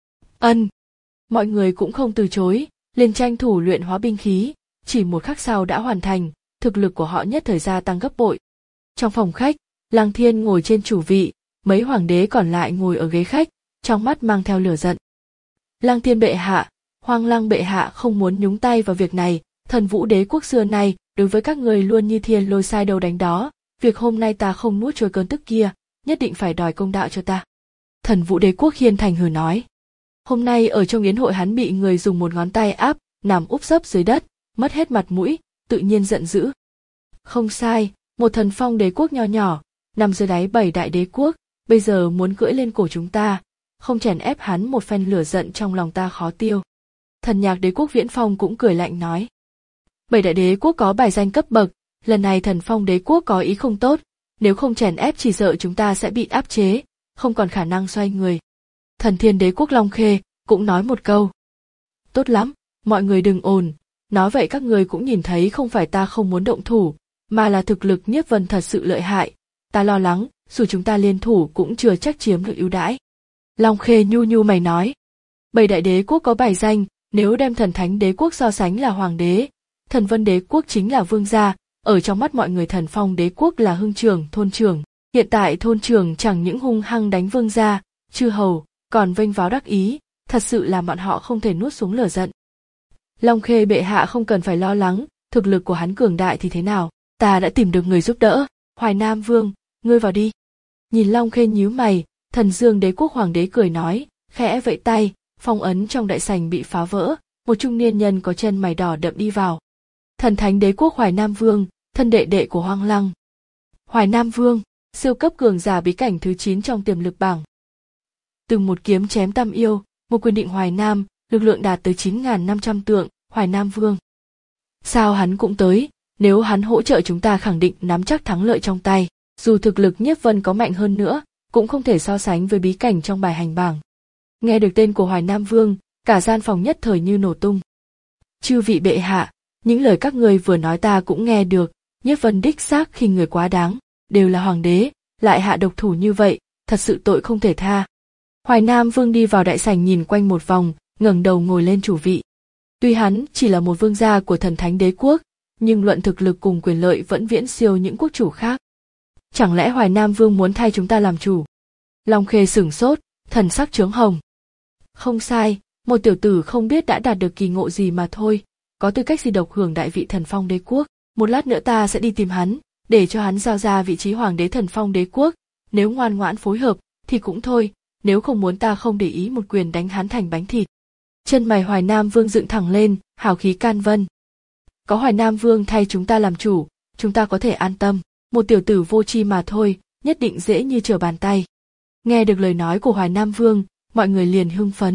[SPEAKER 1] Ân, mọi người cũng không từ chối, liền tranh thủ luyện hóa binh khí, chỉ một khắc sau đã hoàn thành, thực lực của họ nhất thời gia tăng gấp bội. Trong phòng khách, Lăng Thiên ngồi trên chủ vị, mấy hoàng đế còn lại ngồi ở ghế khách, trong mắt mang theo lửa giận. Lăng Thiên bệ hạ, Hoang Lăng bệ hạ không muốn nhúng tay vào việc này, Thần Vũ đế quốc xưa nay đối với các người luôn như thiên lôi sai đầu đánh đó, việc hôm nay ta không nuốt trôi cơn tức kia, nhất định phải đòi công đạo cho ta. Thần Vũ đế quốc hiên thành hừ nói. Hôm nay ở trong yến hội hắn bị người dùng một ngón tay áp, nằm úp sấp dưới đất, mất hết mặt mũi, tự nhiên giận dữ. Không sai, một thần phong đế quốc nho nhỏ, nằm dưới đáy bảy đại đế quốc, bây giờ muốn cưỡi lên cổ chúng ta, không chèn ép hắn một phen lửa giận trong lòng ta khó tiêu. Thần nhạc đế quốc Viễn Phong cũng cười lạnh nói. Bảy đại đế quốc có bài danh cấp bậc, lần này thần phong đế quốc có ý không tốt, nếu không chèn ép chỉ sợ chúng ta sẽ bị áp chế, không còn khả năng xoay người. Thần thiên đế quốc Long Khê cũng nói một câu. Tốt lắm, mọi người đừng ồn, nói vậy các người cũng nhìn thấy không phải ta không muốn động thủ, mà là thực lực Nhiếp Vân thật sự lợi hại, ta lo lắng, dù chúng ta liên thủ cũng chưa chắc chiếm được ưu đãi. Long Khê nhu nhu mày nói. Bảy đại đế quốc có bài danh, nếu đem thần thánh đế quốc so sánh là hoàng đế, thần vân đế quốc chính là vương gia, ở trong mắt mọi người thần phong đế quốc là hưng trưởng, thôn trưởng. Hiện tại thôn trưởng chẳng những hung hăng đánh vương gia, chư hầu, còn vênh váo đắc ý, thật sự làm bọn họ không thể nuốt xuống lửa giận. Long Khê bệ hạ không cần phải lo lắng, thực lực của hắn cường đại thì thế nào, ta đã tìm được người giúp đỡ, Hoài Nam Vương, ngươi vào đi. Nhìn Long Khê nhíu mày, Thần Dương đế quốc hoàng đế cười nói, khẽ vẫy tay, phong ấn trong đại sảnh bị phá vỡ, một trung niên nhân có chân mày đỏ đậm đi vào. Thần Thánh đế quốc Hoài Nam Vương, thân đệ đệ của Hoang Lăng. Hoài Nam Vương, siêu cấp cường giả bí cảnh thứ chín trong tiềm lực bảng. Từng một kiếm chém tam yêu, một quyền định Hoài Nam, lực lượng đạt tới chín nghìn năm trăm tượng, Hoài Nam Vương. Sao hắn cũng tới, nếu hắn hỗ trợ chúng ta khẳng định nắm chắc thắng lợi trong tay, dù thực lực Nhiếp Vân có mạnh hơn nữa, cũng không thể so sánh với bí cảnh trong bài hành bảng. Nghe được tên của Hoài Nam Vương, cả gian phòng nhất thời như nổ tung. Chư vị bệ hạ, những lời các ngươi vừa nói ta cũng nghe được, Nhiếp Vân đích xác khi người quá đáng, đều là hoàng đế, lại hạ độc thủ như vậy, thật sự tội không thể tha. Hoài Nam Vương đi vào đại sảnh nhìn quanh một vòng, ngẩng đầu ngồi lên chủ vị. Tuy hắn chỉ là một vương gia của thần thánh đế quốc, nhưng luận thực lực cùng quyền lợi vẫn viễn siêu những quốc chủ khác. Chẳng lẽ Hoài Nam Vương muốn thay chúng ta làm chủ? Long Khê sửng sốt, thần sắc chướng hồng. Không sai, một tiểu tử không biết đã đạt được kỳ ngộ gì mà thôi, có tư cách gì độc hưởng đại vị thần phong đế quốc. Một lát nữa ta sẽ đi tìm hắn, để cho hắn giao ra vị trí hoàng đế thần phong đế quốc, nếu ngoan ngoãn phối hợp thì cũng thôi, nếu không muốn ta không để ý một quyền đánh hắn thành bánh thịt. Chân mày Hoài Nam Vương dựng thẳng lên, hào khí can vân. Có Hoài Nam Vương thay chúng ta làm chủ, chúng ta có thể an tâm, một tiểu tử vô tri mà thôi, nhất định dễ như trở bàn tay. Nghe được lời nói của Hoài Nam Vương, mọi người liền hưng phấn.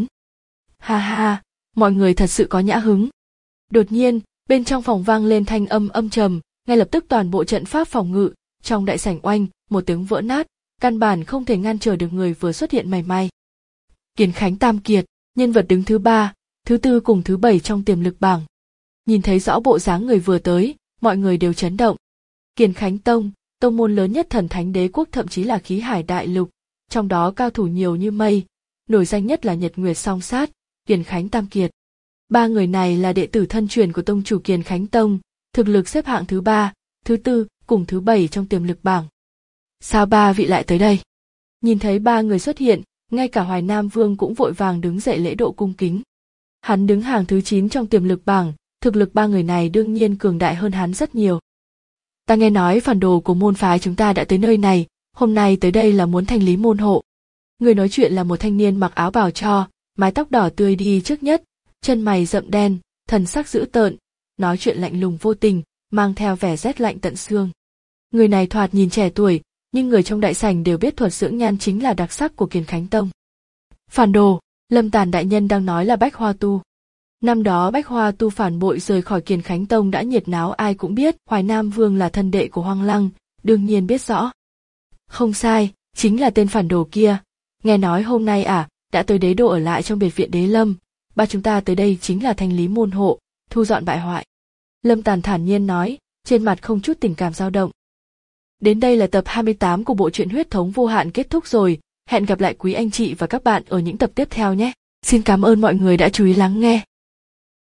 [SPEAKER 1] Ha ha, mọi người thật sự có nhã hứng. Đột nhiên, bên trong phòng vang lên thanh âm âm trầm, ngay lập tức toàn bộ trận pháp phòng ngự, trong đại sảnh oanh, một tiếng vỡ nát, căn bản không thể ngăn trở được người vừa xuất hiện mảy may. Kiền Khánh Tam Kiệt, nhân vật đứng thứ ba, thứ tư cùng thứ bảy trong tiềm lực bảng. Nhìn thấy rõ bộ dáng người vừa tới, mọi người đều chấn động. Kiền Khánh Tông, tông môn lớn nhất thần thánh đế quốc thậm chí là khí hải đại lục, trong đó cao thủ nhiều như mây, nổi danh nhất là Nhật Nguyệt Song Sát, Kiền Khánh Tam Kiệt. Ba người này là đệ tử thân truyền của tông chủ Kiền Khánh Tông, thực lực xếp hạng thứ ba, thứ tư cùng thứ bảy trong tiềm lực bảng. Sao ba vị lại tới đây? Nhìn thấy ba người xuất hiện, ngay cả Hoài Nam Vương cũng vội vàng đứng dậy lễ độ cung kính. Hắn đứng hàng thứ chín trong tiềm lực bảng, thực lực ba người này đương nhiên cường đại hơn hắn rất nhiều. Ta nghe nói phản đồ của môn phái chúng ta đã tới nơi này, hôm nay tới đây là muốn thanh lý môn hộ. Người nói chuyện là một thanh niên mặc áo bào cho, mái tóc đỏ tươi đi trước nhất, chân mày rậm đen, thần sắc dữ tợn, nói chuyện lạnh lùng vô tình, mang theo vẻ rét lạnh tận xương. Người này thoạt nhìn trẻ tuổi, nhưng người trong đại sảnh đều biết thuật dưỡng nhan chính là đặc sắc của Kiền Khánh Tông. Phản đồ, Lâm Tàn đại nhân đang nói là Bách Hoa Tu. Năm đó Bách Hoa Tu phản bội rời khỏi Kiền Khánh Tông đã nhiệt náo ai cũng biết, Hoài Nam Vương là thân đệ của Hoang Lăng, đương nhiên biết rõ. Không sai, chính là tên phản đồ kia. Nghe nói hôm nay à, đã tới đế đô ở lại trong biệt viện Đế Lâm, ba chúng ta tới đây chính là thanh lý môn hộ, thu dọn bại hoại. Lâm Tàn thản nhiên nói, trên mặt không chút tình cảm dao động. Đến đây là tập hai mươi tám của bộ truyện Huyết thống vô hạn kết thúc rồi, hẹn gặp lại quý anh chị và các bạn ở những tập tiếp theo nhé. Xin cảm ơn mọi người đã chú ý lắng nghe.